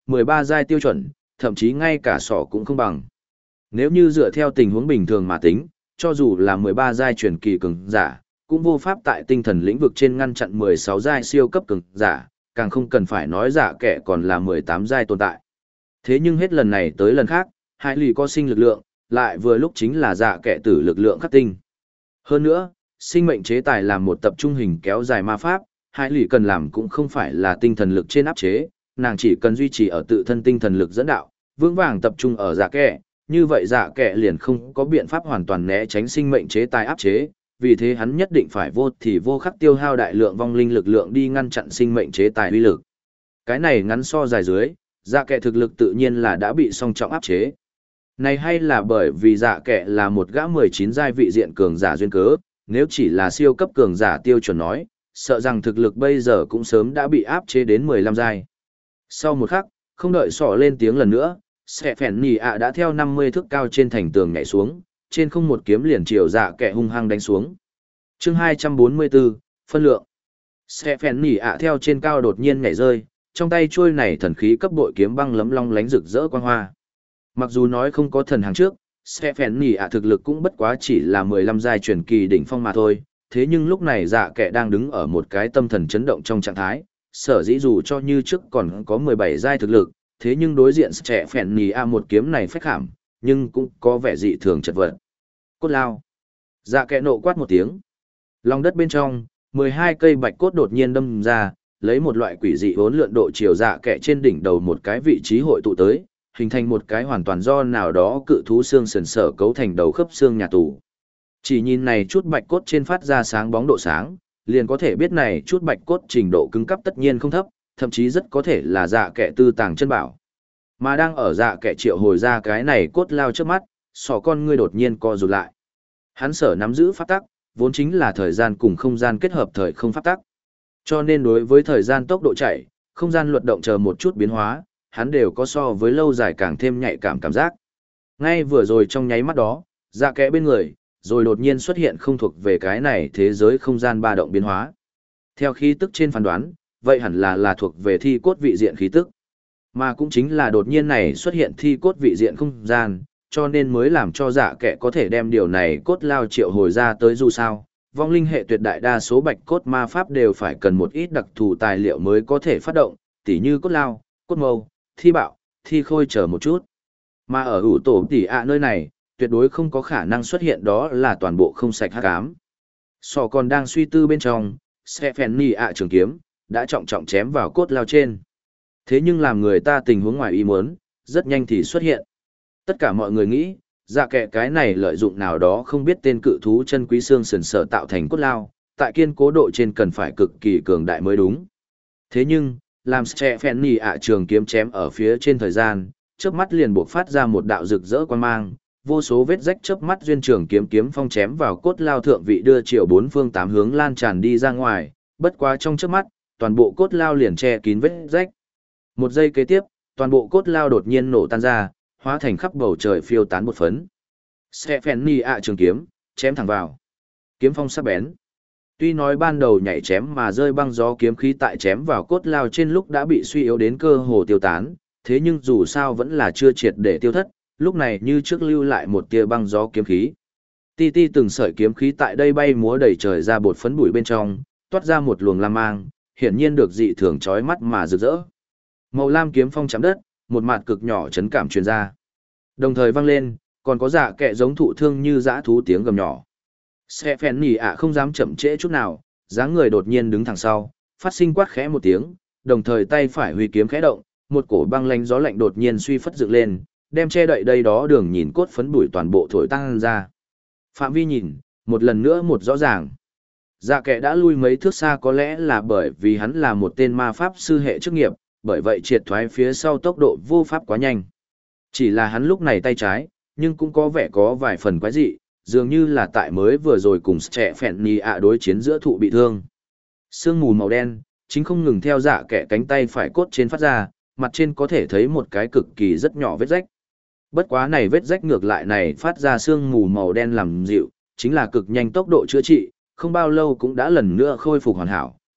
Speaker 1: 13 giai tiêu chuẩn, thậm chí ngay cả sỏ cũng không bằng. Nếu như dựa theo tình huống bình thường mà tính, cho dù là 13 giai truyền kỳ cường giả, cũng vô pháp tại tinh thần lĩnh vực trên ngăn chặn 16 giai siêu cấp cường giả, càng không cần phải nói giả kẻ còn là 18 giai tồn tại. Thế nhưng hết lần này tới lần khác, Hải lì có sinh lực lượng, lại vừa lúc chính là giả kẻ tử lực lượng khắc tinh. Hơn nữa, sinh mệnh chế tài làm một tập trung hình kéo dài ma pháp, Hải lì cần làm cũng không phải là tinh thần lực trên áp chế, nàng chỉ cần duy trì ở tự thân tinh thần lực dẫn đạo, vững vàng tập trung ở giả kẻ, như vậy giả kẻ liền không có biện pháp hoàn toàn né tránh sinh mệnh chế tài áp chế, vì thế hắn nhất định phải vô thì vô khắc tiêu hao đại lượng vong linh lực lượng đi ngăn chặn sinh mệnh chế tài uy lực. Cái này ngắn so dài dưới, giả kẻ thực lực tự nhiên là đã bị song trọng áp chế. Này hay là bởi vì giả kẻ là một gã 19 giai vị diện cường giả duyên cớ, nếu chỉ là siêu cấp cường giả tiêu chuẩn nói, sợ rằng thực lực bây giờ cũng sớm đã bị áp chế đến 15 giai. Sau một khắc, không đợi sỏ lên tiếng lần nữa, Sẽ Phèn Nì ạ đã theo 50 thước cao trên thành tường nhảy xuống, trên không một kiếm liền chiều dạ kẻ hung hăng đánh xuống. Chương 244, phân lượng. Sẽ Phèn Nì ạ theo trên cao đột nhiên nhảy rơi, trong tay chuôi này thần khí cấp bội kiếm băng lấm long lánh rực rỡ quang hoa. Mặc dù nói không có thần hàng trước, Sẽ Phèn Nì ạ thực lực cũng bất quá chỉ là 15 giai truyền kỳ đỉnh phong mà thôi, thế nhưng lúc này dạ kẻ đang đứng ở một cái tâm thần chấn động trong trạng thái, sở dĩ dù cho như trước còn có 17 giai thực lực, thế nhưng đối diện Sẽ Phèn Nì ạ một kiếm này phách hàm, nhưng cũng có vẻ dị thường chật vật. Cốt lao. Dạ kẻ nộ quát một tiếng. Lòng đất bên trong, 12 cây bạch cốt đột nhiên đâm ra, lấy một loại quỷ dị hỗn lượn độ chiều dạ kẻ trên đỉnh đầu một cái vị trí hội tụ tới, hình thành một cái hoàn toàn do nào đó cự thú xương sườn sở cấu thành đầu khớp xương nhà tù. Chỉ nhìn này chút bạch cốt trên phát ra sáng bóng độ sáng, liền có thể biết này chút bạch cốt trình độ cứng cấp tất nhiên không thấp, thậm chí rất có thể là dạ kẻ tư tàng chân bảo. Mà đang ở dạ kẻ triệu hồi ra cái này cốt lao trước mắt, sỏ con ngươi đột nhiên co rụt lại. Hắn sở nắm giữ pháp tắc, vốn chính là thời gian cùng không gian kết hợp thời không pháp tắc. Cho nên đối với thời gian tốc độ chạy, không gian luật động chờ một chút biến hóa, hắn đều có so với lâu dài càng thêm nhạy cảm giác. Ngay vừa rồi trong nháy mắt đó, dạ kẻ bên người, rồi đột nhiên xuất hiện không thuộc về cái này thế giới không gian ba động biến hóa. Theo khí tức trên phán đoán, vậy hẳn là thuộc về thi cốt vị diện khí tức. Mà cũng chính là đột nhiên này xuất hiện thi cốt vị diện không gian, cho nên mới làm cho dạ kẻ có thể đem điều này cốt lao triệu hồi ra tới dù sao. Vong linh hệ tuyệt đại đa số bạch cốt ma pháp đều phải cần một ít đặc thù tài liệu mới có thể phát động, tỉ như cốt lao, cốt mâu, thi bạo, thi khôi chờ một chút. Mà ở ủ tổ tỉ ạ nơi này, tuyệt đối không có khả năng xuất hiện đó là toàn bộ không sạch hắc ám. Sò còn đang suy tư bên trong, Sẽ Phèn Nì ạ trường kiếm, đã trọng trọng chém vào cốt lao trên. Thế nhưng làm người ta tình huống ngoài ý muốn, rất nhanh thì xuất hiện. Tất cả mọi người nghĩ, dạ kẻ cái này lợi dụng nào đó không biết tên cự thú chân quý xương sườn sở tạo thành cốt lao, tại kiên cố độ trên cần phải cực kỳ cường đại mới đúng. Thế nhưng, làm Sẽ Phèn Nì ạ trường kiếm chém ở phía trên thời gian, chớp mắt liền buộc phát ra một đạo rực rỡ quang mang, vô số vết rách chớp mắt duyên trường kiếm phong chém vào cốt lao thượng vị đưa chiều bốn phương tám hướng lan tràn đi ra ngoài, bất quá trong chớp mắt, toàn bộ cốt lao liền che kín vết rách. Một giây kế tiếp, toàn bộ cốt lao đột nhiên nổ tan ra, hóa thành khắp bầu trời phiêu tán một phấn. Sẽ Phèn Nì ạ trường kiếm, chém thẳng vào. Kiếm phong sắc bén. Tuy nói ban đầu nhảy chém mà rơi băng gió kiếm khí tại chém vào cốt lao trên lúc đã bị suy yếu đến cơ hồ tiêu tán, thế nhưng dù sao vẫn là chưa triệt để tiêu thất, lúc này như trước lưu lại một tia băng gió kiếm khí. Ti ti từng sợi kiếm khí tại đây bay múa đầy trời ra bột phấn bụi bên trong, toát ra một luồng lam mang, hiển nhiên được dị thường chói mắt mà rực rỡ. Màu lam kiếm phong chạm đất, một mạt cực nhỏ chấn cảm truyền ra. Đồng thời vang lên, còn có dạ kệ giống thụ thương như dã thú tiếng gầm nhỏ. Sẽ Phèn Nì ạ không dám chậm trễ chút nào, dáng người đột nhiên đứng thẳng sau, phát sinh quát khẽ một tiếng, đồng thời tay phải huy kiếm khẽ động, một cổ băng lạnh gió lạnh đột nhiên suy phất dựng lên, đem che đậy đây đó đường nhìn cốt phấn bụi toàn bộ thổi tăng ra. Phạm vi nhìn, một lần nữa một rõ ràng. Dạ kệ đã lui mấy thước xa có lẽ là bởi vì hắn là một tên ma pháp sư hệ chức nghiệp, bởi vậy triệt thoái phía sau tốc độ vô pháp quá nhanh. Chỉ là hắn lúc này tay trái, nhưng cũng có vẻ có vài phần quái dị, dường như là tại mới vừa rồi cùng Sẽ Phèn Nì ạ đối chiến giữa thụ bị thương. Sương mù màu đen, chính không ngừng theo dạ kệ cánh tay phải cốt trên phát ra, mặt trên có thể thấy một cái cực kỳ rất nhỏ vết rách. Bất quá này vết rách ngược lại này phát ra sương mù màu đen làm dịu, chính là cực nhanh tốc độ chữa trị, không bao lâu cũng đã lần nữa khôi phục hoàn hảo,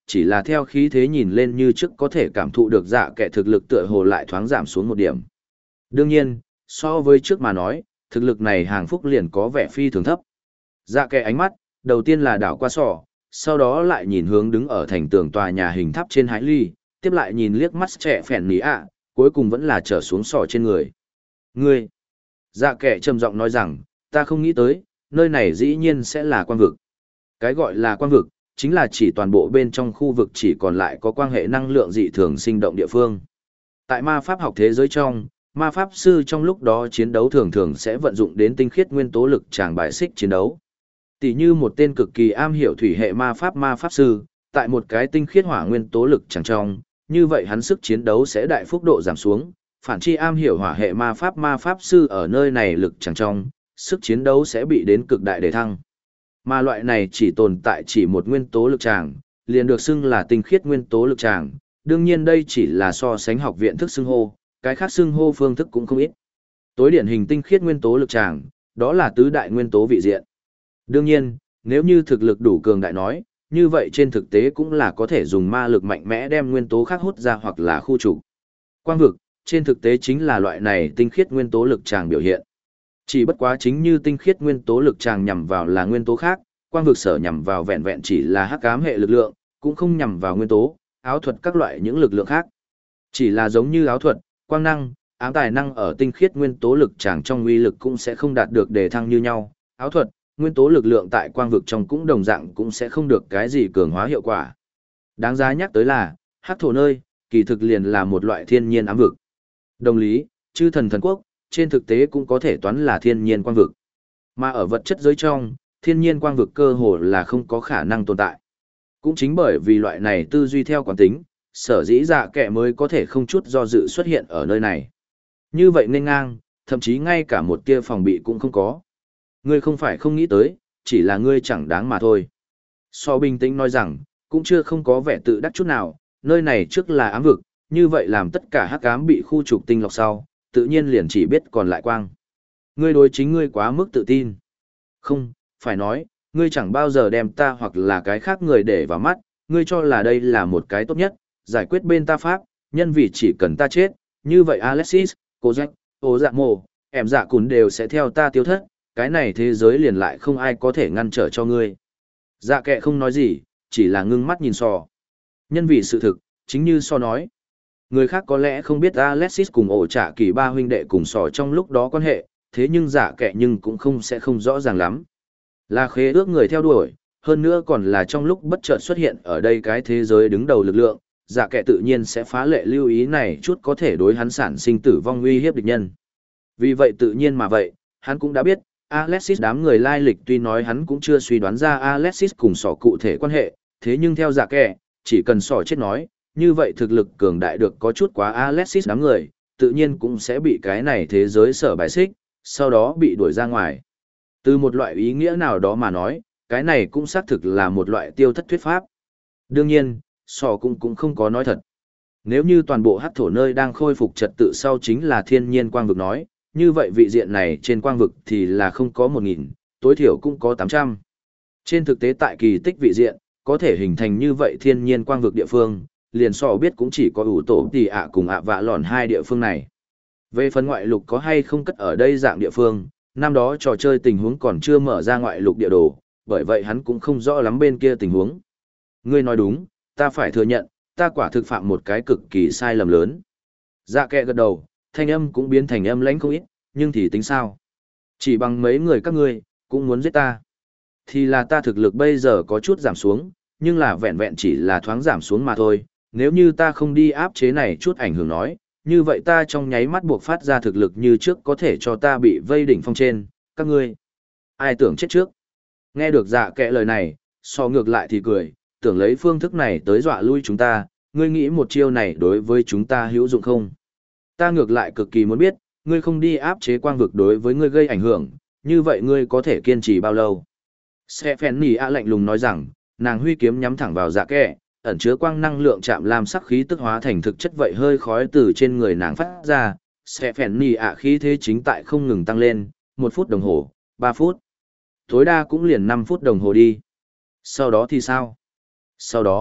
Speaker 1: chỉ là theo khí thế nhìn lên như trước có thể cảm thụ được dạ kẻ thực lực tựa hồ lại thoáng giảm xuống một điểm. Đương nhiên, so với trước mà nói, thực lực này hàng phúc liền có vẻ phi thường thấp. Dạ kẻ ánh mắt, đầu tiên là đảo qua sọ, sau đó lại nhìn hướng đứng ở thành tường tòa nhà hình tháp trên Hải Ly, tiếp lại nhìn liếc mắt trẻ phèn nỉ ạ, cuối cùng vẫn là trở xuống sọ trên người. Ngươi! Dạ kẻ trầm giọng nói rằng, ta không nghĩ tới, nơi này dĩ nhiên sẽ là quang vực. Cái gọi là quang vực, chính là chỉ toàn bộ bên trong khu vực chỉ còn lại có quan hệ năng lượng dị thường sinh động địa phương. Tại ma pháp học thế giới trong, ma pháp sư trong lúc đó chiến đấu thường thường sẽ vận dụng đến tinh khiết nguyên tố lực tràng bài xích chiến đấu. Tỷ như một tên cực kỳ am hiểu thủy hệ ma pháp sư, tại một cái tinh khiết hỏa nguyên tố lực tràng trong, như vậy hắn sức chiến đấu sẽ đại phúc độ giảm xuống, phản chi am hiểu hỏa hệ ma pháp sư ở nơi này lực tràng trong, sức chiến đấu sẽ bị đến cực đại đề thăng. Mà loại này chỉ tồn tại chỉ một nguyên tố lực tràng, liền được xưng là tinh khiết nguyên tố lực tràng, đương nhiên đây chỉ là so sánh học viện thức xưng hô, cái khác xưng hô phương thức cũng không ít. Tối điển hình tinh khiết nguyên tố lực tràng, đó là tứ đại nguyên tố vị diện. Đương nhiên, nếu như thực lực đủ cường đại nói, như vậy trên thực tế cũng là có thể dùng ma lực mạnh mẽ đem nguyên tố khác hút ra hoặc là khu trục. Quang vực, trên thực tế chính là loại này tinh khiết nguyên tố lực tràng biểu hiện. Chỉ bất quá chính như tinh khiết nguyên tố lực tràng nhằm vào là nguyên tố khác, quang vực sở nhằm vào vẹn vẹn chỉ là hắc ám hệ lực lượng, cũng không nhằm vào nguyên tố, áo thuật các loại những lực lượng khác. Chỉ là giống như áo thuật, quang năng, ám tài năng ở tinh khiết nguyên tố lực tràng trong uy lực cũng sẽ không đạt được đề thăng như nhau. Áo thuật, nguyên tố lực lượng tại quang vực trong cũng đồng dạng cũng sẽ không được cái gì cường hóa hiệu quả. Đáng giá nhắc tới là, hắc thổ nơi, kỳ thực liền là một loại thiên nhiên ám vực. Đồng lý, chư thần thần quốc, trên thực tế cũng có thể toán là thiên nhiên quang vực. Mà ở vật chất giới trong, thiên nhiên quang vực cơ hồ là không có khả năng tồn tại. Cũng chính bởi vì loại này tư duy theo quán tính, sở dĩ dạ kẻ mới có thể không chút do dự xuất hiện ở nơi này. Như vậy nên ngang, thậm chí ngay cả một tia phòng bị cũng không có. Ngươi không phải không nghĩ tới, chỉ là ngươi chẳng đáng mà thôi. So bình tĩnh nói rằng, cũng chưa không có vẻ tự đắc chút nào, nơi này trước là ám vực, như vậy làm tất cả hắc ám bị khu trục tinh lọc sau, tự nhiên liền chỉ biết còn lại quang. Ngươi đối chính ngươi quá mức tự tin. Không, phải nói, ngươi chẳng bao giờ đem ta hoặc là cái khác người để vào mắt, ngươi cho là đây là một cái tốt nhất, giải quyết bên ta pháp, nhân vì chỉ cần ta chết, như vậy Alexis, cô Jack, ô dạ mồ, em dạ cún đều sẽ theo ta tiêu thất, cái này thế giới liền lại không ai có thể ngăn trở cho ngươi. Dạ kệ không nói gì, chỉ là ngưng mắt nhìn So. Nhân vì sự thực, chính như So nói. Người khác có lẽ không biết Alexis cùng ổ trả kỳ ba huynh đệ cùng So trong lúc đó quan hệ, thế nhưng dạ kệ nhưng cũng sẽ không rõ ràng lắm. Là khế ước người theo đuổi, hơn nữa còn là trong lúc bất chợt xuất hiện ở đây cái thế giới đứng đầu lực lượng, dạ kệ tự nhiên sẽ phá lệ lưu ý này chút có thể đối hắn sản sinh tử vong uy hiếp địch nhân. Vì vậy tự nhiên mà vậy, hắn cũng đã biết, Alexis đám người lai lịch tuy nói hắn cũng chưa suy đoán ra Alexis cùng sỏ cụ thể quan hệ, thế nhưng theo dạ kệ, chỉ cần sỏ chết nói, như vậy thực lực cường đại được có chút quá Alexis đám người, tự nhiên cũng sẽ bị cái này thế giới sở bài xích, sau đó bị đuổi ra ngoài. Từ một loại ý nghĩa nào đó mà nói, cái này cũng xác thực là một loại tiêu thất thuyết pháp. Đương nhiên, sò cũng không có nói thật. Nếu như toàn bộ hắc thổ nơi đang khôi phục trật tự sau chính là thiên nhiên quang vực nói, như vậy vị diện này trên quang vực thì là không có 1.000, tối thiểu cũng có 800. Trên thực tế tại kỳ tích vị diện, có thể hình thành như vậy thiên nhiên quang vực địa phương, liền sò biết cũng chỉ có ủ tổ tỷ ạ cùng ạ vạ lòn hai địa phương này. Về phần ngoại lục có hay không cất ở đây dạng địa phương, năm đó trò chơi tình huống còn chưa mở ra ngoại lục địa đồ, bởi vậy hắn cũng không rõ lắm bên kia tình huống. Ngươi nói đúng, ta phải thừa nhận, ta quả thực phạm một cái cực kỳ sai lầm lớn. Dạ kệ gật đầu, thanh âm cũng biến thành âm lãnh không ít, nhưng thì tính sao? Chỉ bằng mấy người các ngươi, cũng muốn giết ta. Thì là ta thực lực bây giờ có chút giảm xuống, nhưng là vẹn vẹn chỉ là thoáng giảm xuống mà thôi. Nếu như ta không đi áp chế này chút ảnh hưởng nói, như vậy ta trong nháy mắt buộc phát ra thực lực như trước có thể cho ta bị vây đỉnh phong trên, các ngươi. Ai tưởng chết trước? Nghe được dạ kệ lời này, so ngược lại thì cười, tưởng lấy phương thức này tới dọa lui chúng ta, ngươi nghĩ một chiêu này đối với chúng ta hữu dụng không? Ta ngược lại cực kỳ muốn biết, ngươi không đi áp chế quang vực đối với ngươi gây ảnh hưởng, như vậy ngươi có thể kiên trì bao lâu? Stephanie A lạnh lùng nói rằng, nàng huy kiếm nhắm thẳng vào dạ kệ, ẩn chứa quang năng lượng chạm làm sắc khí tức hóa thành thực chất vậy hơi khói từ trên người nàng phát ra, Stephanie A khí thế chính tại không ngừng tăng lên, 1 phút đồng hồ, 3 phút. Tối đa cũng liền 5 phút đồng hồ đi. Sau đó thì sao? Sau đó,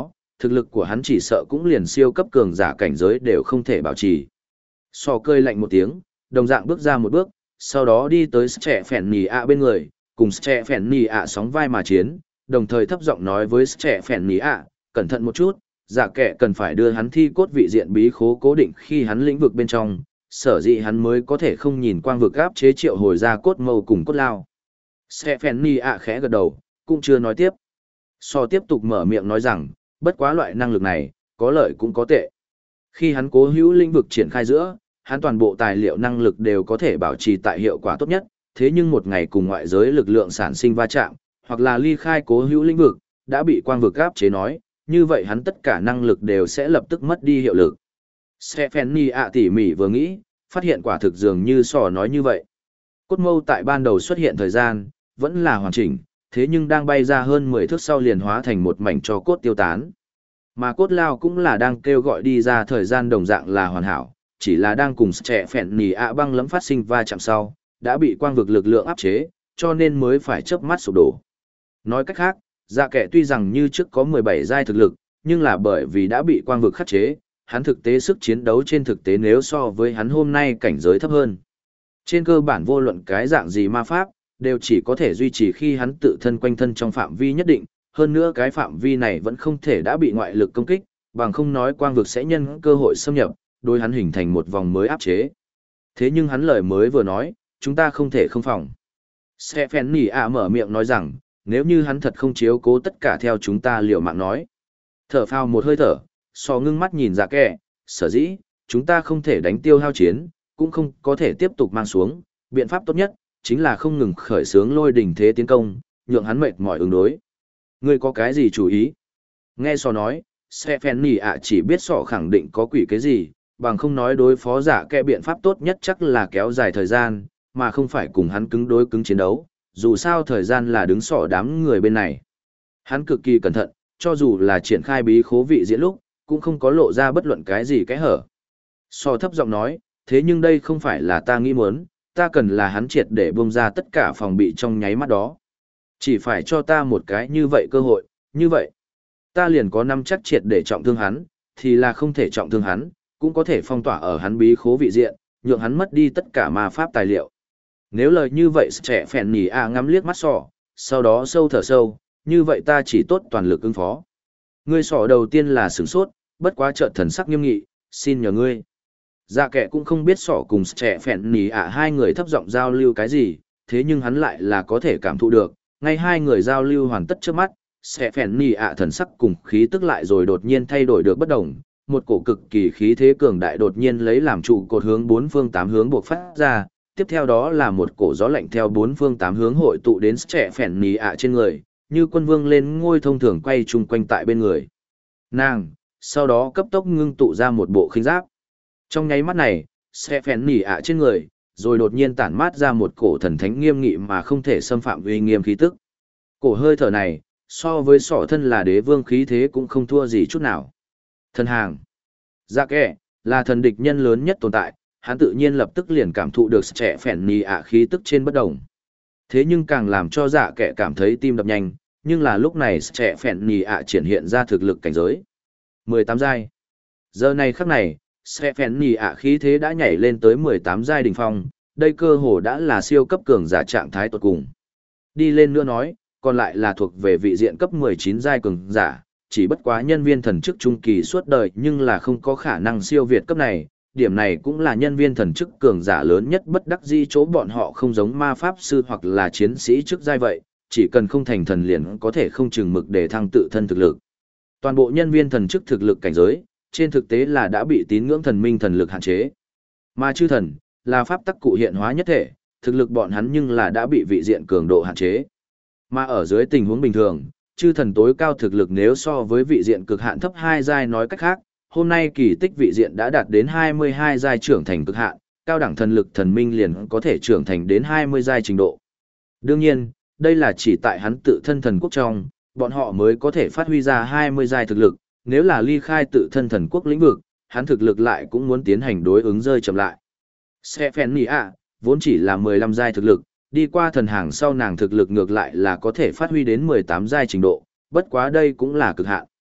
Speaker 1: thực lực của hắn chỉ sợ cũng liền siêu cấp cường giả cảnh giới đều không thể bảo trì. So cơi lạnh một tiếng, đồng dạng bước ra một bước, sau đó đi tới trẻ phèn nì ạ bên người, cùng trẻ phèn nì ạ sóng vai mà chiến, đồng thời thấp giọng nói với trẻ phèn nì ạ, cẩn thận một chút, dạ kẻ cần phải đưa hắn thi cốt vị diện bí khố cố định khi hắn lĩnh vực bên trong, sở dĩ hắn mới có thể không nhìn quang vực áp chế triệu hồi ra cốt mâu cùng cốt lao. Trẻ phèn nì ạ khẽ gật đầu, cũng chưa nói tiếp. So tiếp tục mở miệng nói rằng, bất quá loại năng lực này, có lợi cũng có tệ. Khi hắn cố hữu lĩnh vực triển khai giữa, hắn toàn bộ tài liệu năng lực đều có thể bảo trì tại hiệu quả tốt nhất, thế nhưng một ngày cùng ngoại giới lực lượng sản sinh va chạm, hoặc là ly khai cố hữu lĩnh vực, đã bị quang vực áp chế nói, như vậy hắn tất cả năng lực đều sẽ lập tức mất đi hiệu lực. Stephanie ạ tỉ mỉ vừa nghĩ, phát hiện quả thực dường như sò nói như vậy. Cốt mâu tại ban đầu xuất hiện thời gian, vẫn là hoàn chỉnh, thế nhưng đang bay ra hơn 10 thước sau liền hóa thành một mảnh cho cốt tiêu tán. Mà cốt lao cũng là đang kêu gọi đi ra thời gian đồng dạng là hoàn hảo, chỉ là đang cùng trẻ phèn nì ạ băng lấm phát sinh va chạm sau, đã bị quang vực lực lượng áp chế, cho nên mới phải chớp mắt sụp đổ. Nói cách khác, dạ kẻ tuy rằng như trước có 17 giai thực lực, nhưng là bởi vì đã bị quang vực khắc chế, hắn thực tế sức chiến đấu trên thực tế nếu so với hắn hôm nay cảnh giới thấp hơn. Trên cơ bản vô luận cái dạng gì ma pháp, đều chỉ có thể duy trì khi hắn tự thân quanh thân trong phạm vi nhất định, hơn nữa cái phạm vi này vẫn không thể đã bị ngoại lực công kích, bằng không nói quang vực sẽ nhân cơ hội xâm nhập, đối hắn hình thành một vòng mới áp chế. Thế nhưng hắn lời mới vừa nói, chúng ta không thể không phòng. Stephen ạ mở miệng nói rằng, nếu như hắn thật không chiếu cố tất cả theo chúng ta liều mạng nói. Thở phào một hơi thở, so ngưng mắt nhìn Dạ Kẻ, sở dĩ, chúng ta không thể đánh tiêu hao chiến, cũng không có thể tiếp tục mang xuống, biện pháp tốt nhất, chính là không ngừng khởi xướng lôi đỉnh thế tiến công, nhượng hắn mệt mỏi ứng đối. Ngươi có cái gì chú ý? Nghe so nói, Stephen ạ chỉ biết sọ khẳng định có quỷ cái gì, bằng không nói đối phó Dạ Kẻ biện pháp tốt nhất chắc là kéo dài thời gian, mà không phải cùng hắn cứng đối cứng chiến đấu, dù sao thời gian là đứng sọ đám người bên này. Hắn cực kỳ cẩn thận, cho dù là triển khai bí khố vị diễn lúc, cũng không có lộ ra bất luận cái gì cái hở. So thấp giọng nói, thế nhưng đây không phải là ta nghĩ muốn, ta cần là hắn triệt để bung ra tất cả phòng bị trong nháy mắt đó. Chỉ phải cho ta một cái như vậy cơ hội, như vậy. Ta liền có năm chắc triệt để trọng thương hắn, thì là không thể trọng thương hắn, cũng có thể phong tỏa ở hắn bí khố vị diện, nhượng hắn mất đi tất cả ma pháp tài liệu. Nếu lời như vậy trẻ phèn nhỉ ngắm liếc mắt sọ, sau đó sâu thở sâu, như vậy ta chỉ tốt toàn lực ứng phó. Ngươi sọ đầu tiên là sửng sốt, bất quá chợt thần sắc nghiêm nghị, xin nhờ ngươi. Dạ Kẻ cũng không biết sọ cùng trẻ phèn nhỉ hai người thấp giọng giao lưu cái gì, thế nhưng hắn lại là có thể cảm thụ được, ngay hai người giao lưu hoàn tất trước mắt, sẽ phèn nhỉ thần sắc cùng khí tức lại rồi đột nhiên thay đổi được bất đồng, một cổ cực kỳ khí thế cường đại đột nhiên lấy làm trụ cột hướng bốn phương tám hướng buộc phát ra, tiếp theo đó là một cổ gió lạnh theo bốn phương tám hướng hội tụ đến trẻ phèn nhỉ trên người, như quân vương lên ngôi thông thường quay chung quanh tại bên người nàng, sau đó cấp tốc ngưng tụ ra một bộ khinh giáp. Trong nháy mắt này, sẽ phèn nhỉ trên người, rồi đột nhiên tản mát ra một cổ thần thánh nghiêm nghị mà không thể xâm phạm uy nghiêm khí tức. Cổ hơi thở này, so với sọ thân là đế vương khí thế cũng không thua gì chút nào. Thần hàng. Dạ Kẻ, là thần địch nhân lớn nhất tồn tại, hắn tự nhiên lập tức liền cảm thụ được trẻ phèn nhỉ khí tức trên bất đồng. Thế nhưng càng làm cho Dạ Kẻ cảm thấy tim đập nhanh, nhưng là lúc này trẻ phèn nhỉ triển hiện ra thực lực cảnh giới. 18 giai. Giờ này khắc này, sẽ phèn nhỉ khí thế đã nhảy lên tới 18 giai đỉnh phong, đây cơ hồ đã là siêu cấp cường giả trạng thái tột cùng. Đi lên nữa nói, còn lại là thuộc về vị diện cấp 19 giai cường giả, chỉ bất quá nhân viên thần chức trung kỳ suốt đời nhưng là không có khả năng siêu việt cấp này, điểm này cũng là nhân viên thần chức cường giả lớn nhất bất đắc dĩ chỗ bọn họ không giống ma pháp sư hoặc là chiến sĩ chức giai vậy, chỉ cần không thành thần liền có thể không chừng mực để thăng tự thân thực lực. Toàn bộ nhân viên thần chức thực lực cảnh giới, trên thực tế là đã bị tín ngưỡng thần minh thần lực hạn chế. Mà chư thần, là pháp tắc cụ hiện hóa nhất thể, thực lực bọn hắn nhưng là đã bị vị diện cường độ hạn chế. Mà ở dưới tình huống bình thường, chư thần tối cao thực lực nếu so với vị diện cực hạn thấp 2 giai nói cách khác, hôm nay kỳ tích vị diện đã đạt đến 22 giai trưởng thành cực hạn, cao đẳng thần lực thần minh liền có thể trưởng thành đến 20 giai trình độ. Đương nhiên, đây là chỉ tại hắn tự thân thần quốc trong, bọn họ mới có thể phát huy ra 20 giai thực lực, nếu là ly khai tự thân thần quốc lĩnh vực, hắn thực lực lại cũng muốn tiến hành đối ứng rơi chậm lại. Stephanie vốn chỉ là 15 giai thực lực, đi qua thần hàng sau nàng thực lực ngược lại là có thể phát huy đến 18 giai trình độ, bất quá đây cũng là cực hạn.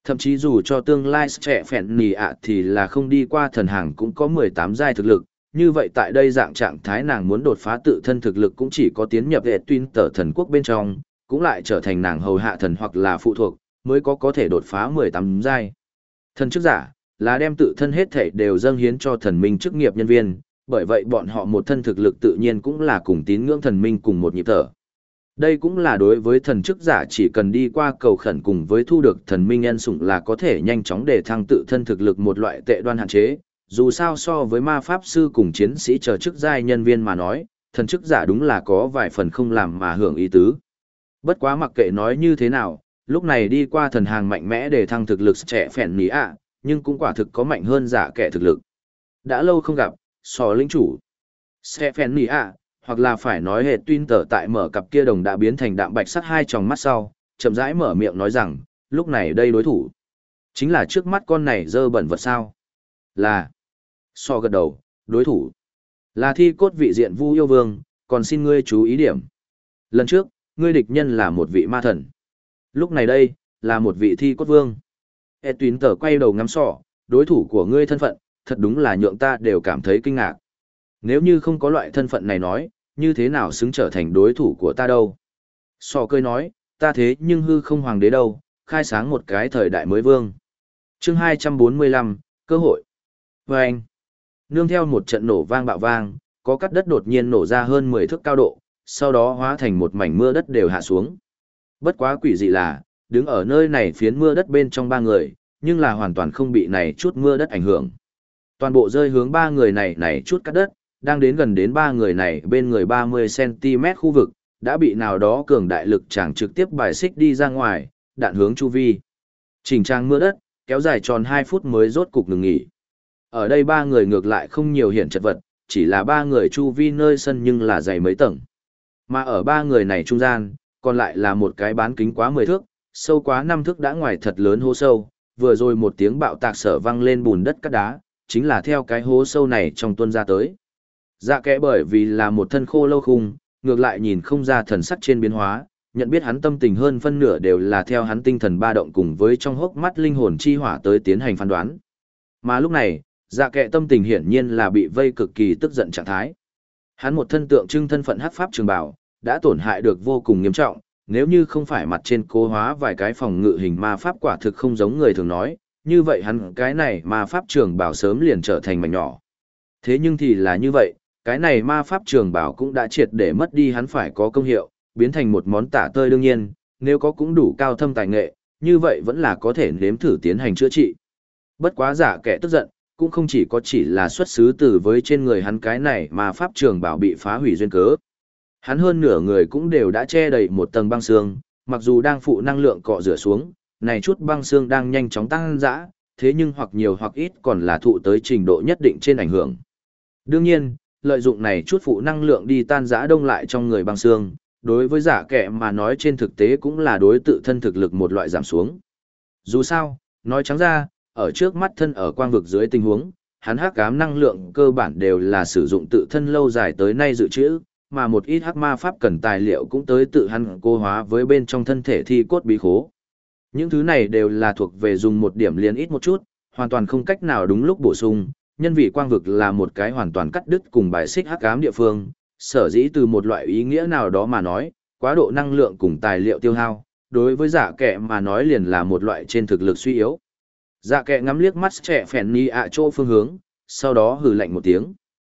Speaker 1: Thậm chí dù cho tương lai trẻ phèn nì ạ thì là không đi qua thần hàng cũng có 18 giai thực lực, như vậy tại đây dạng trạng thái nàng muốn đột phá tự thân thực lực cũng chỉ có tiến nhập hệ tuyên tở thần quốc bên trong, cũng lại trở thành nàng hầu hạ thần hoặc là phụ thuộc, mới có thể đột phá 18 giai. Thần chức giả, là đem tự thân hết thể đều dâng hiến cho thần minh chức nghiệp nhân viên, bởi vậy bọn họ một thân thực lực tự nhiên cũng là cùng tín ngưỡng thần minh cùng một nhịp thở. Đây cũng là đối với thần chức giả chỉ cần đi qua cầu khẩn cùng với thu được thần minh nhân sủng là có thể nhanh chóng để thăng tự thân thực lực một loại tệ đoan hạn chế. Dù sao so với ma pháp sư cùng chiến sĩ chờ chức giai nhân viên mà nói, thần chức giả đúng là có vài phần không làm mà hưởng ý tứ. Bất quá mặc kệ nói như thế nào, lúc này đi qua thần hàng mạnh mẽ để thăng thực lực trẻ phèn ní ạ, nhưng cũng quả thực có mạnh hơn giả kẻ thực lực. Đã lâu không gặp, sò lĩnh chủ. Sẽ phèn ní ạ, hoặc là phải nói hệ tuyên tở tại mở cặp kia đồng đã biến thành đạm bạch sắt hai tròng mắt sau, chậm rãi mở miệng nói rằng, lúc này đây đối thủ. Chính là trước mắt con này dơ bẩn vật sao. Là. So gật đầu, đối thủ. Là thi cốt vị diện Vu Yêu Vương, còn xin ngươi chú ý điểm. Lần trước, ngươi địch nhân là một vị ma thần. Lúc này đây, là một vị thi cốt vương. Hệ tuyên tở quay đầu ngắm sọ, đối thủ của ngươi thân phận, thật đúng là nhượng ta đều cảm thấy kinh ngạc. Nếu như không có loại thân phận này nói, như thế nào xứng trở thành đối thủ của ta đâu? Sò cười nói, ta thế nhưng hư không hoàng đế đâu, khai sáng một cái thời đại mới vương. Chương 245, cơ hội. Và anh, nương theo một trận nổ vang bạo vang, có cắt đất đột nhiên nổ ra hơn 10 thước cao độ, sau đó hóa thành một mảnh mưa đất đều hạ xuống. Bất quá quỷ dị là, đứng ở nơi này phiến mưa đất bên trong ba người, nhưng là hoàn toàn không bị này chút mưa đất ảnh hưởng. Toàn bộ rơi hướng ba người này chút cắt đất, đang đến gần đến ba người này bên người 30cm khu vực, đã bị nào đó cường đại lực chẳng trực tiếp bài xích đi ra ngoài, đạn hướng chu vi. Chỉnh trang mưa đất, kéo dài tròn 2 phút mới rốt cục ngừng nghỉ. Ở đây ba người ngược lại không nhiều hiển chật vật, chỉ là ba người chu vi nơi sân nhưng là dày mấy tầng. Mà ở ba người này trung gian, còn lại là một cái bán kính quá 10 thước, sâu quá 5 thước đã ngoài thật lớn hố sâu, vừa rồi một tiếng bạo tạc sở vang lên bùn đất cát đá, chính là theo cái hố sâu này trong tuôn ra tới. Dạ kẽ bởi vì là một thân khô lâu khung, ngược lại nhìn không ra thần sắc trên biến hóa, nhận biết hắn tâm tình hơn phân nửa đều là theo hắn tinh thần ba động cùng với trong hốc mắt linh hồn chi hỏa tới tiến hành phán đoán. Mà lúc này, dạ kẽ tâm tình hiển nhiên là bị vây cực kỳ tức giận trạng thái. Hắn một thân tượng trưng thân phận hắc pháp trường bảo, đã tổn hại được vô cùng nghiêm trọng, nếu như không phải mặt trên cố hóa vài cái phòng ngự hình ma pháp quả thực không giống người thường nói, như vậy hắn cái này ma pháp trường bảo sớm liền trở thành mảnh nhỏ. Thế nhưng thì là như vậy, cái này ma pháp trường bảo cũng đã triệt để mất đi hắn phải có công hiệu, biến thành một món tả tơi đương nhiên, nếu có cũng đủ cao thâm tài nghệ, như vậy vẫn là có thể nếm thử tiến hành chữa trị. Bất quá giả kẻ tức giận, cũng không chỉ là xuất xứ từ với trên người hắn cái này mà pháp trường bảo bị phá hủy duyên cớ. Hắn hơn nửa người cũng đều đã che đầy một tầng băng xương, mặc dù đang phụ năng lượng cọ rửa xuống, này chút băng xương đang nhanh chóng tăng dã, thế nhưng hoặc nhiều hoặc ít còn là thụ tới trình độ nhất định trên ảnh hưởng. Đương nhiên, lợi dụng này chút phụ năng lượng đi tan dã đông lại trong người băng xương, đối với giả kẻ mà nói trên thực tế cũng là đối tự thân thực lực một loại giảm xuống. Dù sao, nói trắng ra, ở trước mắt thân ở quang vực dưới tình huống, hắn hắc ám năng lượng cơ bản đều là sử dụng tự thân lâu dài tới nay dự trữ, mà một ít hắc ma pháp cần tài liệu cũng tới tự hắn cô hóa với bên trong thân thể thi cốt bí khố. Những thứ này đều là thuộc về dùng một điểm liền ít một chút, hoàn toàn không cách nào đúng lúc bổ sung, nhân vì quang vực là một cái hoàn toàn cắt đứt cùng bài xích hắc ám địa phương, sở dĩ từ một loại ý nghĩa nào đó mà nói, quá độ năng lượng cùng tài liệu tiêu hao, đối với giả kẻ mà nói liền là một loại trên thực lực suy yếu. Dạ kẻ ngắm liếc mắt trẻ phèn ni ạ chỗ phương hướng, sau đó hừ lạnh một tiếng.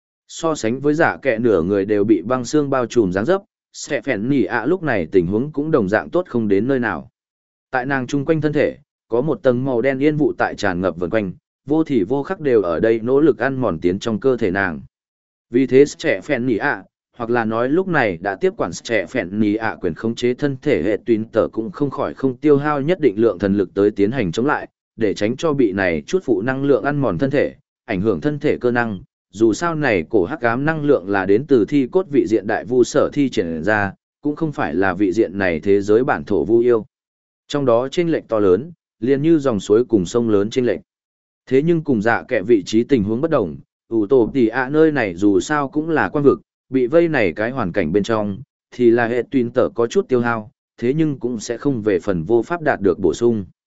Speaker 1: So sánh với giả kẻ nửa người đều bị băng xương bao trùm dáng dấp, trẻ phèn ni ạ lúc này tình huống cũng đồng dạng tốt không đến nơi nào. Tại nàng chung quanh thân thể, có một tầng màu đen yên vụ tại tràn ngập vần quanh, vô thì vô khắc đều ở đây nỗ lực ăn mòn tiến trong cơ thể nàng. Vì thế trẻ phèn ni ạ, hoặc là nói lúc này đã tiếp quản trẻ phèn ni ạ quyền khống chế thân thể hệ tuyến tờ cũng không khỏi không tiêu hao nhất định lượng thần lực tới tiến hành chống lại, để tránh cho bị này chút phụ năng lượng ăn mòn thân thể, ảnh hưởng thân thể cơ năng. Dù sao này cổ hắc ám năng lượng là đến từ thi cốt vị diện đại vu sở thi triển ra, cũng không phải là vị diện này thế giới bản thổ vu yêu. Trong đó chênh lệch to lớn, liền như dòng suối cùng sông lớn chênh lệch. Thế nhưng cùng dạ kẻ vị trí tình huống bất đồng, ủ tổ tỷ ạ nơi này dù sao cũng là quan vực, bị vây này cái hoàn cảnh bên trong, thì là hệ tuyên tở có chút tiêu hao, thế nhưng cũng sẽ không về phần vô pháp đạt được bổ sung.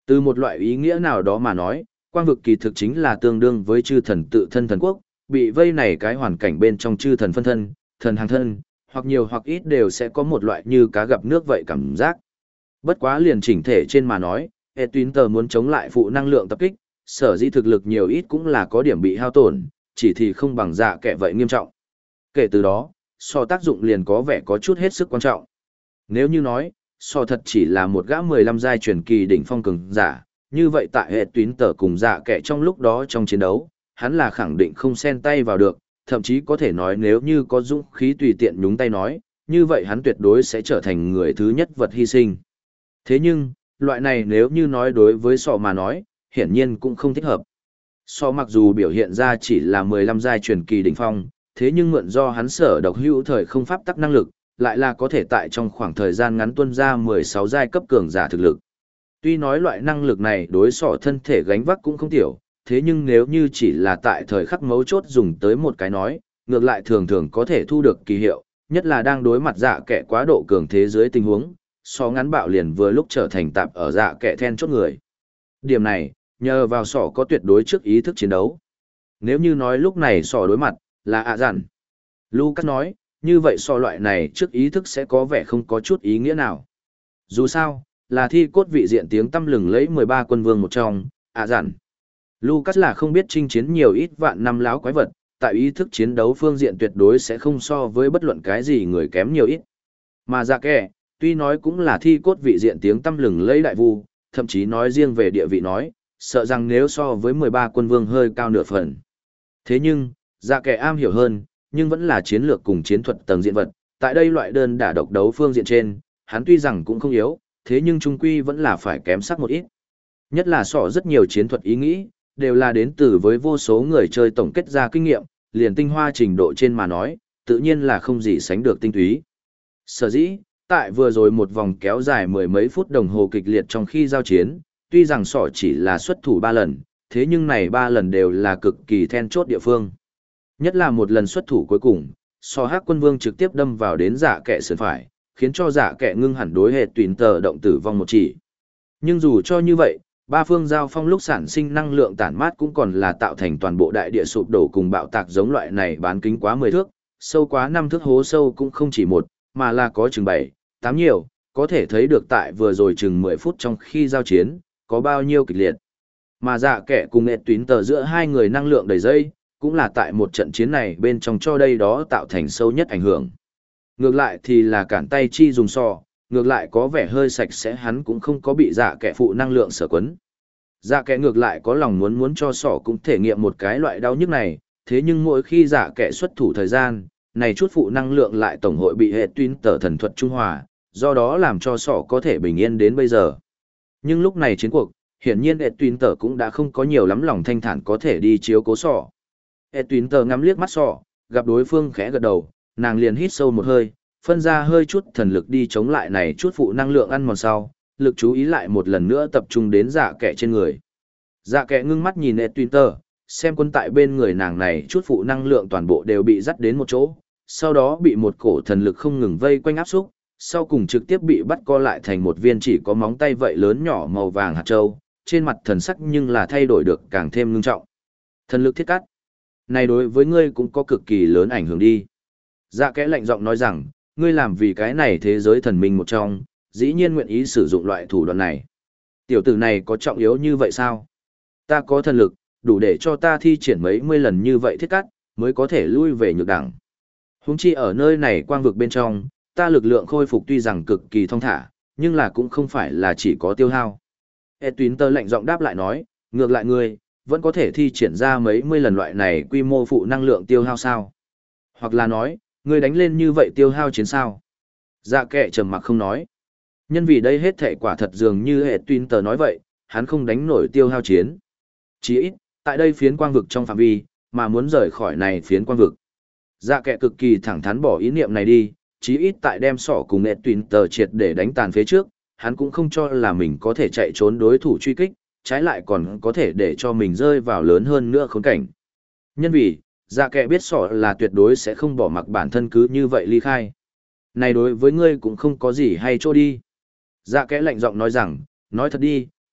Speaker 1: Từ một loại ý nghĩa nào đó mà nói, quang vực kỳ thực chính là tương đương với chư thần tự thân thần quốc, bị vây này cái hoàn cảnh bên trong chư thần phân thân, thần hàng thân, hoặc nhiều hoặc ít đều sẽ có một loại như cá gặp nước vậy cảm giác. Bất quá liền chỉnh thể trên mà nói, Etwinter muốn chống lại phụ năng lượng tập kích, sở dĩ thực lực nhiều ít cũng là có điểm bị hao tổn, chỉ thì không bằng dạ kẻ vậy nghiêm trọng. Kể từ đó, so tác dụng liền có vẻ có chút hết sức quan trọng. Nếu như nói, so thật chỉ là một gã 15 giai truyền kỳ đỉnh phong cường giả, như vậy tại Etwinter cùng dạ kẻ trong lúc đó trong chiến đấu, hắn là khẳng định không xen tay vào được, thậm chí có thể nói nếu như có dũng khí tùy tiện nhúng tay nói, như vậy hắn tuyệt đối sẽ trở thành người thứ nhất vật hy sinh. Thế nhưng, loại này nếu như nói đối với sọ mà nói, hiển nhiên cũng không thích hợp. Sọ mặc dù biểu hiện ra chỉ là 15 giai truyền kỳ đỉnh phong, thế nhưng mượn do hắn sở độc hữu thời không pháp tắc năng lực, lại là có thể tại trong khoảng thời gian ngắn tuân ra 16 giai cấp cường giả thực lực. Tuy nói loại năng lực này đối sọ thân thể gánh vác cũng không tiểu, thế nhưng nếu như chỉ là tại thời khắc mấu chốt dùng tới một cái nói, ngược lại thường thường có thể thu được kỳ hiệu, nhất là đang đối mặt dạ kẻ quá độ cường thế dưới tình huống, so ngắn bạo liền vừa lúc trở thành tạp ở dạ kẻ then chốt người. Điểm này, nhờ vào sỏ có tuyệt đối trước ý thức chiến đấu. Nếu như nói lúc này sỏ đối mặt, là ạ dặn. Lucas nói, như vậy so loại này trước ý thức sẽ có vẻ không có chút ý nghĩa nào. Dù sao, là thi cốt vị diện tiếng tăm lừng lấy 13 quân vương một trong, ạ dặn. Lucas là không biết chinh chiến nhiều ít vạn năm láo quái vật, tại ý thức chiến đấu phương diện tuyệt đối sẽ không so với bất luận cái gì người kém nhiều ít. Mà dạ kẻ, tuy nói cũng là thi cốt vị diện tiếng tăm lừng lấy đại vu, thậm chí nói riêng về địa vị nói, sợ rằng nếu so với 13 quân vương hơi cao nửa phần. Thế nhưng, dạ kẻ am hiểu hơn, nhưng vẫn là chiến lược cùng chiến thuật tầng diện vật, tại đây loại đơn đả độc đấu phương diện trên, hắn tuy rằng cũng không yếu, thế nhưng trung quy vẫn là phải kém sắc một ít. Nhất là so rất nhiều chiến thuật ý nghĩ, đều là đến từ với vô số người chơi tổng kết ra kinh nghiệm, liền tinh hoa trình độ trên mà nói, tự nhiên là không gì sánh được tinh túy. Sở dĩ, tại vừa rồi một vòng kéo dài mười mấy phút đồng hồ kịch liệt trong khi giao chiến, tuy rằng sỏ chỉ là xuất thủ 3 lần, thế nhưng này 3 lần đều là cực kỳ then chốt địa phương. Nhất là một lần xuất thủ cuối cùng, so hắc quân vương trực tiếp đâm vào đến giả kẻ sườn phải, khiến cho giả kẻ ngưng hẳn đối hệ tuyển tờ động tử vong một chỉ. Nhưng dù cho như vậy, ba phương giao phong lúc sản sinh năng lượng tản mát cũng còn là tạo thành toàn bộ đại địa sụp đổ cùng bạo tạc giống loại này bán kính quá 10 thước, sâu quá 5 thước hố sâu cũng không chỉ một, mà là có chừng 7, 8 nhiều, có thể thấy được tại vừa rồi chừng 10 phút trong khi giao chiến, có bao nhiêu kịch liệt. Mà dạ kẻ cùng hệ tuyến tờ giữa hai người năng lượng đầy dây, cũng là tại một trận chiến này bên trong cho đây đó tạo thành sâu nhất ảnh hưởng. Ngược lại thì là cản tay chi dùng so, ngược lại có vẻ hơi sạch sẽ hắn cũng không có bị dạ kẻ phụ năng lượng sở quấn. Dạ kẻ ngược lại có lòng muốn cho sỏ cũng thể nghiệm một cái loại đau nhức này, thế nhưng mỗi khi dạ kẻ xuất thủ thời gian, này chút phụ năng lượng lại tổng hội bị hệ tuyến tờ thần thuật trung hòa, do đó làm cho sỏ có thể bình yên đến bây giờ. Nhưng lúc này chiến cuộc, hiển nhiên hệ tuyến tờ cũng đã không có nhiều lắm lòng thanh thản có thể đi chiếu cố sỏ. Hệ tuyến tờ ngắm liếc mắt sỏ, gặp đối phương khẽ gật đầu, nàng liền hít sâu một hơi, phân ra hơi chút thần lực đi chống lại này chút phụ năng lượng ăn mòn sau, lực chú ý lại một lần nữa tập trung đến dạ kẻ trên người. Dạ kẻ ngưng mắt nhìn Etwinter, xem quân tại bên người nàng này chút phụ năng lượng toàn bộ đều bị dắt đến một chỗ, sau đó bị một cổ thần lực không ngừng vây quanh áp xúc, sau cùng trực tiếp bị bắt co lại thành một viên chỉ có móng tay vậy lớn nhỏ màu vàng hạt châu, trên mặt thần sắc nhưng là thay đổi được càng thêm ngưng trọng. Thần lực thiết cắt. Này đối với ngươi cũng có cực kỳ lớn ảnh hưởng đi. Dạ kẻ lạnh giọng nói rằng, ngươi làm vì cái này thế giới thần minh một trong, dĩ nhiên nguyện ý sử dụng loại thủ đoạn này. Tiểu tử này có trọng yếu như vậy sao? Ta có thần lực, đủ để cho ta thi triển mấy mươi lần như vậy thiết cắt, mới có thể lui về nhược đẳng. Huống chi ở nơi này quang vực bên trong, ta lực lượng khôi phục tuy rằng cực kỳ thong thả, nhưng là cũng không phải là chỉ có tiêu hao. Etwinter lạnh giọng đáp lại nói, ngược lại ngươi, vẫn có thể thi triển ra mấy mươi lần loại này quy mô phụ năng lượng tiêu hao sao? Hoặc là nói, ngươi đánh lên như vậy tiêu hao chiến sao? Dạ kệ trầm mặc không nói. Nhân vì đây hết thảy quả thật dường như Etwinter nói vậy, hắn không đánh nổi tiêu hao chiến. Chỉ ít, tại đây phiến quang vực trong phạm vi, mà muốn rời khỏi này phiến quang vực. Dạ kệ cực kỳ thẳng thắn bỏ ý niệm này đi, chí ít tại đem sỏ cùng Etwinter triệt để đánh tàn phía trước, hắn cũng không cho là mình có thể chạy trốn đối thủ truy kích, trái lại còn có thể để cho mình rơi vào lớn hơn nữa khốn cảnh. Nhân vì, dạ kệ biết sỏ là tuyệt đối sẽ không bỏ mặc bản thân cứ như vậy ly khai. Này đối với ngươi cũng không có gì hay chỗ đi. Dạ kệ lạnh giọng nói rằng, nói thật đi,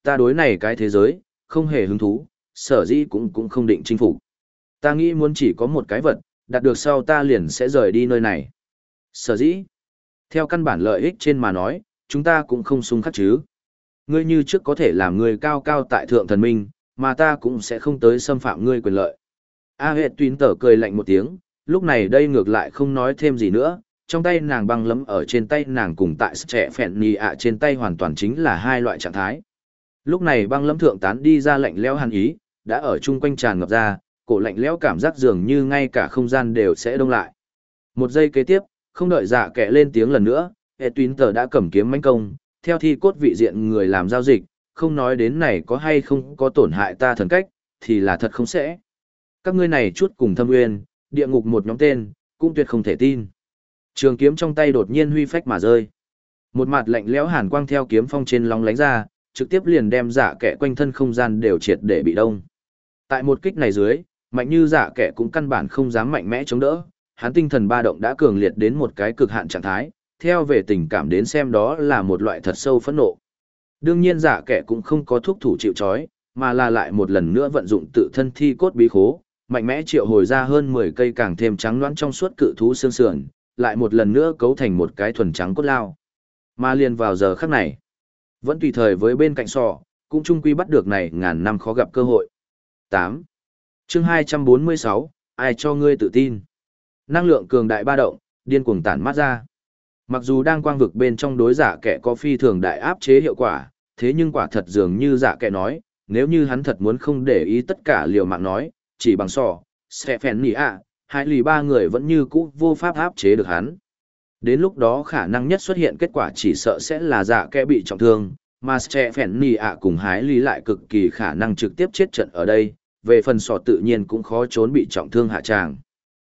Speaker 1: ta đối này cái thế giới, không hề hứng thú, sở dĩ cũng không định chinh phục. Ta nghĩ muốn chỉ có một cái vật, đạt được sau ta liền sẽ rời đi nơi này. Sở dĩ, theo căn bản lợi ích trên mà nói, chúng ta cũng không xung khắc chứ. Ngươi như trước có thể làm người cao cao tại thượng thần minh, mà ta cũng sẽ không tới xâm phạm ngươi quyền lợi. A Hệ Tuyến Tở cười lạnh một tiếng, lúc này đây ngược lại không nói thêm gì nữa, trong tay nàng băng lấm ở trên tay nàng cùng tại trẻ phèn nì ạ trên tay hoàn toàn chính là hai loại trạng thái. Lúc này băng lấm thượng tán đi ra lạnh lẽo hàn ý, đã ở chung quanh tràn ngập ra, cổ lạnh lẽo cảm giác dường như ngay cả không gian đều sẽ đông lại. Một giây kế tiếp, không đợi Dạ Kẻ lên tiếng lần nữa, Hệ Tuyến Tở đã cầm kiếm mãnh công, theo thi cốt vị diện người làm giao dịch, không nói đến này có hay không có tổn hại ta thần cách, thì là thật không sẽ. Các ngươi này chút cùng thâm nguyên, địa ngục một nhóm tên, cũng tuyệt không thể tin. Trường kiếm trong tay đột nhiên huy phách mà rơi. Một mặt lạnh lẽo hàn quang theo kiếm phong trên long lánh ra, trực tiếp liền đem Dạ Kẻ quanh thân không gian đều triệt để bị đông. Tại một kích này dưới, mạnh như Dạ Kẻ cũng căn bản không dám mạnh mẽ chống đỡ, hắn tinh thần ba động đã cường liệt đến một cái cực hạn trạng thái, theo về tình cảm đến xem đó là một loại thật sâu phẫn nộ. Đương nhiên Dạ Kẻ cũng không có thuốc thủ chịu trói, mà là lại một lần nữa vận dụng tự thân thi cốt bí khố, mạnh mẽ triệu hồi ra hơn 10 cây càng thêm trắng loãng trong suốt cự thú xương sườn, lại một lần nữa cấu thành một cái thuần trắng cốt lao. Mà liền vào giờ khắc này, vẫn tùy thời với bên cạnh sọ, cũng chung quy bắt được này ngàn năm khó gặp cơ hội. 8. Chương 246, ai cho ngươi tự tin? Năng lượng cường đại ba động, điên cuồng tản mát ra. Mặc dù đang quang vực bên trong đối Dạ Kẻ có phi thường đại áp chế hiệu quả, thế nhưng quả thật dường như Dạ Kẻ nói, nếu như hắn thật muốn không để ý tất cả liều mạng nói, chỉ bằng sọ, Stephen Nỉ ạ, hai lì ba người vẫn như cũ vô pháp áp chế được hắn. Đến lúc đó khả năng nhất xuất hiện kết quả chỉ sợ sẽ là Dạ Kẻ bị trọng thương, mà Stephen Nỉ ạ cùng Hái Lý lại cực kỳ khả năng trực tiếp chết trận ở đây, về phần sọ tự nhiên cũng khó trốn bị trọng thương hạ tràng.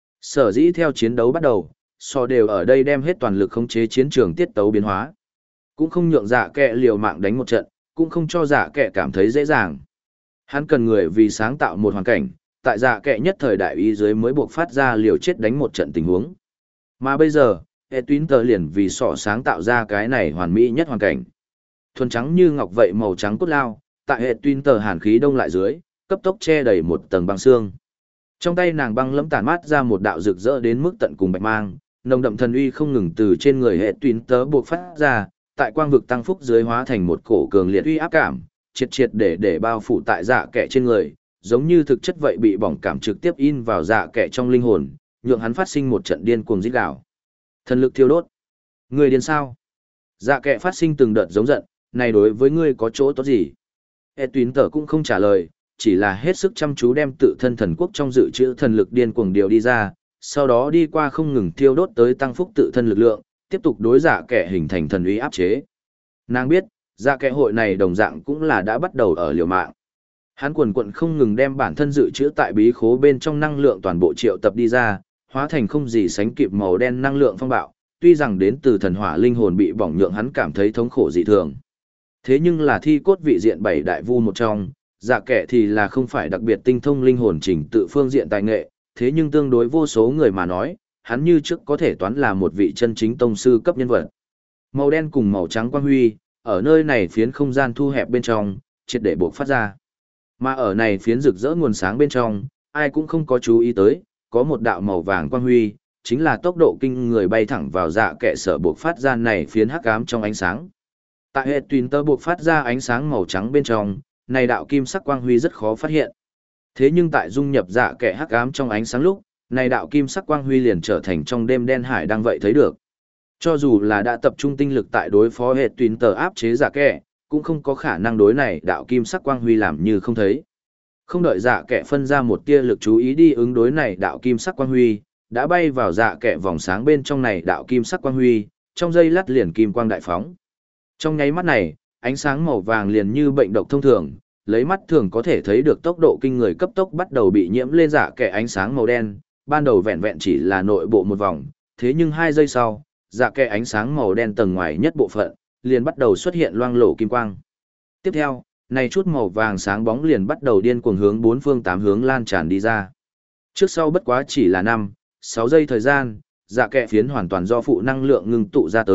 Speaker 1: Sở dĩ theo chiến đấu bắt đầu, sọ đều ở đây đem hết toàn lực khống chế chiến trường tiết tấu biến hóa. Cũng không nhượng Dạ Kẻ liều mạng đánh một trận, cũng không cho Dạ Kẻ cảm thấy dễ dàng. Hắn cần người vì sáng tạo một hoàn cảnh, tại Dạ Kẻ nhất thời đại ý dưới mới buộc phát ra liều chết đánh một trận tình huống. Mà bây giờ, Hệ Tuyến Tở liền vì sọ sáng tạo ra cái này hoàn mỹ nhất hoàn cảnh. Thuần trắng như ngọc vậy màu trắng cốt lao, tại Hệ Tuyến Tở hàn khí đông lại dưới, cấp tốc che đầy một tầng băng xương. Trong tay nàng băng lẫm tản mát ra một đạo rực rỡ đến mức tận cùng bạch mang, nồng đậm thần uy không ngừng từ trên người Hệ Tuyến Tở buộc phát ra, tại quang vực tăng phúc dưới hóa thành một cổ cường liệt uy áp cảm, triệt triệt để bao phủ tại Dạ Kẻ trên người, giống như thực chất vậy bị bỏng cảm trực tiếp in vào Dạ Kẻ trong linh hồn, nhượng hắn phát sinh một trận điên cuồng rít gào. Thần lực thiêu đốt. Người điên sao? Dạ Kẻ phát sinh từng đợt giống giận, này đối với ngươi có chỗ tốt gì? Hệ Tuyến Tở cũng không trả lời, chỉ là hết sức chăm chú đem tự thân thần quốc trong dự trữ thần lực điên cuồng điều đi ra, sau đó đi qua không ngừng thiêu đốt tới tăng phúc tự thân lực lượng, tiếp tục đối Dạ Kẻ hình thành thần uy áp chế. Nàng biết, Dạ Kẻ hội này đồng dạng cũng là đã bắt đầu ở liều mạng. Hắn quần quận không ngừng đem bản thân dự trữ tại bí khố bên trong năng lượng toàn bộ triệu tập đi ra, hóa thành không gì sánh kịp màu đen năng lượng phong bạo, tuy rằng đến từ thần hỏa linh hồn bị bỏng nhượng hắn cảm thấy thống khổ dị thường. Thế nhưng là thi cốt vị diện 7 đại vu một trong, Dạ Kẻ thì là không phải đặc biệt tinh thông linh hồn trình tự phương diện tài nghệ, thế nhưng tương đối vô số người mà nói, hắn như trước có thể toán là một vị chân chính tông sư cấp nhân vật. Màu đen cùng màu trắng quang huy, ở nơi này phiến không gian thu hẹp bên trong, triệt để bộc phát ra. Mà ở này phiến rực rỡ nguồn sáng bên trong, ai cũng không có chú ý tới, có một đạo màu vàng quang huy, chính là tốc độ kinh người bay thẳng vào Dạ Kẻ sở bộc phát ra này phiến hắc ám trong ánh sáng. Tại Hệ Tuyến Tở bộc phát ra ánh sáng màu trắng bên trong, này đạo kim sắc quang huy rất khó phát hiện. Thế nhưng tại dung nhập Dạ Kẻ hắc ám trong ánh sáng lúc, này đạo kim sắc quang huy liền trở thành trong đêm đen hải đang vậy thấy được. Cho dù là đã tập trung tinh lực tại đối phó Hệ Tuyến Tở áp chế Dạ Kẻ, cũng không có khả năng đối này đạo kim sắc quang huy làm như không thấy. Không đợi Dạ Kẻ phân ra một tia lực chú ý đi ứng đối này đạo kim sắc quang huy, đã bay vào Dạ Kẻ vòng sáng bên trong này đạo kim sắc quang huy, trong giây lát liền kim quang đại phóng. Trong nháy mắt này, ánh sáng màu vàng liền như bệnh độc thông thường, lấy mắt thường có thể thấy được tốc độ kinh người cấp tốc bắt đầu bị nhiễm lên Dạ Kẻ ánh sáng màu đen, ban đầu vẹn vẹn chỉ là nội bộ một vòng, thế nhưng 2 giây sau, Dạ Kẻ ánh sáng màu đen tầng ngoài nhất bộ phận liền bắt đầu xuất hiện loang lổ kim quang. Tiếp theo, này chút màu vàng sáng bóng liền bắt đầu điên cuồng hướng 4 phương 8 hướng lan tràn đi ra. Trước sau bất quá chỉ là 5, 6 giây thời gian, Dạ Kẻ phiến hoàn toàn do phụ năng lượng ngưng tụ ra tới,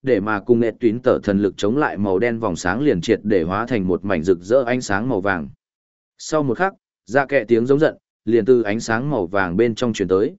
Speaker 1: để mà cùng nẹt tuyến tở thần lực chống lại màu đen vòng sáng liền triệt để hóa thành một mảnh rực rỡ ánh sáng màu vàng. Sau một khắc, dạ kệ tiếng giống giận, liền từ ánh sáng màu vàng bên trong truyền tới.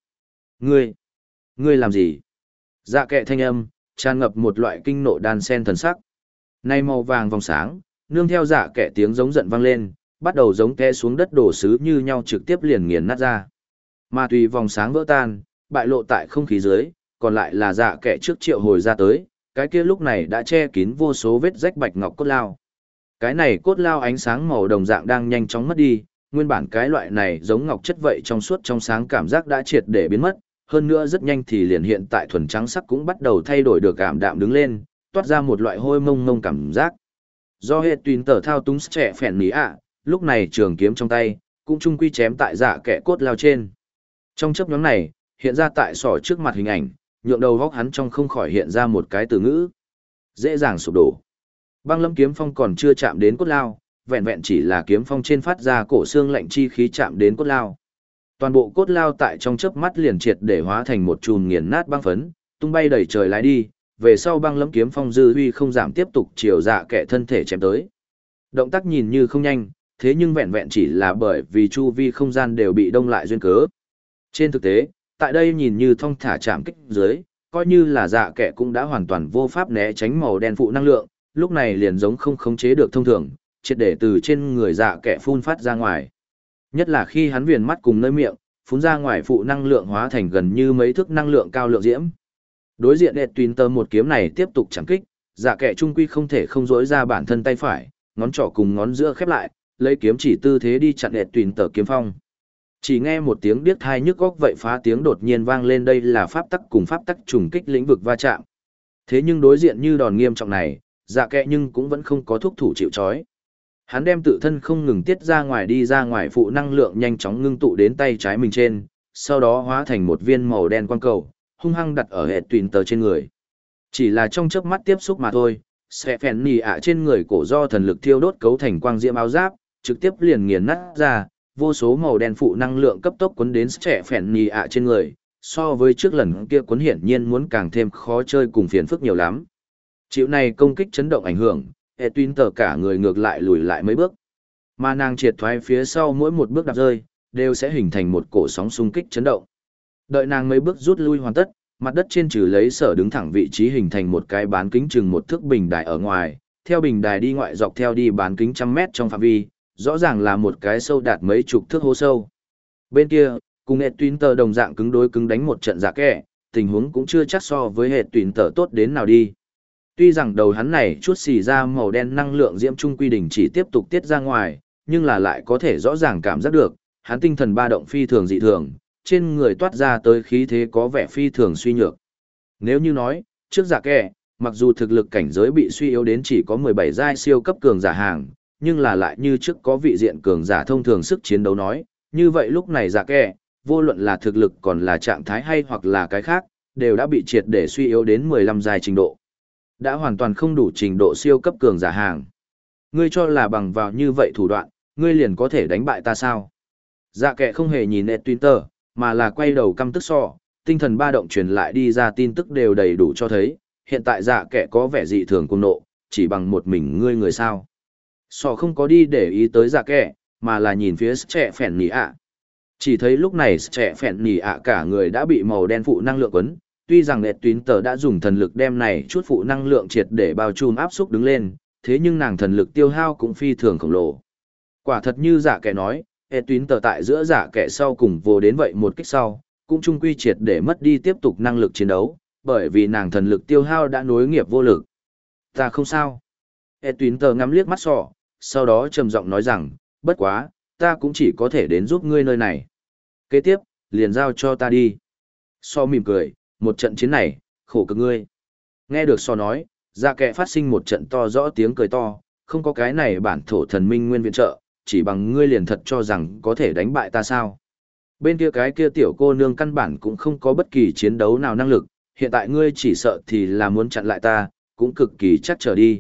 Speaker 1: Ngươi làm gì? Dạ kệ thanh âm, tràn ngập một loại kinh nộ đan sen thần sắc. Nay màu vàng vòng sáng, nương theo dạ kệ tiếng giống giận vang lên, bắt đầu giống té xuống đất đổ sứ như nhau trực tiếp liền nghiền nát ra. Mà tùy vòng sáng vỡ tan, bại lộ tại không khí dưới, còn lại là dạ kệ trước triệu hồi ra tới, cái kia lúc này đã che kín vô số vết rách bạch ngọc cốt lao. Cái này cốt lao ánh sáng màu đồng dạng đang nhanh chóng mất đi, nguyên bản cái loại này giống ngọc chất vậy trong suốt trong sáng cảm giác đã triệt để biến mất, hơn nữa rất nhanh thì liền hiện tại thuần trắng sắc cũng bắt đầu thay đổi được cảm đạm đứng lên, toát ra một loại hôi mông mông cảm giác. Do hệ tùy tờ thao túng trẻ phèn ní ạ, lúc này trường kiếm trong tay, cũng chung quy chém tại dạ kẻ cốt lao trên. Trong chấp nhóm này, hiện ra tại sỏ trước mặt hình ảnh, nhượng đầu góc hắn trong không khỏi hiện ra một cái từ ngữ. Dễ dàng sụp đổ. Băng lâm kiếm phong còn chưa chạm đến cốt lao, vẹn vẹn chỉ là kiếm phong trên phát ra cổ xương lạnh chi khí chạm đến cốt lao. Toàn bộ cốt lao tại trong chớp mắt liền triệt để hóa thành một chùm nghiền nát băng phấn, tung bay đầy trời lái đi, về sau băng lâm kiếm phong dư huy không giảm tiếp tục chiều dạ kẻ thân thể chém tới. Động tác nhìn như không nhanh, thế nhưng vẹn vẹn chỉ là bởi vì chu vi không gian đều bị đông lại duyên cớ. Trên thực tế, tại đây nhìn như thong thả chạm kích dưới, coi như là dạ kẻ cũng đã hoàn toàn vô pháp né tránh màu đen phụ năng lượng, lúc này liền giống không khống chế được thông thường, triệt để từ trên người dạ kẻ phun phát ra ngoài. Nhất là khi hắn viền mắt cùng nơi miệng, phun ra ngoài phụ năng lượng hóa thành gần như mấy thước năng lượng cao lượng diễm. Đối diện Ed Twinter một kiếm này tiếp tục chạm kích, dạ kẻ trung quy không thể không dối ra bản thân tay phải, ngón trỏ cùng ngón giữa khép lại, lấy kiếm chỉ tư thế đi chặn Ed Twinter kiếm phong. Chỉ nghe một tiếng điếc tai nhức óc vậy phá tiếng đột nhiên vang lên, đây là pháp tắc cùng pháp tắc trùng kích lĩnh vực va chạm. Thế nhưng đối diện như đòn nghiêm trọng này, dạ kẻ nhưng cũng vẫn không có thúc thủ chịu trói. Hắn đem tự thân không ngừng tiết ra ngoài đi ra ngoài phụ năng lượng nhanh chóng ngưng tụ đến tay trái mình trên, sau đó hóa thành một viên màu đen quang cầu, hung hăng đặt ở hệ tuyển tờ trên người. Chỉ là trong chớp mắt tiếp xúc mà thôi, sẽ phèn nì ạ trên người cổ do thần lực thiêu đốt cấu thành quang diễm áo giáp, trực tiếp liền nghiền nát ra, vô số màu đen phụ năng lượng cấp tốc cuốn đến sẽ phèn nì ạ trên người, so với trước lần kia cuốn hiển nhiên muốn càng thêm khó chơi cùng phiền phức nhiều lắm. Chịu này công kích chấn động ảnh hưởng, hệ tuyển tờ cả người ngược lại lùi lại mấy bước. Mà nàng triệt thoái phía sau mỗi một bước đạp rơi, đều sẽ hình thành một cổ sóng xung kích chấn động. Đợi nàng mấy bước rút lui hoàn tất, mặt đất trên trừ lấy sở đứng thẳng vị trí hình thành một cái bán kính chừng một thước bình đài ở ngoài, theo bình đài đi ngoại dọc theo đi bán kính trăm mét trong phạm vi, rõ ràng là một cái sâu đạt mấy chục thước hố sâu. Bên kia, cùng hệ tuyển tờ đồng dạng cứng đối cứng đánh một trận giả kẻ, tình huống cũng chưa chắc so với hệ tuyển tờ tốt đến nào đi. Tuy rằng đầu hắn này chút xì ra màu đen năng lượng diễm trung quy đỉnh chỉ tiếp tục tiết ra ngoài, nhưng là lại có thể rõ ràng cảm giác được, hắn tinh thần ba động phi thường dị thường, trên người toát ra tới khí thế có vẻ phi thường suy nhược. Nếu như nói, trước giả kẻ, mặc dù thực lực cảnh giới bị suy yếu đến chỉ có 17 giai siêu cấp cường giả hàng, nhưng là lại như trước có vị diện cường giả thông thường sức chiến đấu nói, như vậy lúc này giả kẻ, vô luận là thực lực còn là trạng thái hay hoặc là cái khác, đều đã bị triệt để suy yếu đến 15 giai trình độ. Đã hoàn toàn không đủ trình độ siêu cấp cường giả hàng. Ngươi cho là bằng vào như vậy thủ đoạn, ngươi liền có thể đánh bại ta sao? Dạ kẻ không hề nhìn Ed Twitter, mà là quay đầu căm tức sọ, tinh thần ba động truyền lại đi ra tin tức đều đầy đủ cho thấy, hiện tại dạ kẻ có vẻ dị thường cuồng nộ, chỉ bằng một mình ngươi người sao. Sọ không có đi để ý tới dạ kẻ, mà là nhìn phía trẻ phèn nỉ ạ. Chỉ thấy lúc này trẻ phèn nỉ ạ cả người đã bị màu đen phụ năng lượng quấn, tuy rằng Ed Twitter đã dùng thần lực đem này chút phụ năng lượng triệt để bao trùm áp xúc đứng lên, thế nhưng nàng thần lực tiêu hao cũng phi thường khổng lồ. Quả thật như dạ kẻ nói, Ed Twitter tại giữa dạ kẻ sau cùng vô đến vậy một kích sau, cũng chung quy triệt để mất đi tiếp tục năng lực chiến đấu, bởi vì nàng thần lực tiêu hao đã nối nghiệp vô lực. Ta không sao. Ed Twitter ngắm liếc mắt sọ, sau đó trầm giọng nói rằng, bất quá, ta cũng chỉ có thể đến giúp ngươi nơi này. Kế tiếp, liền giao cho ta đi. So mỉm cười, một trận chiến này, khổ cực ngươi. Nghe được so nói, dạ kẻ phát sinh một trận to rõ tiếng cười to, không có cái này bản thổ thần minh nguyên viện trợ, chỉ bằng ngươi liền thật cho rằng có thể đánh bại ta sao. Bên kia cái kia tiểu cô nương căn bản cũng không có bất kỳ chiến đấu nào năng lực, hiện tại ngươi chỉ sợ thì là muốn chặn lại ta, cũng cực kỳ chắc trở đi.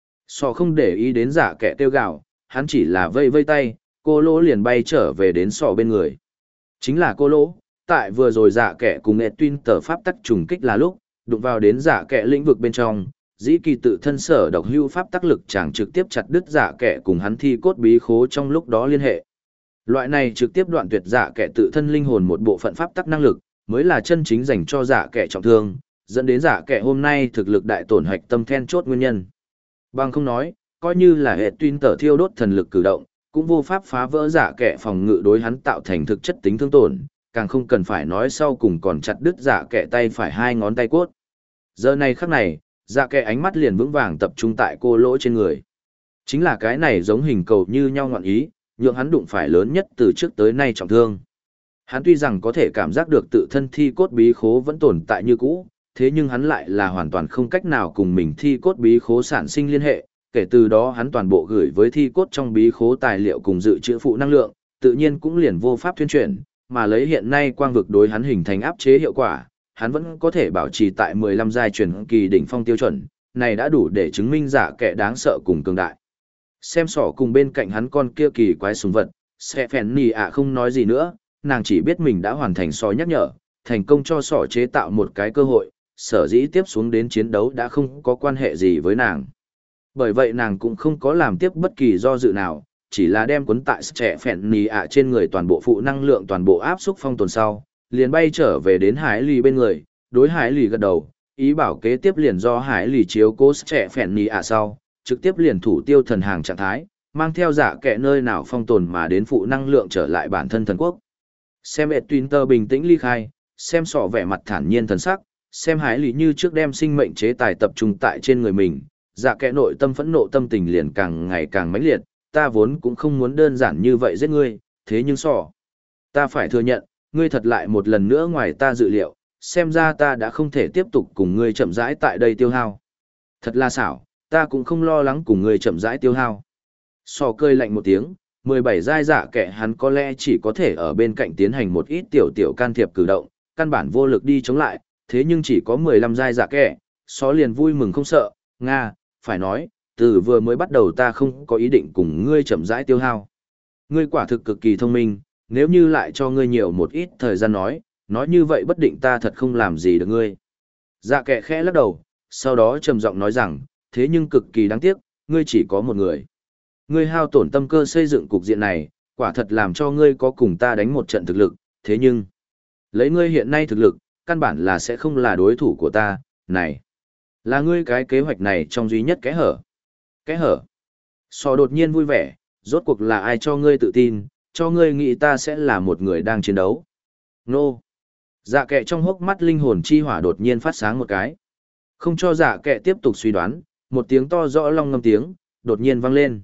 Speaker 1: So không để ý đến giả kẻ tiêu gạo, hắn chỉ là vây vây tay, cô lỗ liền bay trở về đến sò bên người. Chính là cô lỗ, tại vừa rồi giả kẻ cùng Ed Twin tờ pháp tắc trùng kích là lúc, đụng vào đến giả kẻ lĩnh vực bên trong, dĩ kỳ tự thân sở độc hưu pháp tác lực chẳng trực tiếp chặt đứt giả kẻ cùng hắn thi cốt bí khố trong lúc đó liên hệ. Loại này trực tiếp đoạn tuyệt giả kẻ tự thân linh hồn một bộ phận pháp tắc năng lực, mới là chân chính dành cho giả kẻ trọng thương, dẫn đến giả kẻ hôm nay thực lực đại tổn hạch tâm then chốt nguyên nhân. Bằng không nói, coi như là hệ tuyên tở thiêu đốt thần lực cử động, cũng vô pháp phá vỡ giả kẻ phòng ngự đối hắn tạo thành thực chất tính thương tổn, càng không cần phải nói sau cùng còn chặt đứt giả kẻ tay phải 2 ngón tay cốt. Giờ này khắc này, giả kẻ ánh mắt liền vững vàng tập trung tại cô lỗ trên người. Chính là cái này giống hình cầu như nhau ngọn ý, nhượng hắn đụng phải lớn nhất từ trước tới nay trọng thương. Hắn tuy rằng có thể cảm giác được tự thân thi cốt bí khố vẫn tồn tại như cũ, thế nhưng hắn lại là hoàn toàn không cách nào cùng mình thi cốt bí khố sản sinh liên hệ, kể từ đó hắn toàn bộ gửi với thi cốt trong bí khố tài liệu cùng dự trữ phụ năng lượng, tự nhiên cũng liền vô pháp thuyên chuyển, mà lấy hiện nay quang vực đối hắn hình thành áp chế hiệu quả, hắn vẫn có thể bảo trì tại 15 giai truyền kỳ đỉnh phong tiêu chuẩn, này đã đủ để chứng minh giả kẻ đáng sợ cùng cường đại. Xem sỏ cùng bên cạnh hắn con kia kỳ quái sùng vật, sẽ phèn nì ạ không nói gì nữa, nàng chỉ biết mình đã hoàn thành sỏ nhắc nhở, thành công cho sỏ chế tạo một cái cơ hội, sở dĩ tiếp xuống đến chiến đấu đã không có quan hệ gì với nàng. Bởi vậy nàng cũng không có làm tiếp bất kỳ do dự nào, chỉ là đem cuốn tại trẻ phèn nì ạ trên người toàn bộ phụ năng lượng toàn bộ áp xúc phong tồn sau, liền bay trở về đến Hải Lì bên người, đối Hải Lì gật đầu, ý bảo kế tiếp liền do Hải Lì chiếu cố trẻ phèn nì ạ sau, trực tiếp liền thủ tiêu thần hàng trạng thái, mang theo giả kẻ nơi nào phong tồn mà đến phụ năng lượng trở lại bản thân thần quốc. Xem Twitter bình tĩnh ly khai, xem sỏ vẻ mặt thản nhiên thần sắc, xem Hải Lý như trước đem sinh mệnh chế tài tập trung tại trên người mình, dạ kẻ nội tâm phẫn nộ tâm tình liền càng ngày càng mãnh liệt, ta vốn cũng không muốn đơn giản như vậy giết ngươi, thế nhưng sỏ. Ta phải thừa nhận, ngươi thật lại một lần nữa ngoài ta dự liệu, xem ra ta đã không thể tiếp tục cùng ngươi chậm rãi tại đây tiêu hao. Thật là xảo, ta cũng không lo lắng cùng ngươi chậm rãi tiêu hao. Sỏ cười lạnh một tiếng, 17 giai dạ kẻ hắn có lẽ chỉ có thể ở bên cạnh tiến hành một ít tiểu can thiệp cử động, căn bản vô lực đi chống lại, thế nhưng chỉ có 15 giai dạ kẻ, só liền vui mừng không sợ, Nga, phải nói, từ vừa mới bắt đầu ta không có ý định cùng ngươi chậm rãi tiêu hao. Ngươi quả thực cực kỳ thông minh, nếu như lại cho ngươi nhiều một ít thời gian nói như vậy bất định ta thật không làm gì được ngươi. Dạ kẻ khẽ lắc đầu, sau đó trầm giọng nói rằng, thế nhưng cực kỳ đáng tiếc, ngươi chỉ có một người. Ngươi hao tổn tâm cơ xây dựng cục diện này, quả thật làm cho ngươi có cùng ta đánh một trận thực lực, thế nhưng, lấy ngươi hiện nay thực lực, căn bản là sẽ không là đối thủ của ta, này. Là ngươi cái kế hoạch này trong duy nhất kẽ hở. Kẽ hở. Sò đột nhiên vui vẻ, rốt cuộc là ai cho ngươi tự tin, cho ngươi nghĩ ta sẽ là một người đang chiến đấu. Nô. Dạ kệ trong hốc mắt linh hồn chi hỏa đột nhiên phát sáng một cái. Không cho dạ kệ tiếp tục suy đoán, một tiếng to rõ long ngâm tiếng, đột nhiên vang lên.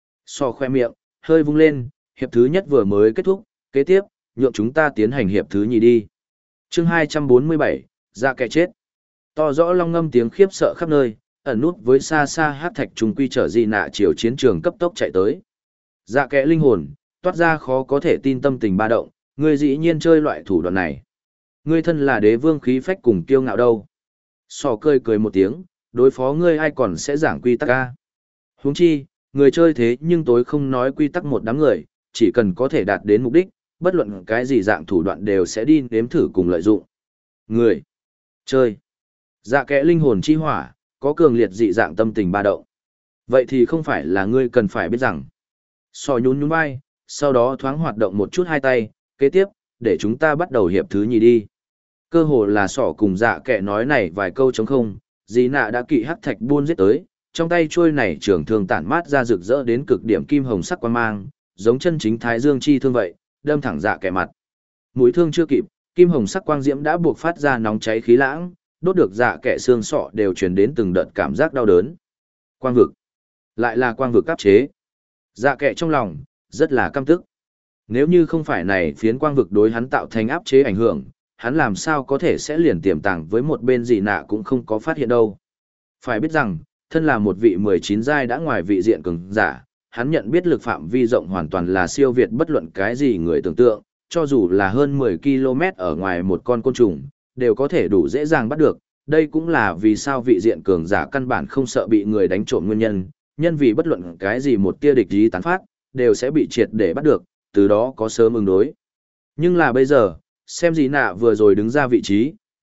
Speaker 1: Sò khoe miệng, hơi vung lên, hiệp thứ nhất vừa mới kết thúc, kế tiếp, nhượng chúng ta tiến hành hiệp thứ nhì đi. Chương 247, dạ kệ chết. To rõ long ngâm tiếng khiếp sợ khắp nơi, ẩn nút với xa xa hát thạch trùng quy trở dị nạ chiều chiến trường cấp tốc chạy tới. Dạ kệ linh hồn, toát ra khó có thể tin tâm tình ba động, ngươi dĩ nhiên chơi loại thủ đoạn này. Ngươi thân là đế vương khí phách cùng kiêu ngạo đâu. Sò cười cười một tiếng, đối phó ngươi ai còn sẽ giảng quy tắc ca. Huống chi, người chơi thế nhưng tối không nói quy tắc một đám người, chỉ cần có thể đạt đến mục đích, bất luận cái gì dạng thủ đoạn đều sẽ đi nếm thử cùng lợi dụng. Người chơi. Dạ kẽ linh hồn chi hỏa, có cường liệt dị dạng tâm tình ba động. Vậy thì không phải là ngươi cần phải biết rằng. Sò nhún nhún vai, sau đó thoáng hoạt động một chút hai tay, kế tiếp, để chúng ta bắt đầu hiệp thứ nhì đi. Cơ hồ là sỏ cùng dạ kẽ nói này vài câu trống không, dì nạ đã kỵ hắc thạch buôn giết tới, trong tay trôi này trường thương tản mát ra rực rỡ đến cực điểm kim hồng sắc quang mang, giống chân chính thái dương chi thương vậy, đâm thẳng dạ kẽ mặt. Mũi thương chưa kịp, kim hồng sắc quang diễm đã buộc phát ra nóng cháy khí lãng, đốt được dạ kẽ xương sọ đều truyền đến từng đợt cảm giác đau đớn. Quang vực, lại là quang vực áp chế. Dạ kẽ trong lòng rất là căm tức. Nếu như không phải này phiến quang vực đối hắn tạo thành áp chế ảnh hưởng, hắn làm sao có thể sẽ liền tiềm tàng với một bên gì nạ cũng không có phát hiện đâu. Phải biết rằng, thân là một vị 19 giai đã ngoài vị diện cường giả, hắn nhận biết lực phạm vi rộng hoàn toàn là siêu việt bất luận cái gì người tưởng tượng, cho dù là hơn 10 km ở ngoài một con côn trùng, đều có thể đủ dễ dàng bắt được. Đây cũng là vì sao vị diện cường giả căn bản không sợ bị người đánh trộm nguyên nhân, nhân vì bất luận cái gì một tia địch ý tán phát, đều sẽ bị triệt để bắt được, từ đó có sớm ứng đối. Nhưng là bây giờ, xem gì nạ vừa rồi đứng ra vị trí,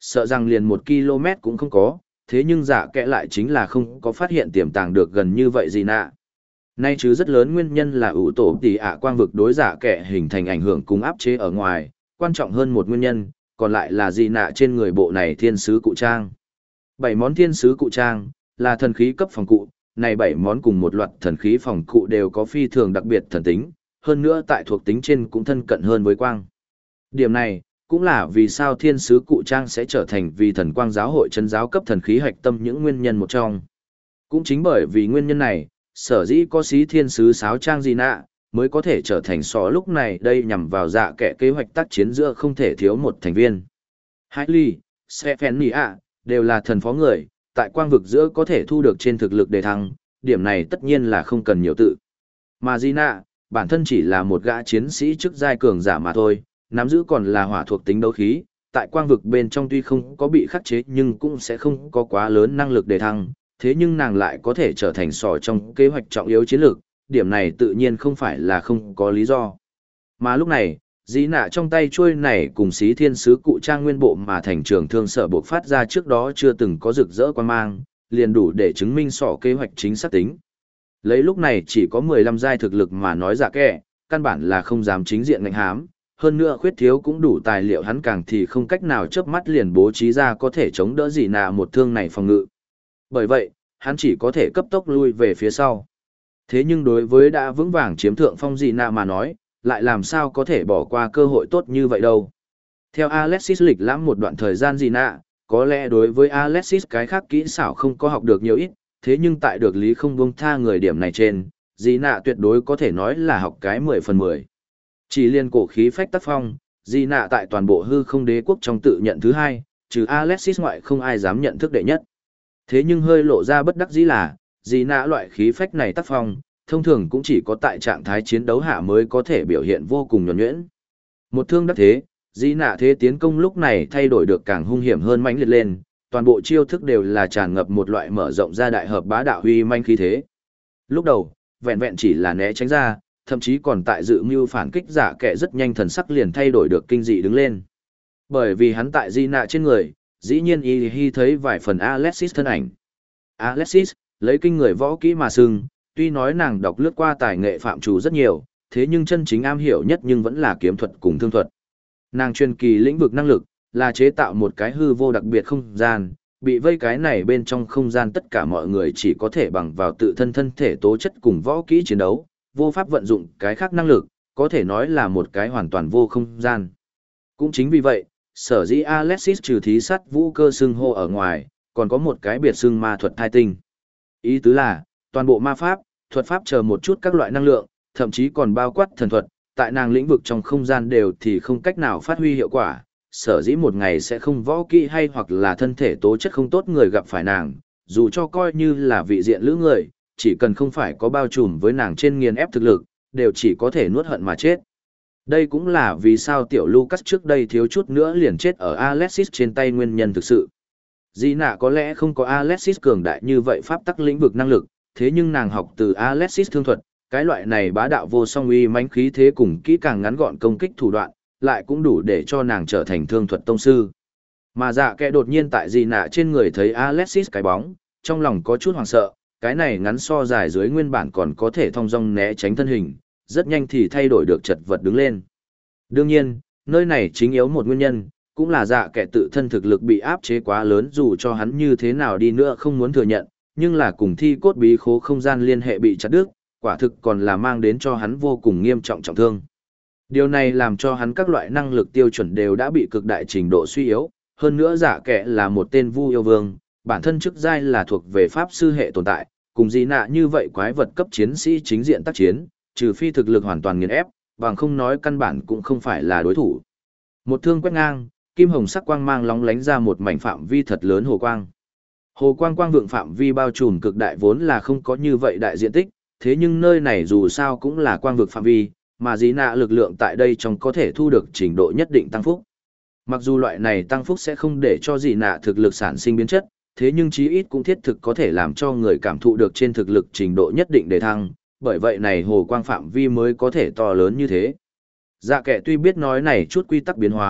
Speaker 1: sợ rằng liền 1 km cũng không có, thế nhưng dạ kẽ lại chính là không có phát hiện tiềm tàng được gần như vậy gì nạ. Nay chứ rất lớn nguyên nhân là ủ tổ tỷ ạ quang vực đối dạ kẽ hình thành ảnh hưởng cùng áp chế ở ngoài, quan trọng hơn một nguyên nhân, còn lại là gì nạ trên người bộ này thiên sứ cụ trang. 7 món thiên sứ cụ trang, là thần khí cấp phòng cụ, này 7 món cùng một loạt thần khí phòng cụ đều có phi thường đặc biệt thần tính, hơn nữa tại thuộc tính trên cũng thân cận hơn với quang. Điểm này, cũng là vì sao thiên sứ cụ trang sẽ trở thành vì thần quang giáo hội chân giáo cấp thần khí hoạch tâm những nguyên nhân một trong. Cũng chính bởi vì nguyên nhân này, sở dĩ có xí thiên sứ sáo trang gì nạ, mới có thể trở thành só lúc này đây nhằm vào dạ kẻ kế hoạch tác chiến giữa không thể thiếu một thành viên. Hai ly, Sephenia, đều là thần phó người, tại quang vực giữa có thể thu được trên thực lực đề thăng, điểm này tất nhiên là không cần nhiều tự. Mà Gina, bản thân chỉ là một gã chiến sĩ chức giai cường giả mà thôi, nắm giữ còn là hỏa thuộc tính đấu khí, tại quang vực bên trong tuy không có bị khắc chế nhưng cũng sẽ không có quá lớn năng lực đề thăng, thế nhưng nàng lại có thể trở thành sò trong kế hoạch trọng yếu chiến lược, điểm này tự nhiên không phải là không có lý do. Mà lúc này, dĩ nạ trong tay chuôi này cùng xí thiên sứ cụ trang nguyên bộ mà thành trường thương sở buộc phát ra trước đó chưa từng có rực rỡ quan mang, liền đủ để chứng minh sỏ kế hoạch chính xác tính. Lấy lúc này chỉ có 15 giai thực lực mà nói giả kẻ, căn bản là không dám chính diện ngạnh hám, hơn nữa khuyết thiếu cũng đủ tài liệu hắn càng thì không cách nào chớp mắt liền bố trí ra có thể chống đỡ gì nạ một thương này phòng ngự. Bởi vậy, hắn chỉ có thể cấp tốc lui về phía sau. Thế nhưng đối với đã vững vàng chiếm thượng phong gì nạ mà nói, lại làm sao có thể bỏ qua cơ hội tốt như vậy đâu. Theo Alexis lịch lãm một đoạn thời gian gì nạ, có lẽ đối với Alexis cái khác kỹ xảo không có học được nhiều ít, thế nhưng tại được lý không buông tha người điểm này trên, gì nạ tuyệt đối có thể nói là học cái 10 phần 10. Chỉ liên cổ khí phách tác phong, gì nạ tại toàn bộ hư không đế quốc trong tự nhận thứ hai, trừ Alexis ngoại không ai dám nhận thức đệ nhất. Thế nhưng hơi lộ ra bất đắc dĩ là, gì nạ loại khí phách này tác phong, thông thường cũng chỉ có tại trạng thái chiến đấu hạ mới có thể biểu hiện vô cùng nhuần nhuyễn. Một thương đắc thế, dĩ nạ thế tiến công lúc này thay đổi được càng hung hiểm hơn mãnh liệt lên, toàn bộ chiêu thức đều là tràn ngập một loại mở rộng ra đại hợp bá đạo huy manh khí thế. Lúc đầu, vẹn vẹn chỉ là né tránh ra, thậm chí còn tại dự mưu phản kích giả kẻ rất nhanh thần sắc liền thay đổi được kinh dị đứng lên. Bởi vì hắn tại dĩ nạ trên người, dĩ nhiên y thấy vài phần Alexis thân ảnh. Alexis, lấy kinh người võ kỹ mà sừng, tuy nói nàng đọc lướt qua tài nghệ phạm trù rất nhiều, thế nhưng chân chính am hiểu nhất nhưng vẫn là kiếm thuật cùng thương thuật. Nàng chuyên kỳ lĩnh vực năng lực, là chế tạo một cái hư vô đặc biệt không gian, bị vây cái này bên trong không gian tất cả mọi người chỉ có thể bằng vào tự thân thân thể tố chất cùng võ kỹ chiến đấu, vô pháp vận dụng cái khác năng lực, có thể nói là một cái hoàn toàn vô không gian. Cũng chính vì vậy, sở dĩ Alexis trừ thí sát vũ cơ xưng hô ở ngoài, còn có một cái biệt xưng ma thuật thai tinh. Ý tứ là, toàn bộ ma pháp, thuật pháp chờ một chút các loại năng lượng, thậm chí còn bao quát thần thuật, tại nàng lĩnh vực trong không gian đều thì không cách nào phát huy hiệu quả, sở dĩ một ngày sẽ không võ kỹ hay hoặc là thân thể tố chất không tốt người gặp phải nàng, dù cho coi như là vị diện lữ người, chỉ cần không phải có bao trùm với nàng trên nghiền ép thực lực, đều chỉ có thể nuốt hận mà chết. Đây cũng là vì sao tiểu Lucas trước đây thiếu chút nữa liền chết ở Alexis trên tay nguyên nhân thực sự. Dĩ nạ có lẽ không có Alexis cường đại như vậy pháp tắc lĩnh vực năng lực, thế nhưng nàng học từ Alexis thương thuật, cái loại này bá đạo vô song uy mãnh khí thế cùng kỹ càng ngắn gọn công kích thủ đoạn, lại cũng đủ để cho nàng trở thành thương thuật tông sư. Mà dạ kẻ đột nhiên tại dĩ nạ trên người thấy Alexis cái bóng, trong lòng có chút hoảng sợ, cái này ngắn so dài dưới nguyên bản còn có thể thong dong né tránh thân hình, rất nhanh thì thay đổi được chật vật đứng lên. Đương nhiên, nơi này chính yếu một nguyên nhân, cũng là dạ kẻ tự thân thực lực bị áp chế quá lớn dù cho hắn như thế nào đi nữa không muốn thừa nhận, nhưng là cùng thi cốt bí khố không gian liên hệ bị chặt đứt, quả thực còn là mang đến cho hắn vô cùng nghiêm trọng trọng thương. Điều này làm cho hắn các loại năng lực tiêu chuẩn đều đã bị cực đại trình độ suy yếu, hơn nữa dạ kẻ là một tên vu yêu vương, bản thân chức giai là thuộc về pháp sư hệ tồn tại, cùng gì nạ như vậy quái vật cấp chiến sĩ chính diện tác chiến, trừ phi thực lực hoàn toàn nghiền ép, bằng không nói căn bản cũng không phải là đối thủ. Một thương quét ngang, kim hồng sắc quang mang lóng lánh ra một mảnh phạm vi thật lớn hồ quang. Hồ quang quang vượng phạm vi bao trùm cực đại vốn là không có như vậy đại diện tích, thế nhưng nơi này dù sao cũng là quang vực phạm vi, mà dĩ nạ lực lượng tại đây trong có thể thu được trình độ nhất định tăng phúc. Mặc dù loại này tăng phúc sẽ không để cho dĩ nạ thực lực sản sinh biến chất, thế nhưng chí ít cũng thiết thực có thể làm cho người cảm thụ được trên thực lực trình độ nhất định để thăng, bởi vậy này hồ quang phạm vi mới có thể to lớn như thế. Dạ kẻ tuy biết nói này chút quy tắc biến hóa,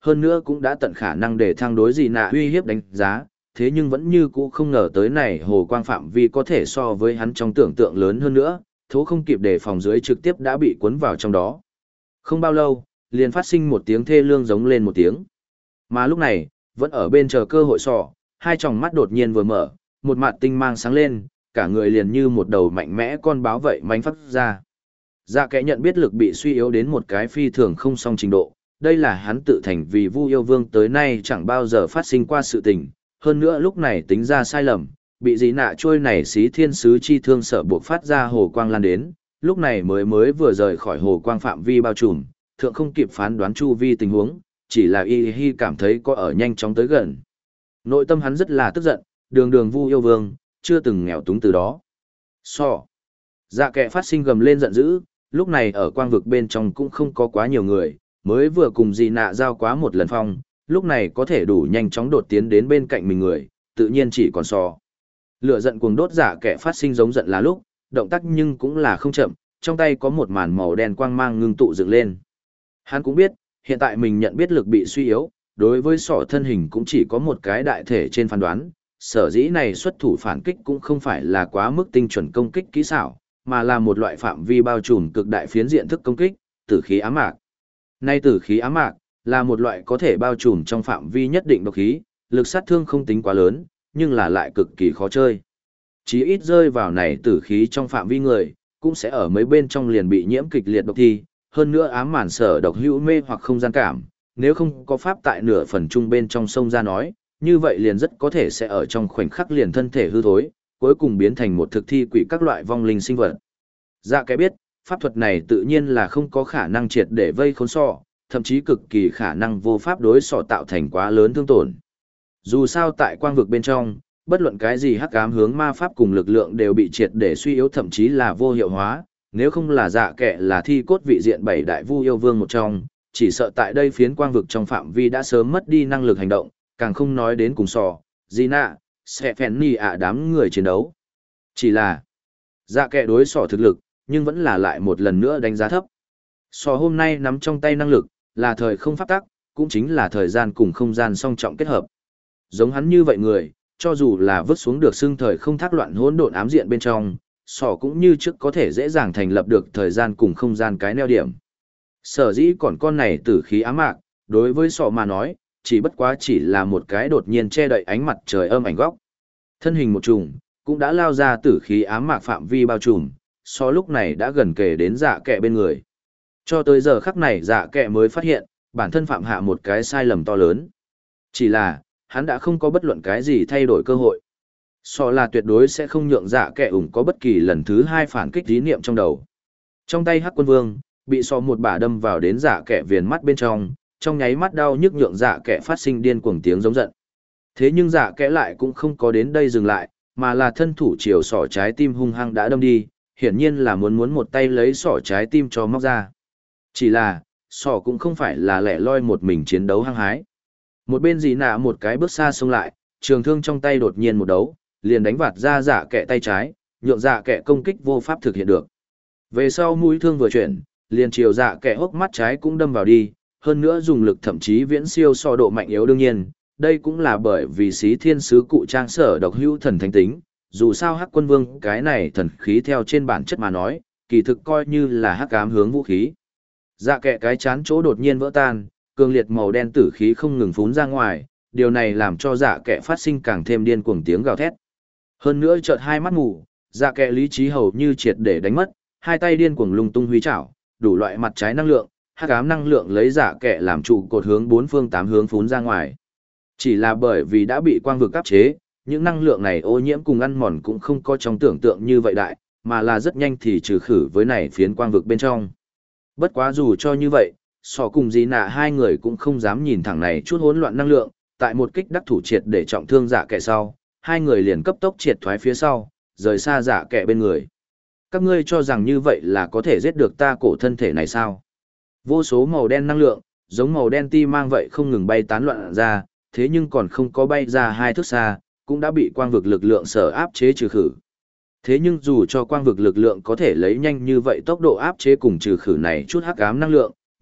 Speaker 1: hơn nữa cũng đã tận khả năng để thăng đối dị nạ uy hiếp đánh giá, thế nhưng vẫn như cũ không ngờ tới này hồ quang phạm vi có thể so với hắn trong tưởng tượng lớn hơn nữa, thố không kịp đề phòng dưới trực tiếp đã bị cuốn vào trong đó. Không bao lâu, liền phát sinh một tiếng thê lương giống lên một tiếng. Mà lúc này, vẫn ở bên chờ cơ hội sọ, hai tròng mắt đột nhiên vừa mở, một mặt tinh mang sáng lên, cả người liền như một đầu mạnh mẽ con báo vậy mánh phát ra. Dạ kẻ nhận biết lực bị suy yếu đến một cái phi thường không song trình độ, đây là hắn tự thành vì Vu Yêu Vương tới nay chẳng bao giờ phát sinh qua sự tình, hơn nữa lúc này tính ra sai lầm, bị dị nạ trôi này xí thiên sứ chi thương sở buộc phát ra hồ quang lan đến, lúc này mới vừa rời khỏi hồ quang phạm vi bao trùm, thượng không kịp phán đoán chu vi tình huống, chỉ là y hi cảm thấy có ở nhanh chóng tới gần. Nội tâm hắn rất là tức giận, đường Vu Yêu Vương, chưa từng nghèo túng từ đó. Dạ kẻ phát sinh gầm lên giận dữ, lúc này ở quang vực bên trong cũng không có quá nhiều người, mới vừa cùng dị nạ giao quá một lần phong, lúc này có thể đủ nhanh chóng đột tiến đến bên cạnh mình người, tự nhiên chỉ còn lửa giận cuồng đốt dạ kẻ phát sinh giống giận là lúc, động tác nhưng cũng là không chậm, trong tay có một màn màu đen quang mang ngưng tụ dựng lên. Hắn cũng biết, hiện tại mình nhận biết lực bị suy yếu, đối với sọ thân hình cũng chỉ có một cái đại thể trên phán đoán, sở dĩ này xuất thủ phản kích cũng không phải là quá mức tinh chuẩn công kích kỹ xảo, mà là một loại phạm vi bao trùm cực đại phiến diện thức công kích, tử khí ám mạc. Nay tử khí ám mạc là một loại có thể bao trùm trong phạm vi nhất định độc khí, lực sát thương không tính quá lớn, nhưng là lại cực kỳ khó chơi. Chí ít rơi vào này tử khí trong phạm vi người, cũng sẽ ở mấy bên trong liền bị nhiễm kịch liệt độc thi, hơn nữa ám màn sở độc hữu mê hoặc không gian cảm, nếu không có pháp tại nửa phần trung bên trong sông ra nói, như vậy liền rất có thể sẽ ở trong khoảnh khắc liền thân thể hư thối, cuối cùng biến thành một thực thi quỷ các loại vong linh sinh vật. Dạ kẻ biết, pháp thuật này tự nhiên là không có khả năng triệt để vây khốn sọ, thậm chí cực kỳ khả năng vô pháp đối sọ tạo thành quá lớn thương tổn. Dù sao tại quang vực bên trong, bất luận cái gì hắc ám hướng ma pháp cùng lực lượng đều bị triệt để suy yếu thậm chí là vô hiệu hóa, nếu không là dạ kẻ là thi cốt vị diện bảy đại Vu Yêu Vương một trong, chỉ sợ tại đây phiến quang vực trong phạm vi đã sớm mất đi năng lực hành động, càng không nói đến cùng sò, Gina, Stephanie đám người chiến đấu. Chỉ là, dạ kẻ đối sò thực lực, nhưng vẫn là lại một lần nữa đánh giá thấp. Sò hôm nay nắm trong tay năng lực, là thời không pháp tắc, cũng chính là thời gian cùng không gian song trọng kết hợp. Giống hắn như vậy người, cho dù là vứt xuống được xương thời không thác loạn hỗn độn ám diện bên trong, sò cũng như trước có thể dễ dàng thành lập được thời gian cùng không gian cái neo điểm. Sở dĩ còn con này tử khí ám mạc, đối với sọ mà nói, chỉ bất quá chỉ là một cái đột nhiên che đậy ánh mặt trời âm ảnh góc. Thân hình một trùng, cũng đã lao ra tử khí ám mạc phạm vi bao trùm, so lúc này đã gần kề đến dạ kẹ bên người. Cho tới giờ khắc này dạ kẹ mới phát hiện, bản thân phạm hạ một cái sai lầm to lớn. Chỉ là, hắn đã không có bất luận cái gì thay đổi cơ hội. So là tuyệt đối sẽ không nhượng dạ kẹ ủng có bất kỳ lần thứ hai phản kích ý niệm trong đầu. Trong tay hắc quân vương, bị so một bả đâm vào đến dạ kẹ viền mắt bên trong nháy mắt đau nhức nhượng dạ kẹ phát sinh điên cuồng tiếng giống giận. Thế nhưng dạ kẹ lại cũng không có đến đây dừng lại, mà là thân thủ chiều sỏ trái tim hung hăng đã đâm đi, hiển nhiên là muốn một tay lấy sỏ trái tim cho móc ra. Chỉ là, sỏ cũng không phải là lẻ loi một mình chiến đấu hăng hái. Một bên gì nạ một cái bước xa xông lại, trường thương trong tay đột nhiên một đấu, liền đánh vạt ra dạ kẹ tay trái, nhượng dạ kẹ công kích vô pháp thực hiện được. Về sau mũi thương vừa chuyển, liền chiều dạ kẹ hốc mắt trái cũng đâm vào đi, hơn nữa dùng lực thậm chí viễn siêu so độ mạnh yếu đương nhiên, đây cũng là bởi vì xí thiên sứ cụ trang sở độc hữu thần thánh tính, dù sao hắc quân vương cái này thần khí theo trên bản chất mà nói, kỳ thực coi như là hắc ám hướng vũ khí. Dạ kẹ cái chán chỗ đột nhiên vỡ tan, cường liệt màu đen tử khí không ngừng phún ra ngoài, điều này làm cho dạ kẹ phát sinh càng thêm điên cuồng tiếng gào thét. Hơn nữa chợt hai mắt mù, dạ kẹ lý trí hầu như triệt để đánh mất, hai tay điên cuồng lung tung huy chảo, đủ loại mặt trái năng lượng, hắc ám năng lượng lấy dạ kẹ làm trụ cột hướng bốn phương tám hướng phún ra ngoài. Chỉ là bởi vì đã bị quang vực áp chế, những năng lượng này ô nhiễm cùng ăn mòn cũng không có trong tưởng tượng như vậy đại, mà là rất nhanh thì trừ khử với này phiến quang vực bên trong. Bất quá dù cho như vậy, sọ cùng dì nạ hai người cũng không dám nhìn thẳng này chút hỗn loạn năng lượng, tại một kích đắc thủ triệt để trọng thương dạ kẹ sau, hai người liền cấp tốc triệt thoái phía sau, rời xa dạ kẹ bên người. Các ngươi cho rằng như vậy là có thể giết được ta cổ thân thể này sao? Vô số màu đen năng lượng, giống màu đen ti mang vậy không ngừng bay tán loạn ra, thế nhưng còn không có bay ra hai thước xa, cũng đã bị quang vực lực lượng sở áp chế trừ khử. Thế nhưng dù cho quang vực lực lượng có thể lấy nhanh như vậy tốc độ áp chế cùng trừ khử này chút hắc ám năng lượng,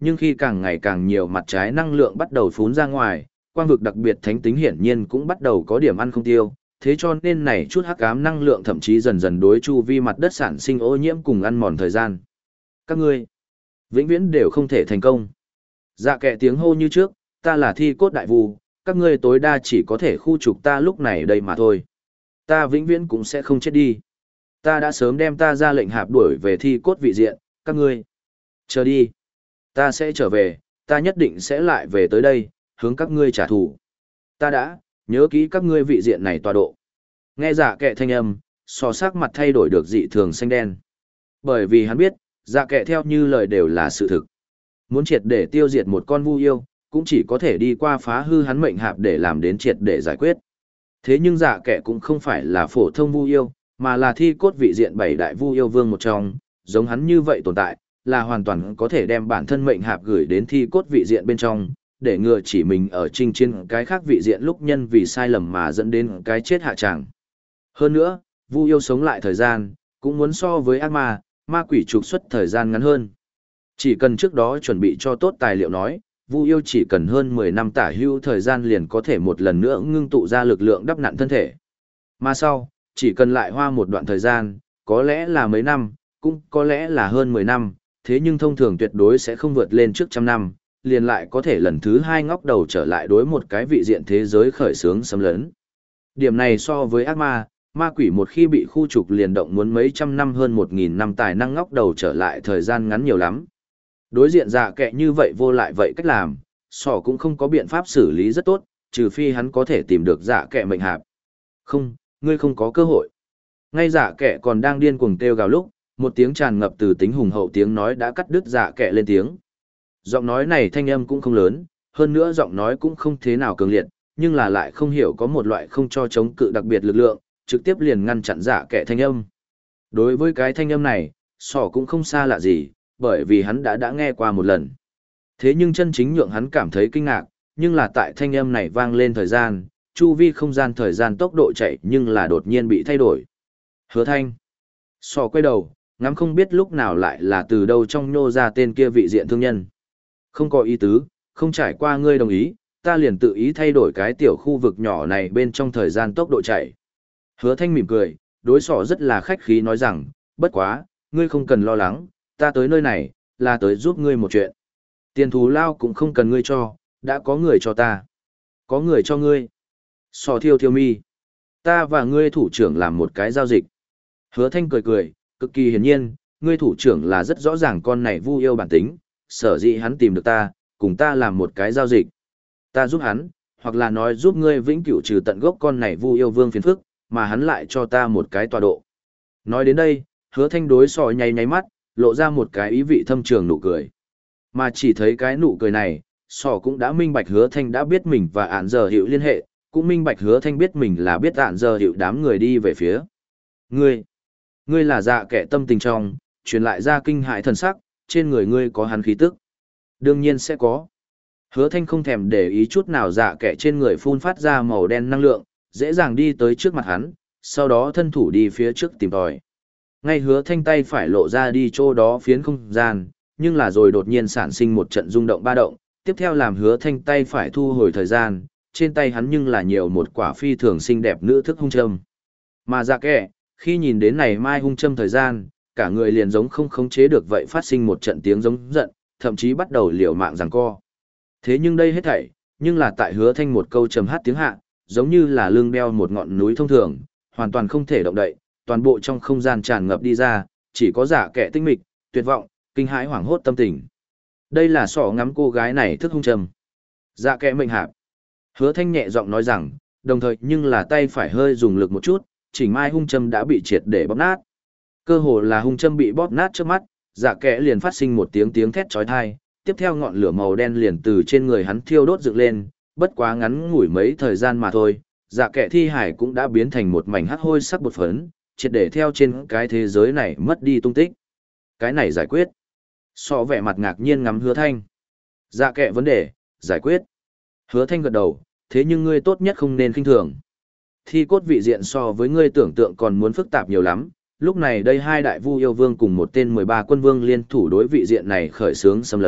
Speaker 1: nhưng khi càng ngày càng nhiều mặt trái năng lượng bắt đầu phún ra ngoài, quang vực đặc biệt thánh tính hiển nhiên cũng bắt đầu có điểm ăn không tiêu, thế cho nên này chút hắc ám năng lượng thậm chí dần dần đối chu vi mặt đất sản sinh ô nhiễm cùng ăn mòn thời gian. Các ngươi, vĩnh viễn đều không thể thành công. Dạ kệ tiếng hô như trước, ta là thi cốt đại vu, các ngươi tối đa chỉ có thể khu trục ta lúc này đây mà thôi. Ta vĩnh viễn cũng sẽ không chết đi. Ta đã sớm đem ta ra lệnh hạp đuổi về thi cốt vị diện, các ngươi. Chờ đi. Ta sẽ trở về, ta nhất định sẽ lại về tới đây, hướng các ngươi trả thù. Ta đã, nhớ kỹ các ngươi vị diện này tọa độ. Nghe dạ kệ thanh âm, so sắc mặt thay đổi được dị thường xanh đen. Bởi vì hắn biết, dạ kệ theo như lời đều là sự thực. Muốn triệt để tiêu diệt một con vu yêu, cũng chỉ có thể đi qua phá hư hắn mệnh hạp để làm đến triệt để giải quyết. Thế nhưng dạ kệ cũng không phải là phổ thông vu yêu, mà là thi cốt vị diện 7 đại vu yêu vương một trong, giống hắn như vậy tồn tại, là hoàn toàn có thể đem bản thân mệnh hạp gửi đến thi cốt vị diện bên trong, để ngừa chỉ mình ở chinh chiến cái khác vị diện lúc nhân vì sai lầm mà dẫn đến cái chết hạ tràng. Hơn nữa, vu yêu sống lại thời gian, cũng muốn so với ác ma, ma quỷ trục xuất thời gian ngắn hơn. Chỉ cần trước đó chuẩn bị cho tốt tài liệu nói, vu yêu chỉ cần hơn 10 năm tả hữu thời gian liền có thể một lần nữa ngưng tụ ra lực lượng đắp nặn thân thể. Mà sau, chỉ cần lại hoa một đoạn thời gian, có lẽ là mấy năm, cũng có lẽ là hơn 10 năm, thế nhưng thông thường tuyệt đối sẽ không vượt lên trước trăm năm, liền lại có thể lần thứ 2 ngóc đầu trở lại đối một cái vị diện thế giới khởi xướng xâm lấn. Điểm này so với ác ma, ma quỷ một khi bị khu trục liền động muốn mấy trăm năm hơn 1.000 năm tài năng ngóc đầu trở lại thời gian ngắn nhiều lắm. Đối diện dạ kệ như vậy vô lại vậy cách làm, sỏ cũng không có biện pháp xử lý rất tốt, trừ phi hắn có thể tìm được dạ kệ mệnh hạp. Không, ngươi không có cơ hội. Ngay dạ kệ còn đang điên cuồng kêu gào lúc, một tiếng tràn ngập từ tính hùng hậu tiếng nói đã cắt đứt dạ kệ lên tiếng. Giọng nói này thanh âm cũng không lớn, hơn nữa giọng nói cũng không thế nào cường liệt, nhưng là lại không hiểu có một loại không cho chống cự đặc biệt lực lượng, trực tiếp liền ngăn chặn dạ kệ thanh âm. Đối với cái thanh âm này, sỏ cũng không xa lạ gì, bởi vì hắn đã nghe qua một lần. Thế nhưng chân chính nhượng hắn cảm thấy kinh ngạc, nhưng là tại thanh âm này vang lên thời gian, chu vi không gian thời gian tốc độ chạy nhưng là đột nhiên bị thay đổi. Hứa Thanh. Sỏ quay đầu, ngắm không biết lúc nào lại là từ đâu trong nhô ra tên kia vị diện thương nhân. Không có ý tứ, không trải qua ngươi đồng ý, ta liền tự ý thay đổi cái tiểu khu vực nhỏ này bên trong thời gian tốc độ chạy. Hứa Thanh mỉm cười, đối sỏ rất là khách khí nói rằng, bất quá, ngươi không cần lo lắng, ta tới nơi này, là tới giúp ngươi một chuyện. Tiền thù lao cũng không cần ngươi cho, đã có người cho ta. Có người cho ngươi. Sỏ thiêu thiêu mi. Ta và ngươi thủ trưởng làm một cái giao dịch. Hứa Thanh cười cười, cực kỳ hiển nhiên, ngươi thủ trưởng là rất rõ ràng con này vu yêu bản tính, sở dĩ hắn tìm được ta, cùng ta làm một cái giao dịch. Ta giúp hắn, hoặc là nói giúp ngươi vĩnh cửu trừ tận gốc con này vu yêu vương phiền phức, mà hắn lại cho ta một cái tọa độ. Nói đến đây, Hứa Thanh đối sỏ nháy nháy mắt, lộ ra một cái ý vị thâm trường nụ cười. Mà chỉ thấy cái nụ cười này, sỏ cũng đã minh bạch Hứa Thanh đã biết mình và ản giờ hiệu liên hệ, cũng minh bạch Hứa Thanh biết mình là biết ản giờ hiệu đám người đi về phía. Ngươi là dạ kẻ tâm tình trong, truyền lại ra kinh hại thần sắc, trên người ngươi có hắn khí tức. Đương nhiên sẽ có. Hứa Thanh không thèm để ý chút nào dạ kẻ trên người phun phát ra màu đen năng lượng, dễ dàng đi tới trước mặt hắn, sau đó thân thủ đi phía trước tìm tòi. Ngay Hứa Thanh tay phải lộ ra đi chỗ đó phiến không gian, nhưng là rồi đột nhiên sản sinh một trận rung động ba động, tiếp theo làm Hứa Thanh tay phải thu hồi thời gian, trên tay hắn nhưng là nhiều một quả phi thường xinh đẹp nữ thức hung châm. Mà dạ kẻ, khi nhìn đến này mai hung châm thời gian, cả người liền giống không khống chế được vậy phát sinh một trận tiếng giống giận, thậm chí bắt đầu liều mạng giằng co. Thế nhưng đây hết thảy, nhưng là tại Hứa Thanh một câu trầm hát tiếng hạ, giống như là lưng đeo một ngọn núi thông thường, hoàn toàn không thể động đậy, toàn bộ trong không gian tràn ngập đi ra, chỉ có giả kẻ tinh mịch, tuyệt vọng, kinh hãi hoảng hốt tâm tình. Đây là sọ ngắm cô gái này thức hung trầm. Dạ kẻ mệnh hạp. Hứa Thanh nhẹ giọng nói rằng, đồng thời nhưng là tay phải hơi dùng lực một chút, chỉnh mai hung châm đã bị triệt để bóp nát. Cơ hồ là hung châm bị bóp nát trước mắt, dạ kẻ liền phát sinh một tiếng thét chói tai, tiếp theo ngọn lửa màu đen liền từ trên người hắn thiêu đốt dựng lên, bất quá ngắn ngủi mấy thời gian mà thôi, dạ kẻ thi hải cũng đã biến thành một mảnh hắc hôi sắc bột phấn, triệt để theo trên cái thế giới này mất đi tung tích. Cái này giải quyết. Sọ vẻ mặt ngạc nhiên ngắm Hứa Thanh. Dạ kẻ vấn đề, giải quyết. Hứa Thanh gật đầu, thế nhưng ngươi tốt nhất không nên khinh thường. Thi cốt vị diện so với ngươi tưởng tượng còn muốn phức tạp nhiều lắm, lúc này đây hai đại vu yêu vương cùng một tên 13 quân vương liên thủ đối vị diện này khởi xướng xâm lấn,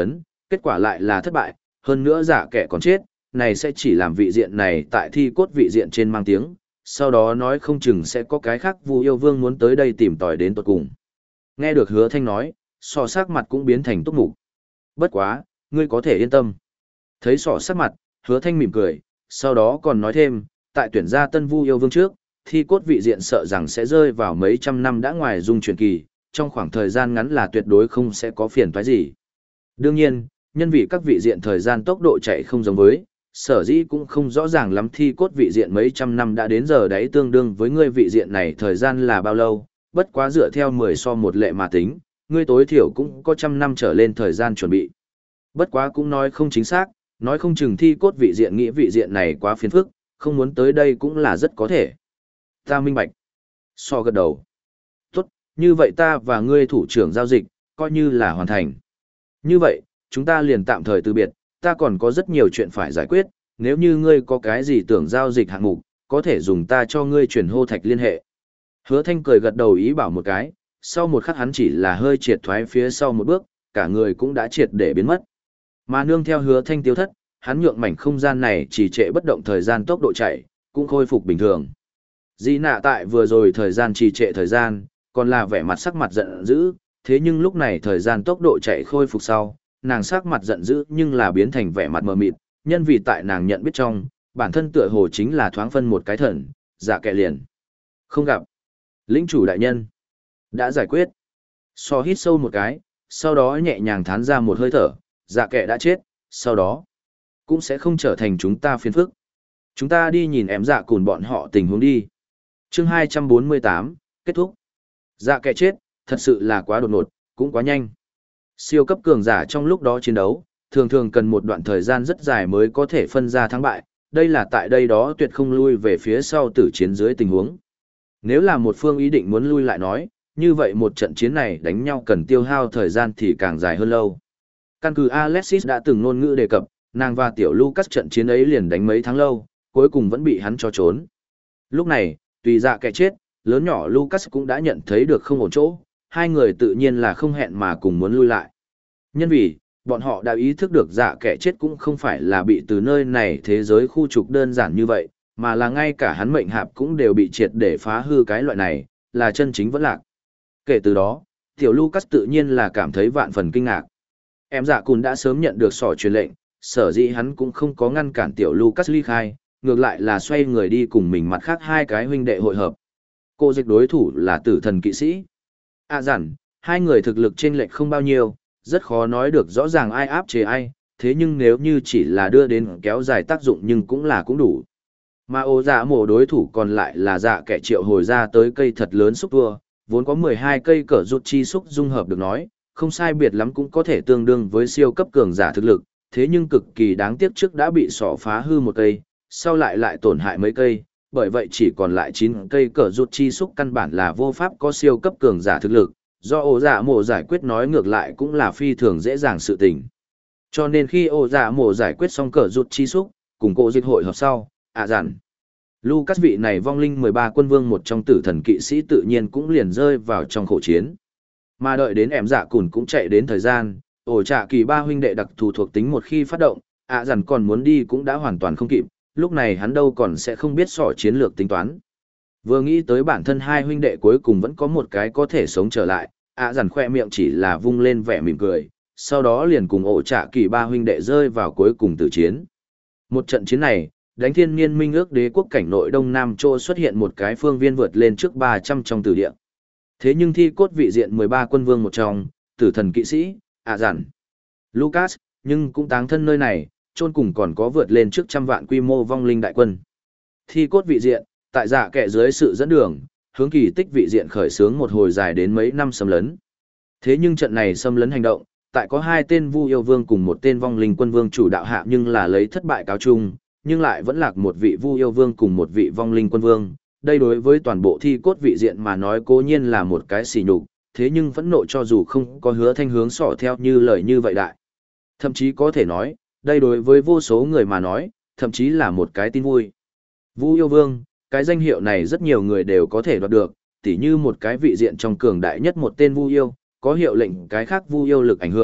Speaker 1: kết quả lại là thất bại, hơn nữa giả kẻ còn chết, này sẽ chỉ làm vị diện này tại thi cốt vị diện trên mang tiếng, sau đó nói không chừng sẽ có cái khác Vu Yêu Vương muốn tới đây tìm tòi đến tận cùng. Nghe được Hứa Thanh nói, sọ sắc mặt cũng biến thành túc mục. Bất quá, ngươi có thể yên tâm. Thấy sọ sắc mặt, Hứa Thanh mỉm cười, sau đó còn nói thêm, tại tuyển ra tân Vu Yêu Vương trước, thi cốt vị diện sợ rằng sẽ rơi vào mấy trăm năm đã ngoài dung truyền kỳ, trong khoảng thời gian ngắn là tuyệt đối không sẽ có phiền toái gì. Đương nhiên, nhân vì các vị diện thời gian tốc độ chạy không giống với, sở dĩ cũng không rõ ràng lắm thi cốt vị diện mấy trăm năm đã đến giờ đấy tương đương với ngươi vị diện này thời gian là bao lâu, bất quá dựa theo 10 so một lệ mà tính, ngươi tối thiểu cũng có trăm năm trở lên thời gian chuẩn bị. Bất quá cũng nói không chính xác, nói không chừng thi cốt vị diện nghĩ vị diện này quá phiền phức, không muốn tới đây cũng là rất có thể. Ta minh bạch. So gật đầu. Tốt, như vậy ta và ngươi thủ trưởng giao dịch, coi như là hoàn thành. Như vậy, chúng ta liền tạm thời từ biệt, ta còn có rất nhiều chuyện phải giải quyết, nếu như ngươi có cái gì tưởng giao dịch hạng mục, có thể dùng ta cho ngươi chuyển hô thạch liên hệ. Hứa Thanh cười gật đầu ý bảo một cái, sau một khắc hắn chỉ là hơi triệt thoái phía sau một bước, cả người cũng đã triệt để biến mất. Mà nương theo Hứa Thanh tiêu thất, hắn nhượng mảnh không gian này chỉ trệ bất động thời gian tốc độ chạy, cũng khôi phục bình thường. Di nạ tại vừa rồi thời gian trì trệ thời gian, còn là vẻ mặt sắc mặt giận dữ, thế nhưng lúc này thời gian tốc độ chạy khôi phục sau, nàng sắc mặt giận dữ nhưng là biến thành vẻ mặt mờ mịt, nhân vì tại nàng nhận biết trong, bản thân tựa hồ chính là thoáng phân một cái thần, dạ kệ liền. Không gặp. Lĩnh chủ đại nhân. Đã giải quyết. So hít sâu một cái, sau đó nhẹ nhàng thán ra một hơi thở, dạ kệ đã chết, sau đó cũng sẽ không trở thành chúng ta phiền phức. Chúng ta đi nhìn em dạ cùn bọn họ tình huống đi. Chương 248, kết thúc. Dạ kệ chết, thật sự là quá đột ngột, cũng quá nhanh. Siêu cấp cường giả trong lúc đó chiến đấu, thường thường cần một đoạn thời gian rất dài mới có thể phân ra thắng bại, đây là tại đây đó tuyệt không lui về phía sau tử chiến dưới tình huống. Nếu là một phương ý định muốn lui lại nói, như vậy một trận chiến này đánh nhau cần tiêu hao thời gian thì càng dài hơn lâu. Căn cứ Alexis đã từng ngôn ngữ đề cập, nàng và tiểu Lucas trận chiến ấy liền đánh mấy tháng lâu, cuối cùng vẫn bị hắn cho trốn. Lúc này, tùy dạ kẻ chết, lớn nhỏ Lucas cũng đã nhận thấy được không ổn chỗ, hai người tự nhiên là không hẹn mà cùng muốn lui lại. Nhân vì, bọn họ đã ý thức được dạ kẻ chết cũng không phải là bị từ nơi này thế giới khu trục đơn giản như vậy, mà là ngay cả hắn mệnh hạp cũng đều bị triệt để phá hư cái loại này, là chân chính vẫn lạc. Kể từ đó, tiểu Lucas tự nhiên là cảm thấy vạn phần kinh ngạc. Em dạ cùn đã sớm nhận được sỏ truyền lệnh, sở dĩ hắn cũng không có ngăn cản tiểu Lucas ly khai, ngược lại là xoay người đi cùng mình mặt khác hai cái huynh đệ hội hợp. Cô dịch đối thủ là tử thần kỵ sĩ. Dặn, hai người thực lực chênh lệch không bao nhiêu, rất khó nói được rõ ràng ai áp chế ai, thế nhưng nếu như chỉ là đưa đến kéo dài tác dụng nhưng cũng đủ. Mà ô dạ mổ đối thủ còn lại là dạ kẻ triệu hồi ra tới cây thật lớn xúc tua, vốn có 12 cây cỡ rụt chi xúc dung hợp được nói, không sai biệt lắm cũng có thể tương đương với siêu cấp cường giả thực lực, thế nhưng cực kỳ đáng tiếc trước đã bị sỏ phá hư một cây, sau lại tổn hại mấy cây, bởi vậy chỉ còn lại 9 cây cỡ rụt chi xúc căn bản là vô pháp có siêu cấp cường giả thực lực, do ổ dạ mổ giải quyết nói ngược lại cũng là phi thường dễ dàng sự tình. Cho nên khi ổ dạ mổ giải quyết xong cỡ rụt chi xúc, cùng cô dịch hội hợp sau, dặn. Lucas vị này vong linh 13 quân vương một trong tử thần kỵ sĩ tự nhiên cũng liền rơi vào trong khổ chiến. Mà đợi đến em dạ cùn cũng chạy đến thời gian, ổ trạ kỳ ba huynh đệ đặc thù thuộc tính một khi phát động, dặn còn muốn đi cũng đã hoàn toàn không kịp, lúc này hắn đâu còn sẽ không biết sỏ chiến lược tính toán. Vừa nghĩ tới bản thân hai huynh đệ cuối cùng vẫn có một cái có thể sống trở lại, dặn khoe miệng chỉ là vung lên vẻ mỉm cười, sau đó liền cùng ổ trạ kỳ ba huynh đệ rơi vào cuối cùng tử chiến. Một trận chiến này, đánh thiên niên minh ước đế quốc cảnh nội đông nam châu xuất hiện một cái phương viên vượt lên trước 300 trong tử địa. Thế nhưng thi cốt vị diện 13 quân vương một trong, tử thần kỵ sĩ, dặn. Lucas, nhưng cũng táng thân nơi này, chôn cùng còn có vượt lên trước trăm vạn quy mô vong linh đại quân. Thi cốt vị diện, tại dạ kệ dưới sự dẫn đường, hướng kỳ tích vị diện khởi xướng một hồi dài đến mấy năm xâm lấn. Thế nhưng trận này xâm lấn hành động, tại có hai tên Vu Yêu Vương cùng một tên vong linh quân vương chủ đạo hạ nhưng là lấy thất bại cáo chung, nhưng lại vẫn lạc một vị Vu Yêu Vương cùng một vị vong linh quân vương. Đây đối với toàn bộ thi cốt vị diện mà nói cố nhiên là một cái sỉ nhục, thế nhưng phẫn nộ cho dù không có Hứa Thanh hướng sỏ theo như lời như vậy đại. Thậm chí có thể nói, đây đối với vô số người mà nói, thậm chí là một cái tin vui. Vu Yêu Vương, cái danh hiệu này rất nhiều người đều có thể đoạt được, tỉ như một cái vị diện trong cường đại nhất một tên Vu Yêu, có hiệu lệnh cái khác Vu Yêu lực ảnh hưởng,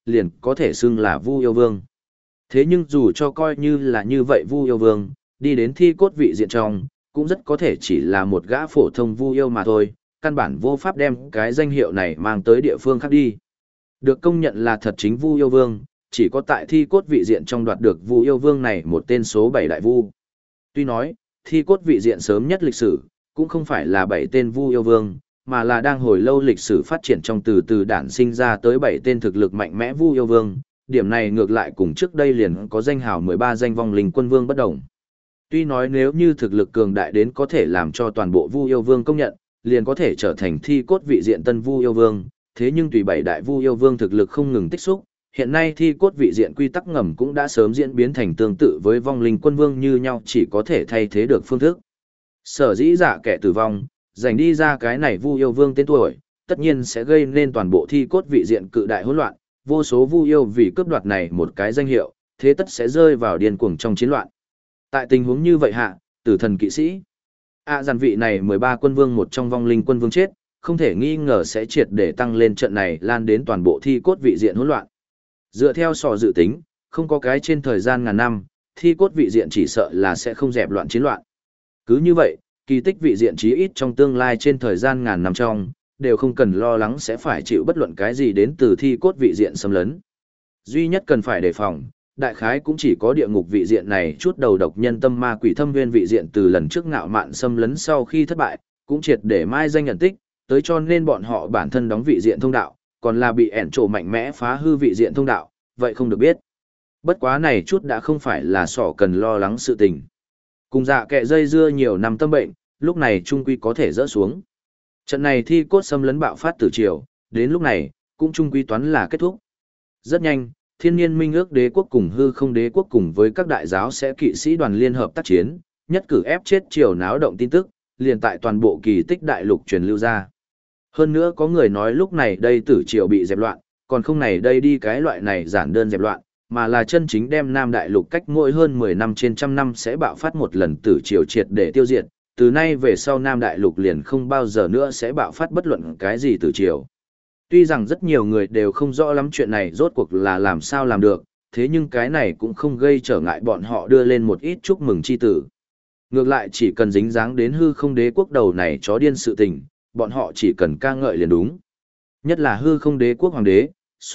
Speaker 1: liền có thể xưng là Vu Yêu Vương. Thế nhưng dù cho coi như là như vậy Vu Yêu Vương, đi đến thi cốt vị diện trong, cũng rất có thể chỉ là một gã phổ thông Vu Yêu mà thôi, căn bản vô pháp đem cái danh hiệu này mang tới địa phương khác đi. Được công nhận là thật chính Vu Yêu Vương, chỉ có tại thi cốt vị diện trong đoạt được Vu Yêu Vương này một tên số 7 đại vu. Tuy nói, thi cốt vị diện sớm nhất lịch sử, cũng không phải là 7 tên Vu Yêu Vương, mà là đang hồi lâu lịch sử phát triển trong từ từ đản sinh ra tới 7 tên thực lực mạnh mẽ Vu Yêu Vương, điểm này ngược lại cùng trước đây liền có danh hào 13 danh vong linh quân vương bất đồng. Tuy nói nếu như thực lực cường đại đến có thể làm cho toàn bộ Vu Yêu Vương công nhận, liền có thể trở thành thi cốt vị diện tân Vu Yêu Vương, thế nhưng tùy 7 đại Vu Yêu Vương thực lực không ngừng tích xúc, hiện nay thi cốt vị diện quy tắc ngầm cũng đã sớm diễn biến thành tương tự với vong linh quân vương như nhau, chỉ có thể thay thế được phương thức. Sở dĩ giả kẻ tử vong, giành đi ra cái này Vu Yêu Vương tên tuổi, tất nhiên sẽ gây nên toàn bộ thi cốt vị diện cự đại hỗn loạn, vô số Vu Yêu vì cướp đoạt này một cái danh hiệu, thế tất sẽ rơi vào điên cuồng trong chiến loạn. Tại tình huống như vậy hạ, tử thần kỵ sĩ, dàn vị này 13 quân vương một trong vong linh quân vương chết, không thể nghi ngờ sẽ triệt để tăng lên trận này lan đến toàn bộ thi cốt vị diện hỗn loạn. Dựa theo sò dự tính, không có cái trên thời gian ngàn năm, thi cốt vị diện chỉ sợ là sẽ không dẹp loạn chiến loạn. Cứ như vậy, kỳ tích vị diện chí ít trong tương lai trên thời gian ngàn năm trong, đều không cần lo lắng sẽ phải chịu bất luận cái gì đến từ thi cốt vị diện xâm lấn. Duy nhất cần phải đề phòng, đại khái cũng chỉ có địa ngục vị diện này chút đầu độc nhân tâm ma quỷ thâm viên vị diện từ lần trước ngạo mạn xâm lấn sau khi thất bại, cũng triệt để mai danh nhận tích, tới cho nên bọn họ bản thân đóng vị diện thông đạo, còn là bị ẻn trổ mạnh mẽ phá hư vị diện thông đạo, vậy không được biết. Bất quá này chút đã không phải là sỏ cần lo lắng sự tình. Cùng dạ kệ dây dưa nhiều năm tâm bệnh, lúc này trung quy có thể dỡ xuống. Trận này thi cốt xâm lấn bạo phát từ chiều, đến lúc này, cũng trung quy toán là kết thúc. Rất nhanh, thiên nhiên minh ước đế quốc cùng hư không đế quốc cùng với các đại giáo sẽ kỵ sĩ đoàn liên hợp tác chiến, nhất cử ép chết triều náo động tin tức, liền tại toàn bộ kỳ tích đại lục truyền lưu ra. Hơn nữa có người nói lúc này đây tử triều bị dẹp loạn, còn không này đây đi cái loại này giản đơn dẹp loạn, mà là chân chính đem Nam Đại Lục cách mỗi hơn 10 năm trên trăm năm sẽ bạo phát một lần tử triều triệt để tiêu diệt, từ nay về sau Nam Đại Lục liền không bao giờ nữa sẽ bạo phát bất luận cái gì tử triều. Tuy rằng rất nhiều người đều không rõ lắm chuyện này rốt cuộc là làm sao làm được, thế nhưng cái này cũng không gây trở ngại bọn họ đưa lên một ít chúc mừng chi tử. Ngược lại chỉ cần dính dáng đến hư không đế quốc đầu này chó điên sự tình, bọn họ chỉ cần ca ngợi liền đúng. Nhất là hư không đế quốc hoàng đế,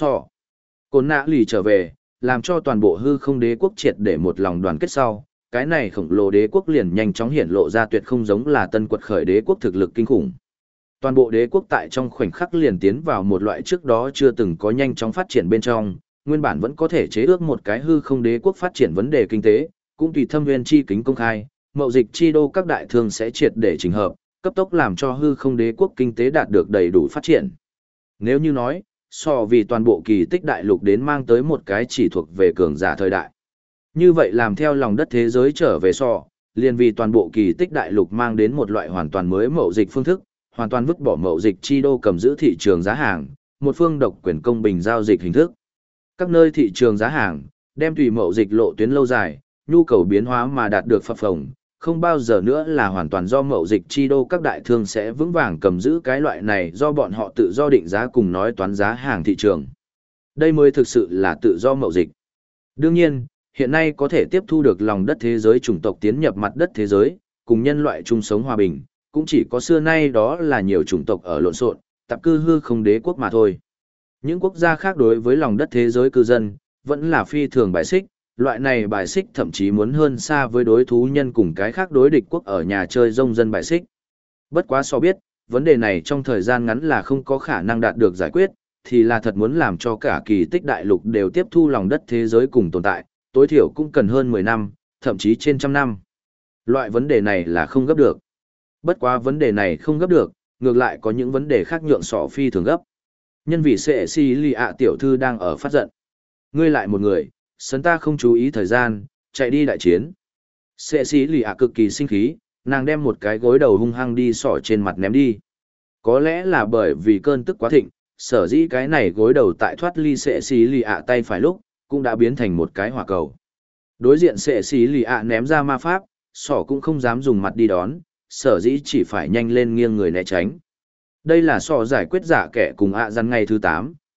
Speaker 1: Côn nã lì trở về, làm cho toàn bộ hư không đế quốc triệt để một lòng đoàn kết sau, cái này khổng lồ đế quốc liền nhanh chóng hiển lộ ra tuyệt không giống là tân quật khởi đế quốc thực lực kinh khủng. Toàn bộ đế quốc tại trong khoảnh khắc liền tiến vào một loại trước đó chưa từng có nhanh chóng phát triển bên trong, nguyên bản vẫn có thể chế ước một cái hư không đế quốc phát triển vấn đề kinh tế, cũng tùy thâm nguyên chi kính công khai, mậu dịch chi đô các đại thương sẽ triệt để chỉnh hợp, cấp tốc làm cho hư không đế quốc kinh tế đạt được đầy đủ phát triển. Nếu như nói, vì toàn bộ kỳ tích đại lục đến mang tới một cái chỉ thuộc về cường giả thời đại. Như vậy làm theo lòng đất thế giới trở về liền vì toàn bộ kỳ tích đại lục mang đến một loại hoàn toàn mới mậu dịch phương thức, hoàn toàn vứt bỏ mậu dịch chi đô cầm giữ thị trường giá hàng, một phương độc quyền công bình giao dịch hình thức. Các nơi thị trường giá hàng, đem tùy mậu dịch lộ tuyến lâu dài, nhu cầu biến hóa mà đạt được phập phồng, không bao giờ nữa là hoàn toàn do mậu dịch chi đô các đại thương sẽ vững vàng cầm giữ cái loại này do bọn họ tự do định giá cùng nói toán giá hàng thị trường. Đây mới thực sự là tự do mậu dịch. Đương nhiên, hiện nay có thể tiếp thu được lòng đất thế giới chủng tộc tiến nhập mặt đất thế giới, cùng nhân loại chung sống hòa bình, cũng chỉ có xưa nay đó là nhiều chủng tộc ở lộn xộn, tạp cư hư không đế quốc mà thôi. Những quốc gia khác đối với lòng đất thế giới cư dân, vẫn là phi thường bài xích, loại này bài xích thậm chí muốn hơn xa với đối thú nhân cùng cái khác đối địch quốc ở nhà chơi rông dân bài xích. Bất quá biết, vấn đề này trong thời gian ngắn là không có khả năng đạt được giải quyết, thì là thật muốn làm cho cả kỳ tích đại lục đều tiếp thu lòng đất thế giới cùng tồn tại, tối thiểu cũng cần hơn 10 năm, thậm chí trên trăm năm. Loại vấn đề này là không gấp được. Bất quá vấn đề này không gấp được, ngược lại có những vấn đề khác nhượng phi thường gấp. Nhân vì sệ si lì ạ tiểu thư đang ở phát giận. Ngươi lại một người, sấn ta không chú ý thời gian, chạy đi đại chiến. Sệ si lì ạ cực kỳ sinh khí, nàng đem một cái gối đầu hung hăng đi trên mặt ném đi. Có lẽ là bởi vì cơn tức quá thịnh, sở dĩ cái này gối đầu tại thoát ly sệ si lì ạ tay phải lúc, cũng đã biến thành một cái hỏa cầu. Đối diện sệ si lì ạ ném ra ma pháp, cũng không dám dùng mặt đi đón, sở dĩ chỉ phải nhanh lên nghiêng người né tránh. Đây là giải quyết giả kẻ cùng dằn ngày thứ 8,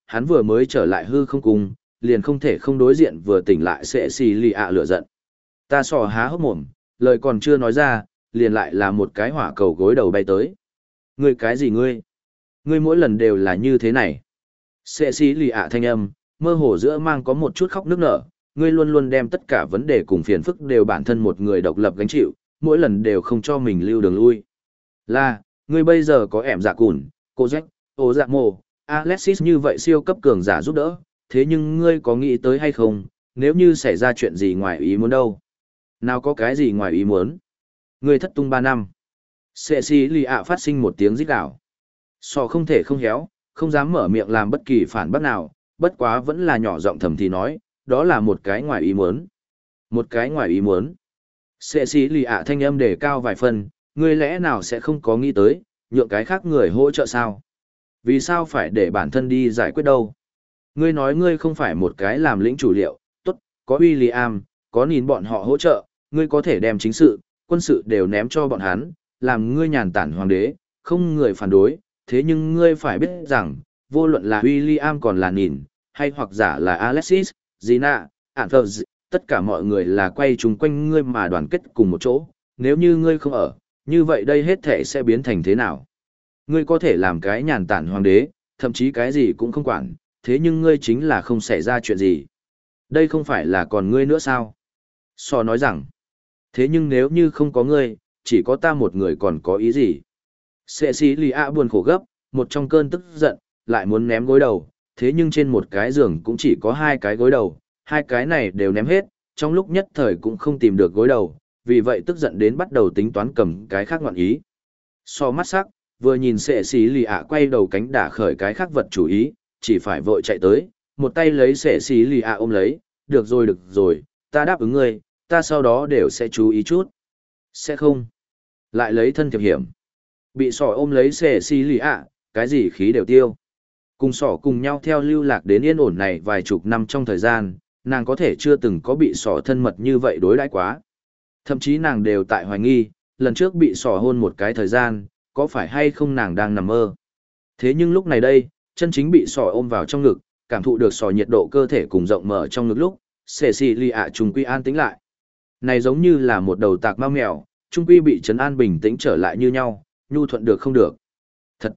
Speaker 1: hắn vừa mới trở lại hư không cung, liền không thể không đối diện vừa tỉnh lại sẽ xì lì ạ lửa giận. Ta sò há hốc mồm, lời còn chưa nói ra, liền lại là một cái hỏa cầu gối đầu bay tới. Ngươi cái gì ngươi? Ngươi mỗi lần đều là như thế này. Sẽ xì lì ạ thanh âm, mơ hồ giữa mang có một chút khóc nức nở, ngươi luôn luôn đem tất cả vấn đề cùng phiền phức đều bản thân một người độc lập gánh chịu, mỗi lần đều không cho mình lưu đường lui. Là, ngươi bây giờ có ẻm dạ cùn, cô Jack, ô dạ mồ, Alexis như vậy siêu cấp cường giả giúp đỡ, thế nhưng ngươi có nghĩ tới hay không, nếu như xảy ra chuyện gì ngoài ý muốn đâu? Nào có cái gì ngoài ý muốn? Ngươi thất tung 3 năm. Sệ xì lì ạ phát sinh một tiếng rít gào. Sò không thể không héo, không dám mở miệng làm bất kỳ phản bác nào, bất quá vẫn là nhỏ giọng thầm thì nói, đó là một cái ngoài ý muốn. Một cái ngoài ý muốn. Sệ xì lì ạ thanh âm đề cao vài phần, ngươi lẽ nào sẽ không có nghĩ tới, nhượng cái khác người hỗ trợ sao? Vì sao phải để bản thân đi giải quyết đâu? Ngươi nói ngươi không phải một cái làm lĩnh chủ liệu, tốt, có William, có nhìn bọn họ hỗ trợ, ngươi có thể đem chính sự, quân sự đều ném cho bọn hắn, làm ngươi nhàn tản hoàng đế, không người phản đối, thế nhưng ngươi phải biết rằng, vô luận là William còn là nhìn, hay hoặc giả là Alexis, Gina, Anthers, tất cả mọi người là quay chung quanh ngươi mà đoàn kết cùng một chỗ, nếu như ngươi không ở, như vậy đây hết thể sẽ biến thành thế nào? Ngươi có thể làm cái nhàn tản hoàng đế, thậm chí cái gì cũng không quản, thế nhưng ngươi chính là không xảy ra chuyện gì. Đây không phải là còn ngươi nữa sao? So nói rằng, thế nhưng nếu như không có ngươi, chỉ có ta một người còn có ý gì? Sệ xí lì ạ buồn khổ gấp, một trong cơn tức giận, lại muốn ném gối đầu, thế nhưng trên một cái giường cũng chỉ có 2 cái gối đầu, 2 cái này đều ném hết, trong lúc nhất thời cũng không tìm được gối đầu, vì vậy tức giận đến bắt đầu tính toán cầm cái khác ngoạn ý. So mắt sắc, vừa nhìn sệ xí lì ạ quay đầu cánh đả khởi cái khác vật chủ ý, chỉ phải vội chạy tới, một tay lấy sệ xí lì ạ ôm lấy, được rồi, ta đáp ứng ngươi, ta sau đó đều sẽ chú ý chút. Sẽ không. Lại lấy thân thiệp hiểm. Bị sỏ ôm lấy sệ xí lì ạ, cái gì khí đều tiêu. Cùng sỏ cùng nhau theo lưu lạc đến yên ổn này vài chục năm trong thời gian, nàng có thể chưa từng có bị sỏ thân mật như vậy đối đãi quá. Thậm chí nàng đều tại hoài nghi, lần trước bị sỏ hôn một cái thời gian, có phải hay không nàng đang nằm mơ. Thế nhưng lúc này đây, chân chính bị sỏ ôm vào trong ngực, cảm thụ được sỏ nhiệt độ cơ thể cùng rộng mở trong ngực lúc, Cecilia trùng quy an tĩnh lại. Này giống như là một đầu tạc ma mèo, trung quy bị trấn an bình tĩnh trở lại như nhau, nhu thuận được không được. Thật.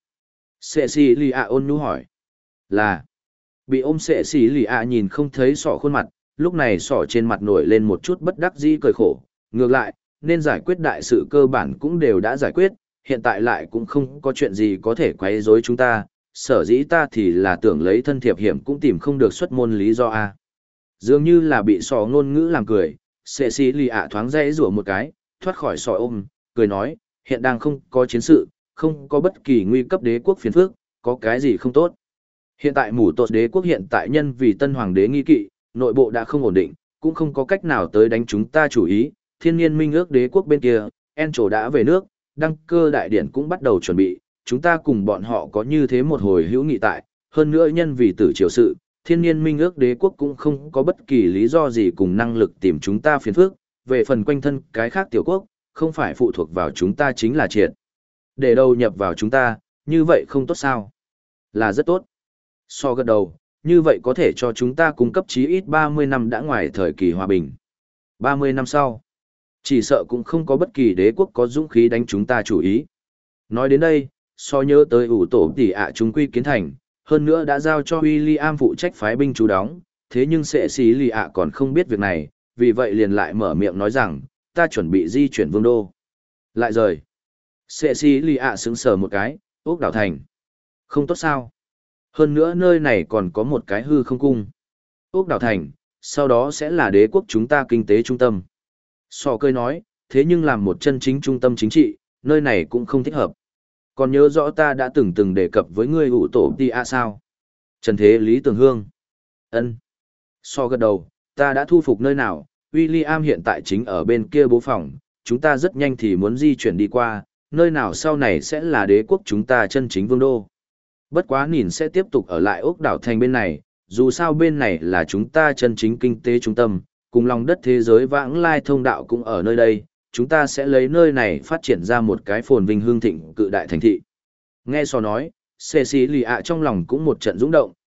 Speaker 1: Cecilia ôn nhu hỏi. Là. Bị ôm Cecilia nhìn không thấy sỏ khuôn mặt, lúc này sỏ trên mặt nổi lên một chút bất đắc dĩ cười khổ. Ngược lại, nên giải quyết đại sự cơ bản cũng đều đã giải quyết, hiện tại lại cũng không có chuyện gì có thể quấy rối chúng ta, sở dĩ ta thì là tưởng lấy thân thiệp hiểm cũng tìm không được xuất môn lý do a. Dường như là bị sọ ngôn ngữ làm cười, Cecilia thoáng dãy rủa một cái, thoát khỏi sọ ôm, cười nói, hiện đang không có chiến sự, không có bất kỳ nguy cấp đế quốc phiền phức, có cái gì không tốt. Hiện tại mủ tột đế quốc hiện tại nhân vì tân hoàng đế nghi kỵ, nội bộ đã không ổn định, cũng không có cách nào tới đánh chúng ta chủ ý, thiên nhiên minh ước đế quốc bên kia, Encho đã về nước, đăng cơ đại điển cũng bắt đầu chuẩn bị, chúng ta cùng bọn họ có như thế một hồi hữu nghị tại, hơn nữa nhân vì tử triều sự, thiên nhiên minh ước đế quốc cũng không có bất kỳ lý do gì cùng năng lực tìm chúng ta phiền phức, về phần quanh thân cái khác tiểu quốc, không phải phụ thuộc vào chúng ta chính là triệt. Để đầu nhập vào chúng ta, như vậy không tốt sao? Là rất tốt. So gật đầu, như vậy có thể cho chúng ta cung cấp chí ít 30 năm đã ngoài thời kỳ hòa bình. 30 năm sau, chỉ sợ cũng không có bất kỳ đế quốc có dũng khí đánh chúng ta chủ ý. Nói đến đây, so nhớ tới ủ tổ tỷ ạ chúng quy kiến thành, hơn nữa đã giao cho William phụ trách phái binh trú đóng, thế nhưng sẽ xí lì ạ còn không biết việc này, vì vậy liền lại mở miệng nói rằng, ta chuẩn bị di chuyển vương đô. Lại rời. Sẽ xí lì ạ sững sờ một cái, ốc đảo thành. Không tốt sao? Hơn nữa nơi này còn có một cái hư không cung. Ốc đảo thành, sau đó sẽ là đế quốc chúng ta kinh tế trung tâm. So cười nói, thế nhưng làm một chân chính trung tâm chính trị, nơi này cũng không thích hợp. Còn nhớ rõ ta đã từng đề cập với ngươi ủ tổ ti a sao? Trần Thế Lý Tường Hương. Ân. So gật đầu, ta đã thu phục nơi nào, William hiện tại chính ở bên kia bố phòng, chúng ta rất nhanh thì muốn di chuyển đi qua, nơi nào sau này sẽ là đế quốc chúng ta chân chính vương đô. Bất quá nhìn sẽ tiếp tục ở lại ốc đảo thành bên này, dù sao bên này là chúng ta chân chính kinh tế trung tâm, cùng lòng đất thế giới vãng lai thông đạo cũng ở nơi đây, chúng ta sẽ lấy nơi này phát triển ra một cái phồn vinh hương thịnh cự đại thành thị. Nghe so nói, Cecilia trong lòng cũng một trận rung động,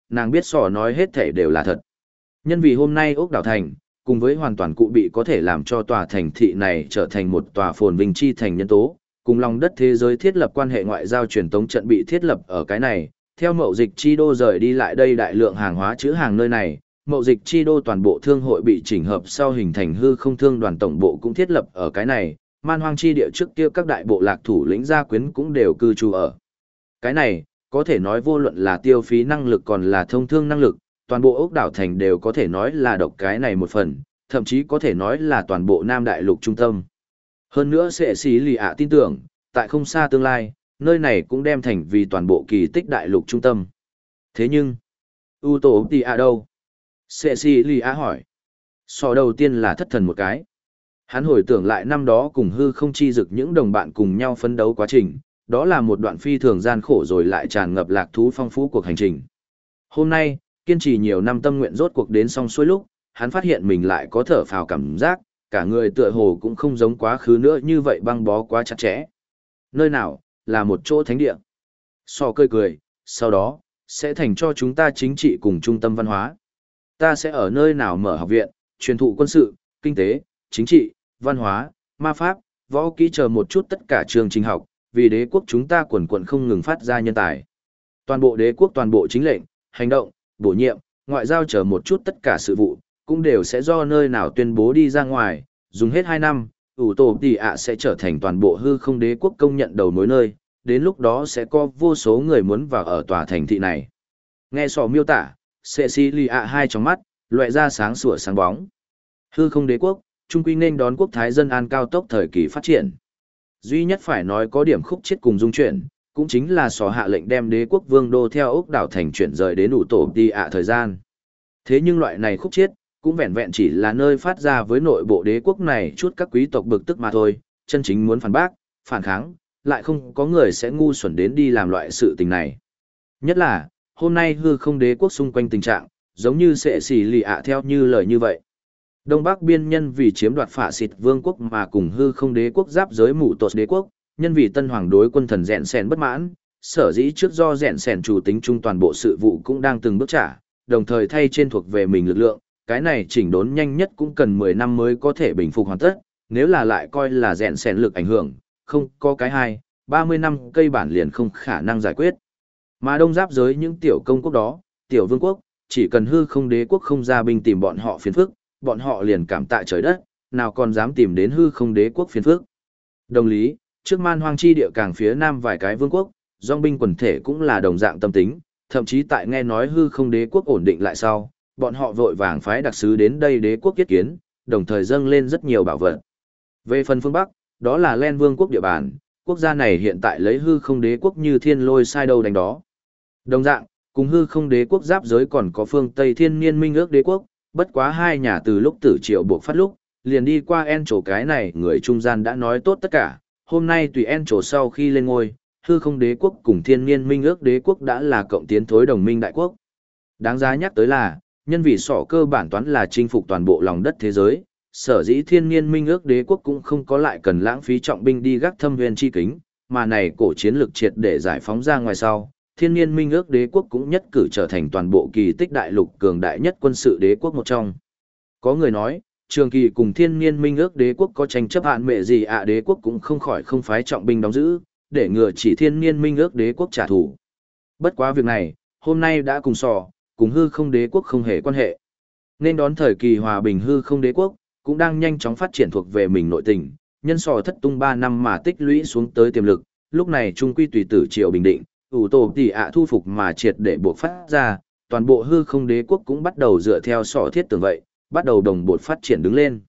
Speaker 1: nàng biết sò nói hết thể đều là thật. Nhân vì hôm nay ốc đảo thành, cùng với hoàn toàn cụ bị có thể làm cho tòa thành thị này trở thành một tòa phồn vinh chi thành nhân tố, cùng lòng đất thế giới thiết lập quan hệ ngoại giao truyền tống trận bị thiết lập ở cái này, theo mậu dịch chi đô rời đi lại đây đại lượng hàng hóa trữ hàng nơi này, mậu dịch chi đô toàn bộ thương hội bị chỉnh hợp sau hình thành hư không thương đoàn tổng bộ cũng thiết lập ở cái này, man hoang chi địa trước kia các đại bộ lạc thủ lĩnh gia quyến cũng đều cư trú ở. Cái này, có thể nói vô luận là tiêu phí năng lực còn là thông thương năng lực, toàn bộ ốc đảo thành đều có thể nói là độc cái này một phần, thậm chí có thể nói là toàn bộ Nam Đại Lục trung tâm. Hơn nữa sẽ xí lì ạ tin tưởng, tại không xa tương lai, nơi này cũng đem thành vì toàn bộ kỳ tích đại lục trung tâm. Thế nhưng, ưu tổ tì ạ đâu? Sẽ xí lì ạ hỏi. Sò đầu tiên là thất thần một cái. Hắn hồi tưởng lại năm đó cùng hư không chi dực những đồng bạn cùng nhau phấn đấu quá trình, đó là một đoạn phi thường gian khổ rồi lại tràn ngập lạc thú phong phú cuộc hành trình. Hôm nay, kiên trì nhiều năm tâm nguyện rốt cuộc đến xong xuôi lúc, hắn phát hiện mình lại có thở phào cảm giác, cả người tựa hồ cũng không giống quá khứ nữa như vậy băng bó quá chặt chẽ. Nơi nào, là một chỗ thánh địa. Sò cười cười, sau đó, sẽ thành cho chúng ta chính trị cùng trung tâm văn hóa. Ta sẽ ở nơi nào mở học viện, truyền thụ quân sự, kinh tế, chính trị, văn hóa, ma pháp, võ kỹ chờ một chút tất cả trường trình học, vì đế quốc chúng ta quần quần không ngừng phát ra nhân tài. Toàn bộ đế quốc toàn bộ chính lệnh, hành động, bổ nhiệm, ngoại giao chờ một chút tất cả sự vụ, cũng đều sẽ do nơi nào tuyên bố đi ra ngoài, dùng hết 2 năm, ủ tổ tỷ ạ sẽ trở thành toàn bộ hư không đế quốc công nhận đầu mối nơi, đến lúc đó sẽ có vô số người muốn vào ở tòa thành thị này. Nghe sò miêu tả, Cecilia hai trong mắt, loại ra sáng sủa sáng bóng. Hư không đế quốc, trung quy nên đón quốc thái dân an cao tốc thời kỳ phát triển. Duy nhất phải nói có điểm khúc chết cùng dung chuyển, cũng chính là sò hạ lệnh đem đế quốc vương đô theo ốc đảo thành chuyển rời đến ủ tổ tỷ ạ thời gian. Thế nhưng loại này khúc chết, cũng vẹn vẹn chỉ là nơi phát ra với nội bộ đế quốc này chút các quý tộc bực tức mà thôi, chân chính muốn phản bác, phản kháng, lại không có người sẽ ngu xuẩn đến đi làm loại sự tình này. Nhất là, hôm nay hư không đế quốc xung quanh tình trạng, giống như sẽ xỉ lì ạ theo như lời như vậy. Đông Bắc biên nhân vì chiếm đoạt phả xịt vương quốc mà cùng hư không đế quốc giáp giới mũ tột đế quốc, nhân vì tân hoàng đối quân thần rèn sèn bất mãn, sở dĩ trước do rèn sèn chủ tính chung toàn bộ sự vụ cũng đang từng bước trả, đồng thời thay trên thuộc về mình lực lượng, cái này chỉnh đốn nhanh nhất cũng cần 10 năm mới có thể bình phục hoàn tất, nếu là lại coi là rèn sèn lực ảnh hưởng, không có cái 30 năm cây bản liền không khả năng giải quyết. Mà đông giáp giới những tiểu công quốc đó, tiểu vương quốc, chỉ cần hư không đế quốc không ra binh tìm bọn họ phiền phức, bọn họ liền cảm tạ trời đất, nào còn dám tìm đến hư không đế quốc phiền phức. Đồng lý, trước man hoang chi địa càng phía nam vài cái vương quốc, dòng binh quần thể cũng là đồng dạng tâm tính, thậm chí tại nghe nói hư không đế quốc ổn định lại sau, bọn họ vội vàng phái đặc sứ đến đây đế quốc kết kiến, đồng thời dâng lên rất nhiều bảo vật. Về phần phương Bắc, đó là Len Vương quốc địa bàn, quốc gia này hiện tại lấy hư không đế quốc như thiên lôi sai đâu đánh đó. Đồng dạng, cùng hư không đế quốc giáp giới còn có phương Tây thiên niên minh ước đế quốc, bất quá hai nhà từ lúc tử triệu buộc phát lúc, liền đi qua en trổ cái này người trung gian đã nói tốt tất cả, hôm nay tùy en trổ sau khi lên ngôi, hư không đế quốc cùng thiên niên minh ước đế quốc đã là cộng tiến thối đồng minh đại quốc. Đáng giá nhắc tới là, nhân vì sỏ cơ bản toán là chinh phục toàn bộ lòng đất thế giới, sở dĩ thiên niên minh ước đế quốc cũng không có lại cần lãng phí trọng binh đi gác thâm nguyên chi kính, mà này cổ chiến lược triệt để giải phóng ra ngoài sau, thiên niên minh ước đế quốc cũng nhất cử trở thành toàn bộ kỳ tích đại lục cường đại nhất quân sự đế quốc một trong. Có người nói, trường kỳ cùng thiên niên minh ước đế quốc có tranh chấp hạn mệ gì đế quốc cũng không khỏi không phái trọng binh đóng giữ, để ngừa chỉ thiên niên minh ước đế quốc trả thù. Bất quá việc này, hôm nay đã cùng cùng hư không đế quốc không hề quan hệ. Nên đón thời kỳ hòa bình hư không đế quốc, cũng đang nhanh chóng phát triển thuộc về mình nội tình, nhân thất tung 3 năm mà tích lũy xuống tới tiềm lực, lúc này trung quy tùy tử triều bình định, ủ tổ tỷ ạ thu phục mà triệt để buộc phát ra, toàn bộ hư không đế quốc cũng bắt đầu dựa theo thiết tưởng vậy, bắt đầu đồng bộ phát triển đứng lên.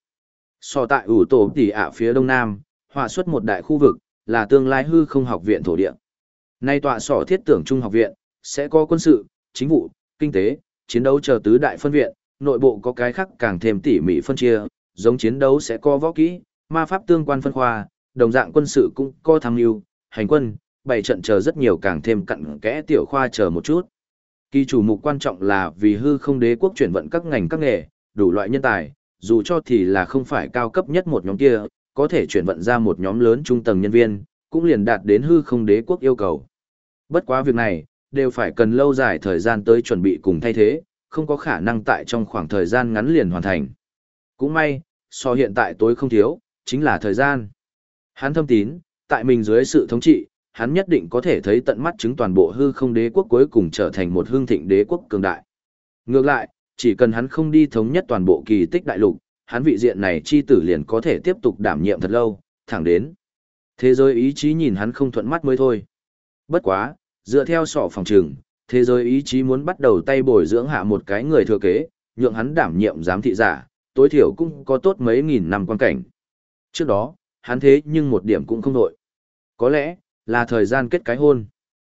Speaker 1: Tại ủ tổ tỷ ạ phía đông nam, hòa xuất một đại khu vực, là tương lai hư không học viện thổ địa. Nay tọa thiết tưởng trung học viện, sẽ có quân sự, chính vụ, kinh tế, chiến đấu chờ tứ đại phân viện, nội bộ có cái khác càng thêm tỉ mỉ phân chia, giống chiến đấu sẽ có võ kỹ, ma pháp tương quan phân khoa, đồng dạng quân sự cũng có tham mưu, hành quân, bày trận chờ rất nhiều càng thêm cặn kẽ tiểu khoa chờ một chút. Kỳ chủ mục quan trọng là vì hư không đế quốc chuyển vận các ngành các nghề, đủ loại nhân tài, dù cho thì là không phải cao cấp nhất một nhóm kia, có thể chuyển vận ra một nhóm lớn trung tầng nhân viên, cũng liền đạt đến hư không đế quốc yêu cầu. Bất quá việc này, đều phải cần lâu dài thời gian tới chuẩn bị cùng thay thế, không có khả năng tại trong khoảng thời gian ngắn liền hoàn thành. Cũng may, so hiện tại tối không thiếu, chính là thời gian. Hắn thâm tín, tại mình dưới sự thống trị, hắn nhất định có thể thấy tận mắt chứng toàn bộ hư không đế quốc cuối cùng trở thành một hương thịnh đế quốc cường đại. Ngược lại, chỉ cần hắn không đi thống nhất toàn bộ kỳ tích đại lục, hắn vị diện này chi tử liền có thể tiếp tục đảm nhiệm thật lâu, thẳng đến thế giới ý chí nhìn hắn không thuận mắt mới thôi. Bất quá, dựa theo sọ phòng trường, thế giới ý chí muốn bắt đầu tay bồi dưỡng hạ một cái người thừa kế, nhượng hắn đảm nhiệm giám thị giả, tối thiểu cũng có tốt mấy nghìn năm quan cảnh. Trước đó, hắn thế nhưng một điểm cũng không đội. Có lẽ, là thời gian kết cái hôn.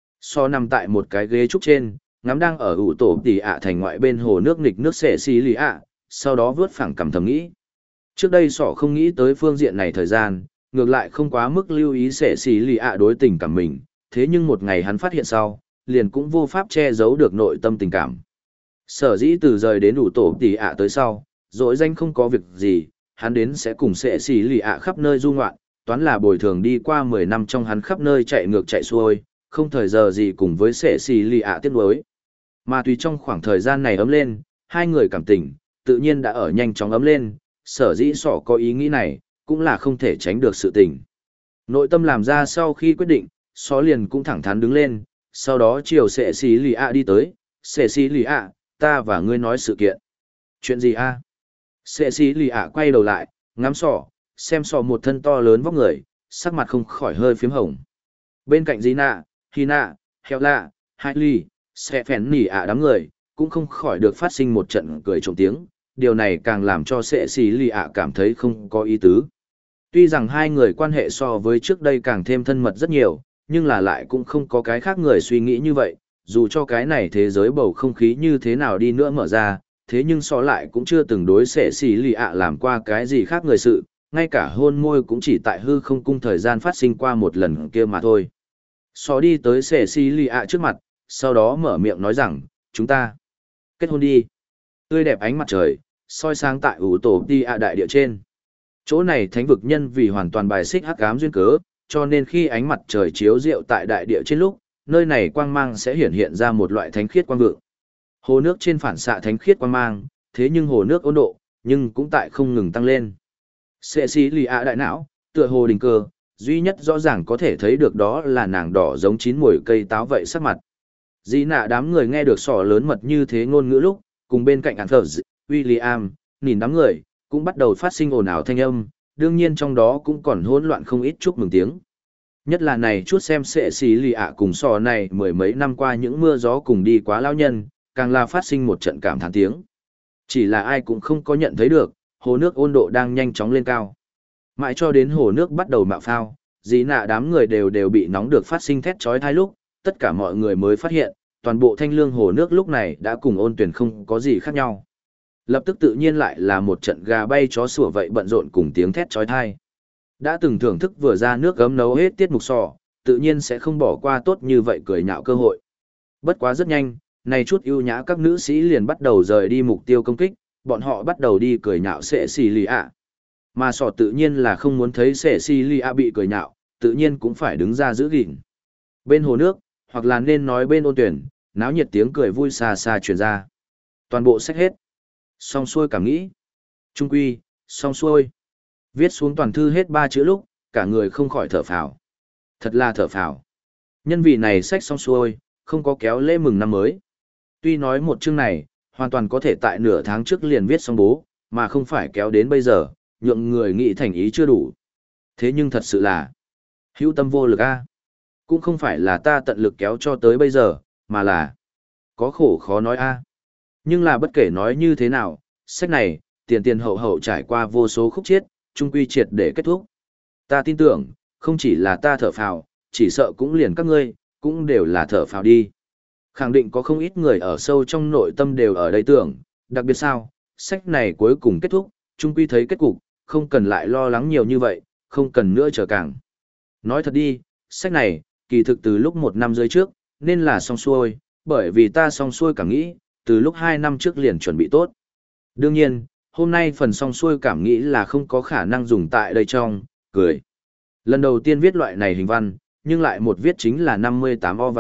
Speaker 1: So nằm tại một cái ghế trúc trên, ngắm đang ở ủ tổ tỉ ạ thành ngoại bên hồ nước nghịch nước xệ xì lì ạ, sau đó vướt phẳng cầm thầm nghĩ. Trước đây sọ không nghĩ tới phương diện này thời gian, ngược lại không quá mức lưu ý xệ xì lì ạ đối tình cảm mình, thế nhưng một ngày hắn phát hiện sau, liền cũng vô pháp che giấu được nội tâm tình cảm. Sở dĩ từ rời đến ủ tổ tỉ ạ tới sau, dỗi danh không có việc gì, hắn đến sẽ cùng xệ xì lì ạ khắp nơi du ngoạn, toán là bồi thường đi qua 10 năm trong hắn khắp nơi chạy ngược chạy xuôi, không thời giờ gì cùng với xệ xì lì ạ tiếc nuối. Mà tùy trong khoảng thời gian này ấm lên, hai người cảm tình, tự nhiên đã ở nhanh chóng ấm lên, sở dĩ sỏ có ý nghĩ này, cũng là không thể tránh được sự tình. Nội tâm làm ra sau khi quyết định, só liền cũng thẳng thắn đứng lên, sau đó chiều xệ xì lì ạ đi tới, xệ xì lì ạ, ta và ngươi nói sự kiện. Chuyện gì a? Xệ xì lì ạ quay đầu lại, ngắm sỏ, xem sỏ một thân to lớn vóc người, sắc mặt không khỏi hơi phím hồng. Bên cạnh Gina, Hina, Hela, Hailey, sẽ phèn nỉ ạ đám người, cũng không khỏi được phát sinh một trận cười trộm tiếng, điều này càng làm cho sệ xì lì ạ cảm thấy không có ý tứ. Tuy rằng hai người quan hệ so với trước đây càng thêm thân mật rất nhiều, nhưng là lại cũng không có cái khác người suy nghĩ như vậy, dù cho cái này thế giới bầu không khí như thế nào đi nữa mở ra, thế nhưng so lại cũng chưa từng đối sệ xì lì ạ làm qua cái gì khác người sự, ngay cả hôn môi cũng chỉ tại hư không cung thời gian phát sinh qua một lần kia mà thôi. So đi tới sệ xì lì ạ trước mặt, sau đó mở miệng nói rằng, chúng ta kết hôn đi. Tươi đẹp ánh mặt trời, soi sáng tại ủ tổ đi ạ đại địa trên. Chỗ này thánh vực nhân vì hoàn toàn bài xích hắc ám duyên cớ, cho nên khi ánh mặt trời chiếu rượu tại đại địa trên lúc, nơi này quang mang sẽ hiển hiện ra một loại thánh khiết quang vượng. Hồ nước trên phản xạ thánh khiết quang mang, thế nhưng hồ nước 温độ, nhưng cũng tại không ngừng tăng lên. Sệ xí lì ạ đại não, tựa hồ đình cơ, duy nhất rõ ràng có thể thấy được đó là nàng đỏ giống chín mùi cây táo vậy sắc mặt. Dĩ nạ đám người nghe được sỏ lớn mật như thế ngôn ngữ lúc, cùng bên cạnh Anthers, William, nhìn đám người, cũng bắt đầu phát sinh ồn ào thanh âm, đương nhiên trong đó cũng còn hỗn loạn không ít chúc mừng tiếng. Nhất là này chút xem sệ xì lì ạ cùng sò này mười mấy năm qua những mưa gió cùng đi quá lao nhân, càng là phát sinh một trận cảm thán tiếng. Chỉ là ai cũng không có nhận thấy được, hồ nước 温độ đang nhanh chóng lên cao. Mãi cho đến hồ nước bắt đầu mạo phao, dĩ nạ đám người đều bị nóng được phát sinh thét chói tai lúc, tất cả mọi người mới phát hiện, toàn bộ thanh lương hồ nước lúc này đã cùng ôn tuyển không có gì khác nhau. Lập tức tự nhiên lại là một trận gà bay chó sủa vậy bận rộn cùng tiếng thét chói tai. Đã từng thưởng thức vừa ra nước gấm nấu hết tiết mục sò, tự nhiên sẽ không bỏ qua tốt như vậy cười nhạo cơ hội. Bất quá rất nhanh, này chút ưu nhã các nữ sĩ liền bắt đầu rời đi mục tiêu công kích, bọn họ bắt đầu đi cười nhạo sệ xì lì ạ. Mà sò tự nhiên là không muốn thấy sệ xì lì ạ bị cười nhạo, tự nhiên cũng phải đứng ra giữ gìn. Bên hồ nước, hoặc là nên nói bên ôn tuyển, náo nhiệt tiếng cười vui xa xa truyền ra. Toàn bộ sách hết. Xong xuôi cảm nghĩ. Trung quy, xong xuôi. Viết xuống toàn thư hết 3 chữ lúc, cả người không khỏi thở phào. Thật là thở phào. Nhân vì này sách xong xuôi, không có kéo lễ mừng năm mới. Tuy nói một chương này, hoàn toàn có thể tại nửa tháng trước liền viết xong bố, mà không phải kéo đến bây giờ, nhượng người nghĩ thành ý chưa đủ. Thế nhưng thật sự là, hữu tâm vô lực a. Cũng không phải là ta tận lực kéo cho tới bây giờ, mà là có khổ khó nói a. Nhưng là bất kể nói như thế nào, sách này, tiền tiền hậu hậu trải qua vô số khúc chiết, trung quy triệt để kết thúc. Ta tin tưởng, không chỉ là ta thở phào, chỉ sợ cũng liền các ngươi, cũng đều là thở phào đi. Khẳng định có không ít người ở sâu trong nội tâm đều ở đây tưởng, đặc biệt sao, sách này cuối cùng kết thúc, trung quy thấy kết cục, không cần lại lo lắng nhiều như vậy, không cần nữa chờ càng. Nói thật đi, sách này, kỳ thực từ lúc 1 năm rưỡi trước, nên là xong xuôi, bởi vì ta xong xuôi cảm nghĩ, từ lúc 2 năm trước liền chuẩn bị tốt. Đương nhiên, hôm nay phần xong xuôi cảm nghĩ là không có khả năng dùng tại đây trong, cười. Lần đầu tiên viết loại này hình văn, nhưng lại một viết chính là 58 o vạn tự,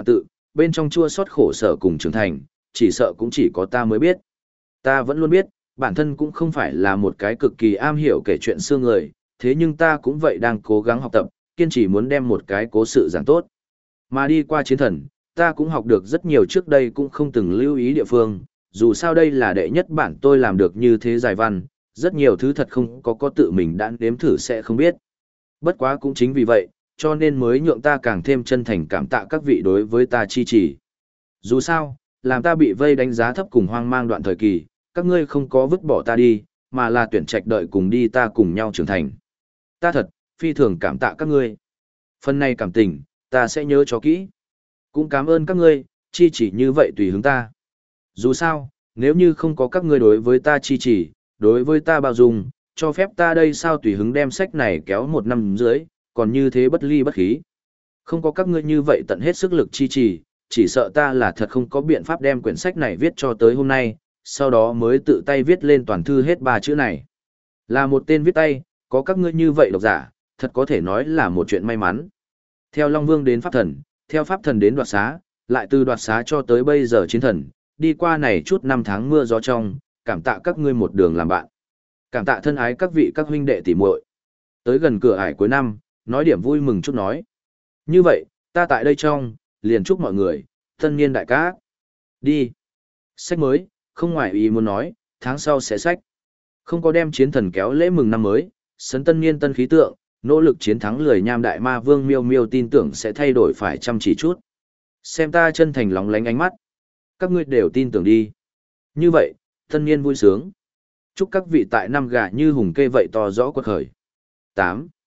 Speaker 1: bên trong chua xót khổ sở cùng trưởng thành, chỉ sợ cũng chỉ có ta mới biết. Ta vẫn luôn biết, bản thân cũng không phải là một cái cực kỳ am hiểu kể chuyện xưa người, thế nhưng ta cũng vậy đang cố gắng học tập, kiên trì muốn đem một cái cố sự giảng tốt. Mà đi qua chiến thần, ta cũng học được rất nhiều trước đây cũng không từng lưu ý địa phương, dù sao đây là đệ nhất bản tôi làm được như thế dài văn, rất nhiều thứ thật không có tự mình đã nếm thử sẽ không biết. Bất quá cũng chính vì vậy, cho nên mới nhượng ta càng thêm chân thành cảm tạ các vị đối với ta chi trì. Dù sao, làm ta bị vây đánh giá thấp cùng hoang mang đoạn thời kỳ, các ngươi không có vứt bỏ ta đi, mà là tuyển trạch đợi cùng đi ta cùng nhau trưởng thành. Ta thật, phi thường cảm tạ các ngươi. Phần này cảm tình, ta sẽ nhớ cho kỹ. Cũng cảm ơn các ngươi, chi chỉ như vậy tùy hướng ta. Dù sao, nếu như không có các ngươi đối với ta chi chỉ, đối với ta bao dung, cho phép ta đây sao tùy hứng đem sách này kéo 1 năm dưới, còn như thế bất ly bất khí. Không có các ngươi như vậy tận hết sức lực chi trì, chỉ sợ ta là thật không có biện pháp đem quyển sách này viết cho tới hôm nay, sau đó mới tự tay viết lên toàn thư hết 3 chữ này. Là một tên viết tay, có các ngươi như vậy độc giả, thật có thể nói là một chuyện may mắn. Theo Long Vương đến Pháp Thần, theo Pháp Thần đến Đoạt Xá, lại từ Đoạt Xá cho tới bây giờ Chiến Thần, đi qua này chút năm tháng mưa gió trong, cảm tạ các ngươi một đường làm bạn. Cảm tạ thân ái các vị các huynh đệ tỉ muội. Tới gần cửa ải cuối năm, nói điểm vui mừng chút nói. Như vậy, ta tại đây trong, liền chúc mọi người, tân niên đại ca. Đi. Sách mới, không ngoài ý muốn nói, tháng sau sẽ sách. Không có đem Chiến Thần kéo lễ mừng năm mới, sấn tân niên tân khí tượng, nỗ lực chiến thắng lười nham đại ma vương miêu miêu tin tưởng sẽ thay đổi phải chăm chỉ chút. Xem ta chân thành lóng lánh ánh mắt. Các ngươi đều tin tưởng đi. Như vậy, tân niên vui sướng. Chúc các vị tại năm gà như hùng kê vậy to rõ quật khởi. 8.